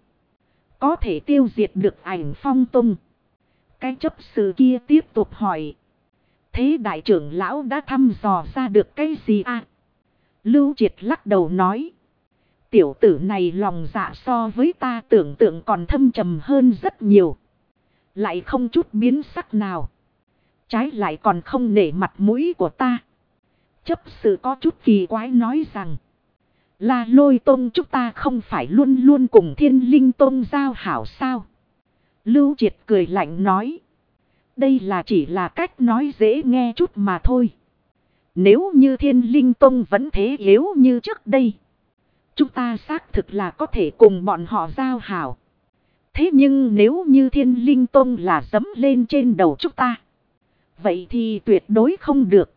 có thể tiêu diệt được Ảnh Phong Tông. Cái chấp sự kia tiếp tục hỏi, thế đại trưởng lão đã thăm dò ra được cái gì à? Lưu Triệt lắc đầu nói, tiểu tử này lòng dạ so với ta tưởng tượng còn thâm trầm hơn rất nhiều. Lại không chút biến sắc nào, trái lại còn không nể mặt mũi của ta. Chấp sự có chút kỳ quái nói rằng, La Lôi Tông chúng ta không phải luôn luôn cùng Thiên Linh Tông giao hảo sao? Lưu Triệt cười lạnh nói, đây là chỉ là cách nói dễ nghe chút mà thôi. Nếu như Thiên Linh Tông vẫn thế yếu như trước đây, chúng ta xác thực là có thể cùng bọn họ giao hảo. Thế nhưng nếu như Thiên Linh Tông là dẫm lên trên đầu chúng ta, vậy thì tuyệt đối không được.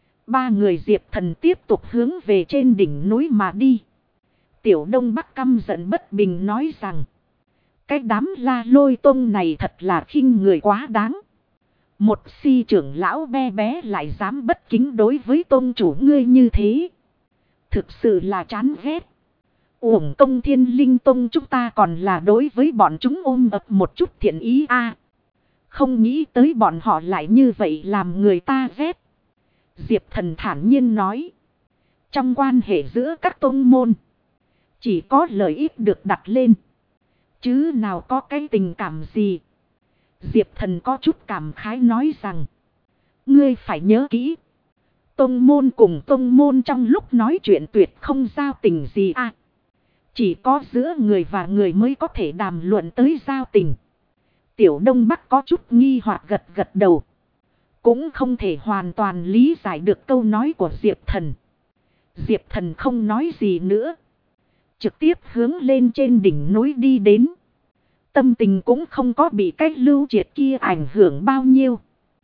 Ba người Diệp Thần tiếp tục hướng về trên đỉnh núi mà đi. Tiểu Đông Bắc căm giận bất bình nói rằng, cái đám La Lôi Tông này thật là khinh người quá đáng. Một si trưởng lão bé bé lại dám bất kính đối với tông chủ ngươi như thế, thực sự là chán ghét. Uổng công Thiên Linh Tông chúng ta còn là đối với bọn chúng ôm ập một chút thiện ý a. Không nghĩ tới bọn họ lại như vậy làm người ta ghét. Diệp Thần thản nhiên nói, trong quan hệ giữa các tông môn, chỉ có lợi ích được đặt lên, chứ nào có cái tình cảm gì. Diệp Thần có chút cảm khái nói rằng, ngươi phải nhớ kỹ, tông môn cùng tông môn trong lúc nói chuyện tuyệt không giao tình gì à. Chỉ có giữa người và người mới có thể đàm luận tới giao tình. Tiểu Đông Bắc có chút nghi hoặc gật gật đầu, cũng không thể hoàn toàn lý giải được câu nói của Diệp Thần. Diệp Thần không nói gì nữa, trực tiếp hướng lên trên đỉnh núi đi đến. Tâm tình cũng không có bị cách Lưu Triệt kia ảnh hưởng bao nhiêu.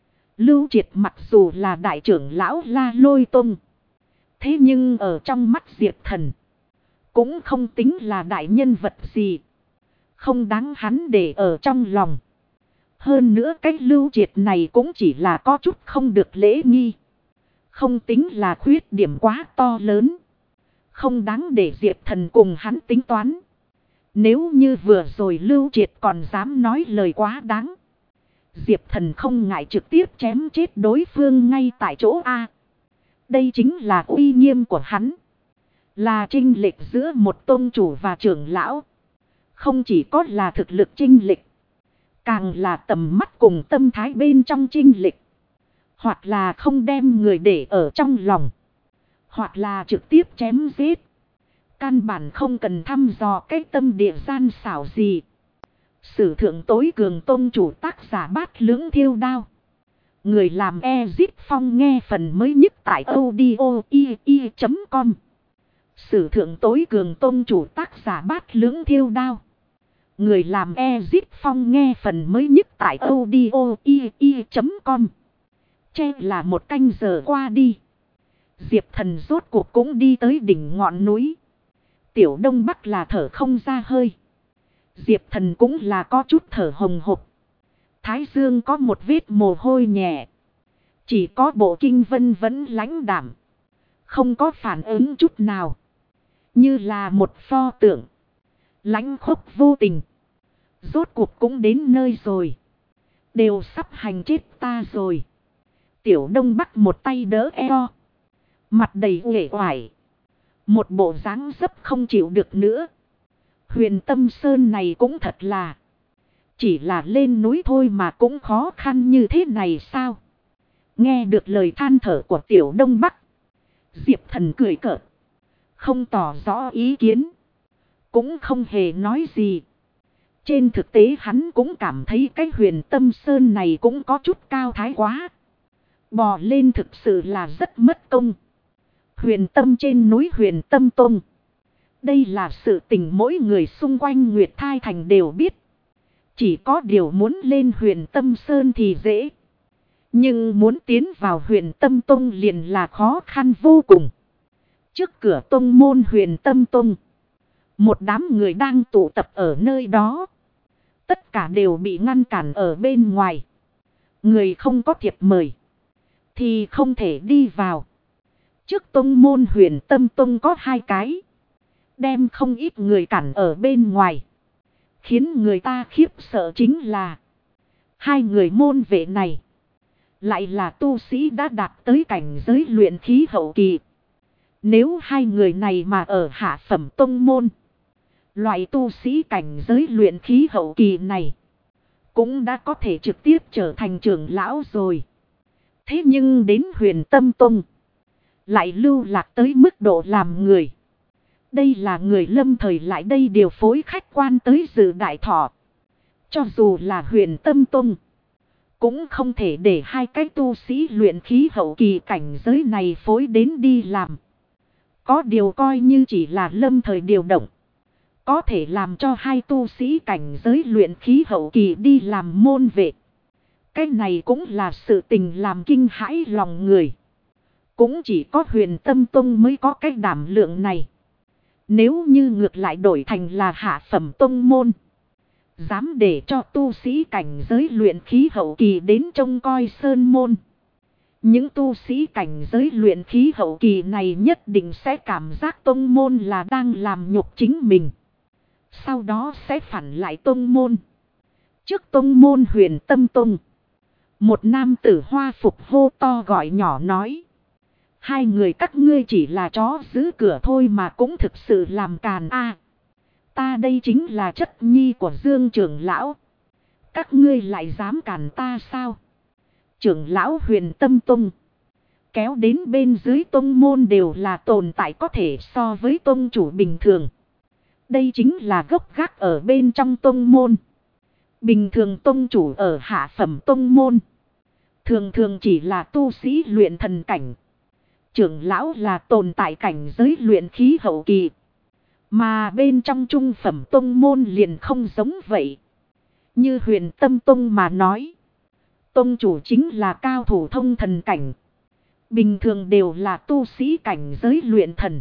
Lưu Triệt mặc dù là đại trưởng lão La Lôi Tông, thế nhưng ở trong mắt Diệp Thần cũng không tính là đại nhân vật gì, không đáng hắn để ở trong lòng. Hơn nữa cách Lưu Triệt này cũng chỉ là có chút không được lễ nghi, không tính là khuyết điểm quá to lớn, không đáng để Diệp Thần cùng hắn tính toán. Nếu như vừa rồi Lưu Triệt còn dám nói lời quá đáng, Diệp Thần không ngại trực tiếp chém chết đối phương ngay tại chỗ A. Đây chính là uy nghiêm của hắn. Là chênh lệch giữa một tôn chủ và trưởng lão. Không chỉ có là thực lực chênh lệch, càng là tầm mắt cùng tâm thái bên trong chênh lệch. Hoặc là không đem người để ở trong lòng, hoặc là trực tiếp chém giết. Căn bản không cần thăm dò cái tâm địa gian xảo gì. Sử thượng tối cường tôn chủ tác giả Bát Lưỡng Thiêu Đao. Người làm Ezip Phong nghe phần mới nhất tại audio.com. Sử thượng tối cường tôn chủ tác giả Bát Lưỡng Thiêu Đao. Người làm Ezip Phong nghe phần mới nhất tại audio.com. Che là một canh giờ qua đi. Diệp Thần rốt cuộc cũng đi tới đỉnh ngọn núi. Tiểu Đông Bắc là thở không ra hơi. Diệp Thần cũng là có chút thở hồng hộc. Thái dương có một vết mồ hôi nhẹ. Chỉ có bộ kinh vân vẫn lãnh đạm. Không có phản ứng chút nào. Như là một pho tượng. Lãnh khốc vô tình. Rốt cuộc cũng đến nơi rồi. Đều sắp hành chết ta rồi. Tiểu Đông Bắc một tay đỡ eo. Mặt đầy uể oải. Một bộ dáng dấp không chịu được nữa. Huyền Tâm Sơn này cũng thật là. Chỉ là lên núi thôi mà cũng khó khăn như thế này sao? Nghe được lời than thở của Tiểu Đông Bắc. Diệp Thần cười cợt. Không tỏ rõ ý kiến. Cũng không hề nói gì. Trên thực tế hắn cũng cảm thấy cái Huyền Tâm Sơn này cũng có chút cao thái quá. Bò lên thực sự là rất mất công. Huyền Tâm trên núi Huyền Tâm Tông. Đây là sự tình mỗi người xung quanh Nguyệt Thai Thành đều biết. Chỉ có điều muốn lên Huyền Tâm Sơn thì dễ. Nhưng muốn tiến vào Huyền Tâm Tông liền là khó khăn vô cùng. Trước cửa tông môn Huyền Tâm Tông. Một đám người đang tụ tập ở nơi đó. Tất cả đều bị ngăn cản ở bên ngoài. Người không có thiệp mời thì không thể đi vào. Trước tông môn Huyền Tâm Tông có 2 cái. Đem không ít người cản ở bên ngoài. Khiến người ta khiếp sợ chính là 2 người môn vệ này. Lại là tu sĩ đã đạt tới cảnh giới luyện khí hậu kỳ. Nếu 2 người này mà ở hạ phẩm tông môn. Loại tu sĩ cảnh giới luyện khí hậu kỳ này. Cũng đã có thể trực tiếp trở thành trưởng lão rồi. Thế nhưng đến Huyền Tâm Tông. Lại lưu lạc tới mức độ làm người. Đây là người lâm thời lại đây điều phối khách quan tới dự đại thọ. Cho dù là Huyền Tâm Tông. Cũng không thể để 2 cái tu sĩ luyện khí hậu kỳ cảnh giới này phối đến đi làm. Có điều coi như chỉ là lâm thời điều động. Có thể làm cho 2 tu sĩ cảnh giới luyện khí hậu kỳ đi làm môn vệ. Cái này cũng là sự tình làm kinh hãi lòng người. Cũng chỉ có Huyền Tâm Tông mới có cái đảm lượng này. Nếu như ngược lại đổi thành là hạ phẩm tông môn. Dám để cho tu sĩ cảnh giới luyện khí hậu kỳ đến trông coi sơn môn. Những tu sĩ cảnh giới luyện khí hậu kỳ này nhất định sẽ cảm giác tông môn là đang làm nhục chính mình. Sau đó sẽ phản lại tông môn. Trước tông môn Huyền Tâm Tông. Một nam tử hoa phục hô to gọi nhỏ nói. 2 người các ngươi chỉ là chó giữ cửa thôi mà cũng thực sự làm càn a. Ta đây chính là chất nhi của Dương trưởng lão. Các ngươi lại dám càn ta sao? Trưởng lão Huyền Tâm Tông. Kéo đến bên dưới tông môn đều là tồn tại có thể so với tông chủ bình thường. Đây chính là gốc gác ở bên trong tông môn. Bình thường tông chủ ở hạ phẩm tông môn. Thường thường chỉ là tu sĩ luyện thần cảnh. Trưởng lão là tồn tại cảnh giới luyện khí hậu kỳ. Mà bên trong trung phẩm tông môn liền không giống vậy. Như Huyền Tâm Tông mà nói. Tông chủ chính là cao thủ thông thần cảnh. Bình thường đều là tu sĩ cảnh giới luyện thần.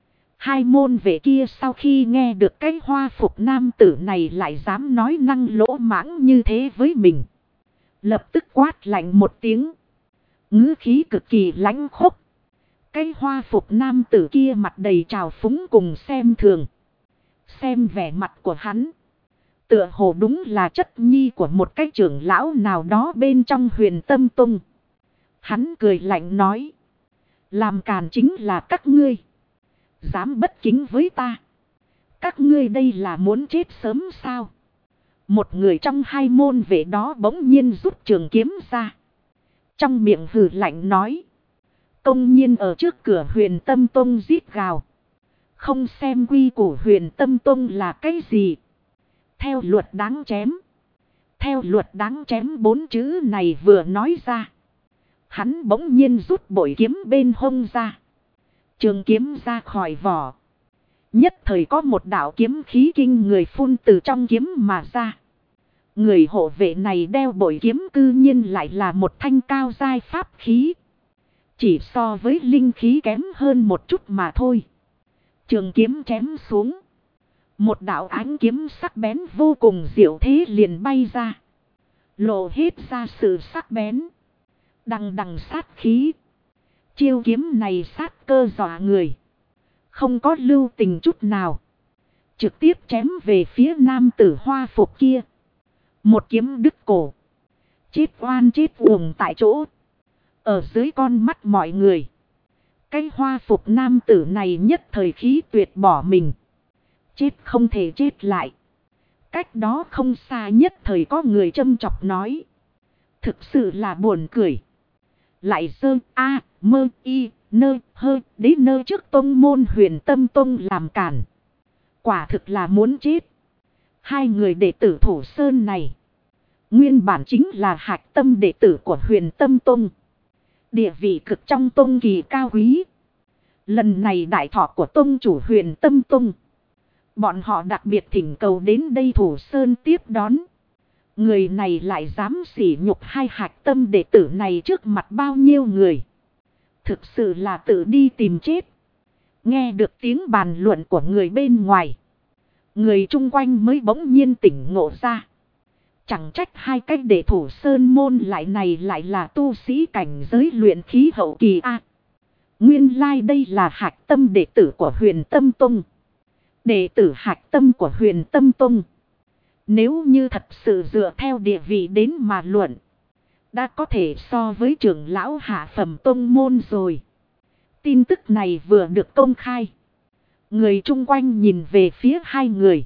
2 môn vệ kia sau khi nghe được cái hoa phục nam tử này lại dám nói năng lỗ mãng như thế với mình. Lập tức quát lạnh một tiếng. Ngữ khí cực kỳ lãnh khốc. Cái hoa phục nam tử kia mặt đầy trào phúng cùng xem thường. Xem vẻ mặt của hắn. Tựa hồ đúng là chất nhi của một cái trưởng lão nào đó bên trong Huyền Tâm Tông. Hắn cười lạnh nói. Làm càn chính là các ngươi. Dám bất kính với ta. Các ngươi đây là muốn chết sớm sao? Một người trong hai môn vệ đó bỗng nhiên rút trường kiếm ra. Trong miệng hừ lạnh nói. Công nhiên ở trước cửa Huyền Tâm Tông rít gào. Không xem quy củ Huyền Tâm Tông là cái gì. Theo luật đáng chém. Theo luật đáng chém 4 chữ này vừa nói ra. Hắn bỗng nhiên rút bội kiếm bên hông ra. Trường kiếm ra khỏi vỏ. Nhất thời có một đạo kiếm khí kinh người phun từ trong kiếm mà ra. Người hộ vệ này đeo bội kiếm cư nhiên lại là một thanh cao giai pháp khí. Chỉ so với linh khí kém hơn một chút mà thôi. Trường kiếm chém xuống. Một đạo ánh kiếm sắc bén vô cùng diệu thế liền bay ra. Lộ hết ra sự sắc bén. Đằng đằng sát khí. Chiêu kiếm này sát cơ dọa người. Không có lưu tình chút nào. Trực tiếp chém về phía nam tử hoa phục kia. Một kiếm đứt cổ. Chết oan chết uổng tại chỗ. Ở dưới con mắt mọi người. Cái hoa phục nam tử này nhất thời khí tuyệt bỏ mình. Chết không thể chết lại. Cách đó không xa nhất thời có người châm chọc nói. Thực sự là buồn cười. Lại sơ a mơ y nơ hơ đế nơ trước tông môn Huyền Tâm Tông làm cản. Quả thực là muốn chết. Hai người đệ tử Thủ Sơn này. Nguyên bản chính là hạch tâm đệ tử của Huyền Tâm Tông. Địa vị cực trong tông kỳ cao quý. Lần này đại thọ của tông chủ Huyền Tâm Tông. Bọn họ đặc biệt thỉnh cầu đến đây Thủ Sơn tiếp đón. Người này lại dám sỉ nhục hai hạch tâm đệ tử này trước mặt bao nhiêu người. Thực sự là tự đi tìm chết. Nghe được tiếng bàn luận của người bên ngoài. Người chung quanh mới bỗng nhiên tỉnh ngộ ra. Chẳng trách hai cách để Thủ Sơn môn lại là tu sĩ cảnh giới luyện khí hậu kỳ A. Nguyên lai đây là hạch tâm đệ tử của Huyền Tâm Tông. Đệ tử hạch tâm của Huyền Tâm Tông. Nếu như thật sự dựa theo địa vị đến mà luận. Đã có thể so với trưởng lão hạ phẩm tông môn rồi. Tin tức này vừa được công khai. Người chung quanh nhìn về phía hai người.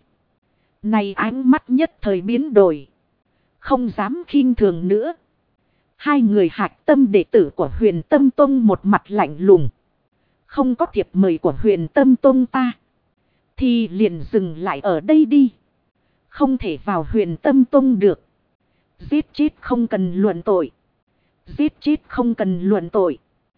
Này ánh mắt nhất thời biến đổi. Không dám khinh thường nữa. Hai người hạch tâm đệ tử của Huyền Tâm Tông một mặt lạnh lùng. Không có thiệp mời của Huyền Tâm Tông ta. Thì liền dừng lại ở đây đi. Không thể vào Huyền Tâm Tông được. Giết chết không cần luận tội. Giết chết không cần luận tội.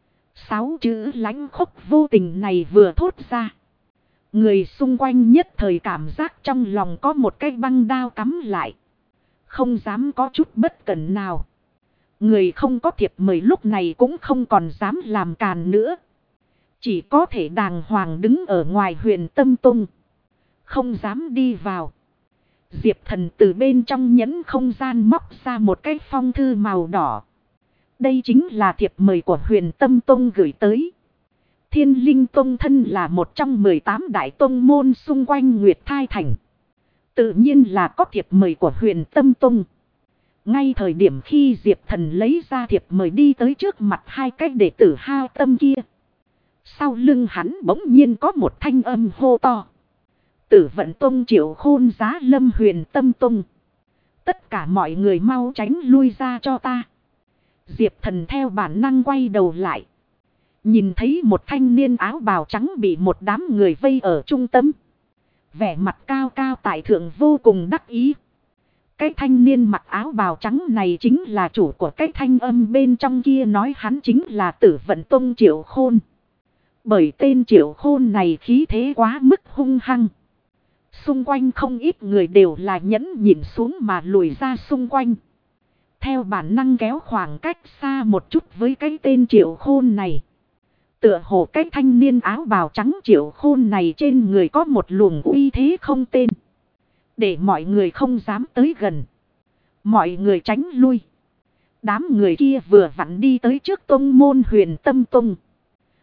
6 chữ lãnh khốc vô tình này vừa thốt ra. Người xung quanh nhất thời cảm giác trong lòng có một cái băng đao cắm lại. Không dám có chút bất cẩn nào. Người không có thiệp mời lúc này cũng không còn dám làm càn nữa. Chỉ có thể đàng hoàng đứng ở ngoài Huyền Tâm Tông. Không dám đi vào. Diệp Thần từ bên trong nhẫn không gian móc ra một cái phong thư màu đỏ. Đây chính là thiệp mời của Huyền Tâm Tông gửi tới. Thiên Linh Tông thân là một trong 18 đại tông môn xung quanh Nguyệt Thai Thành. Tự nhiên là có thiệp mời của Huyền Tâm Tông. Ngay thời điểm khi Diệp Thần lấy ra thiệp mời đi tới trước mặt hai cái đệ tử ha tâm kia. Sau lưng hắn bỗng nhiên có một thanh âm hô to. Tử Vận Tông Triệu Khôn giá lâm Huyền Tâm Tông. Tất cả mọi người mau tránh lui ra cho ta. Diệp Thần theo bản năng quay đầu lại. Nhìn thấy một thanh niên áo bào trắng bị một đám người vây ở trung tâm. Vẻ mặt cao cao tại thượng vô cùng đắc ý. Cái thanh niên mặc áo bào trắng này chính là chủ của cái thanh âm bên trong kia nói hắn chính là Tử Vận Tông Triệu Khôn. Bởi tên Triệu Khôn này khí thế quá mức hung hăng. Xung quanh không ít người đều là nhẫn nhịn xuống mà lùi ra xung quanh. Theo bản năng kéo khoảng cách xa một chút với cái tên Triệu Khôn này. Tựa hồ cái thanh niên áo bào trắng Triệu Khôn này trên người có một luồng uy thế không tên. Để mọi người không dám tới gần. Mọi người tránh lui. Đám người kia vừa vặn đi tới trước tông môn Huyền Tâm Tông.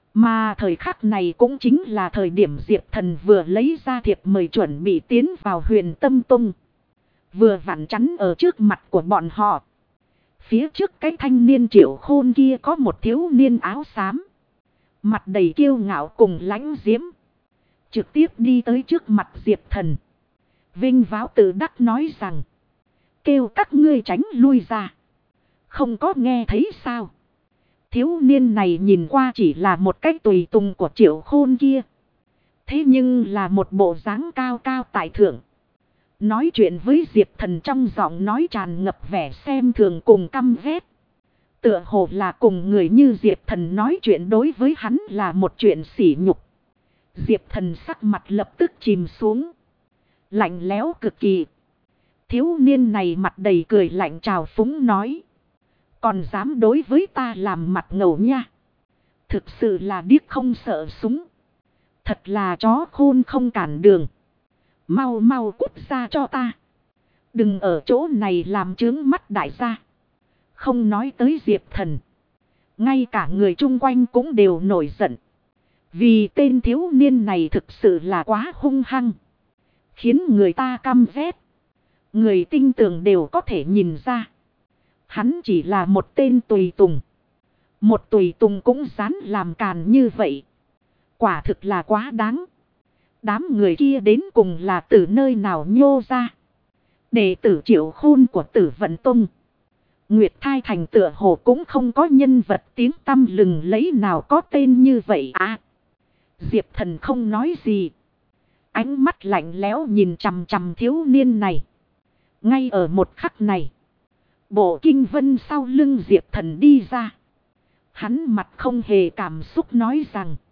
Mà thời khắc này cũng chính là thời điểm Diệp Thần vừa lấy ra thiệp mời chuẩn bị tiến vào Huyền Tâm Tông. Vừa vặn chắn ở trước mặt của bọn họ. Phía trước cái thanh niên Triệu Khôn kia có một thiếu niên áo xám. Mặt đầy kiêu ngạo cùng lãnh diễm. Trực tiếp đi tới trước mặt Diệp Thần. Vinh váo tự đắc nói rằng. Kêu các ngươi tránh lui ra. Không có nghe thấy sao. Thiếu niên này nhìn qua chỉ là một cách tùy tùng của Triệu Khôn kia. Thế nhưng là một bộ dáng cao cao tại thượng. Nói chuyện với Diệp Thần trong giọng nói tràn ngập vẻ xem thường cùng căm ghét. Tựa hồ là cùng người như Diệp Thần nói chuyện đối với hắn là một chuyện sỉ nhục. Diệp Thần sắc mặt lập tức chìm xuống. Lạnh lẽo cực kỳ. Thiếu niên này mặt đầy cười lạnh trào phúng nói. Còn dám đối với ta làm mặt ngầu nha. Thực sự là điếc không sợ súng. Thật là chó khôn không cản đường. Mau mau cút ra cho ta. Đừng ở chỗ này làm chướng mắt đại gia. Không nói tới Diệp Thần. Ngay cả người chung quanh cũng đều nổi giận. Vì tên thiếu niên này thực sự là quá hung hăng. Khiến người ta căm ghét. Người tinh tường đều có thể nhìn ra. Hắn chỉ là một tên tùy tùng. Một tùy tùng cũng dám làm càn như vậy. Quả thực là quá đáng. Đám người kia đến cùng là từ nơi nào nhô ra. Đệ tử Triệu Khôn của Tử Vận Tông. Nguyệt Thai Thành tựa hồ cũng không có nhân vật tiếng tăm lừng lẫy nào có tên như vậy à. Diệp Thần không nói gì. Ánh mắt lạnh lẽo nhìn chằm chằm thiếu niên này. Ngay ở một khắc này. Bộ kinh vân sau lưng Diệp Thần đi ra. Hắn mặt không hề cảm xúc nói rằng.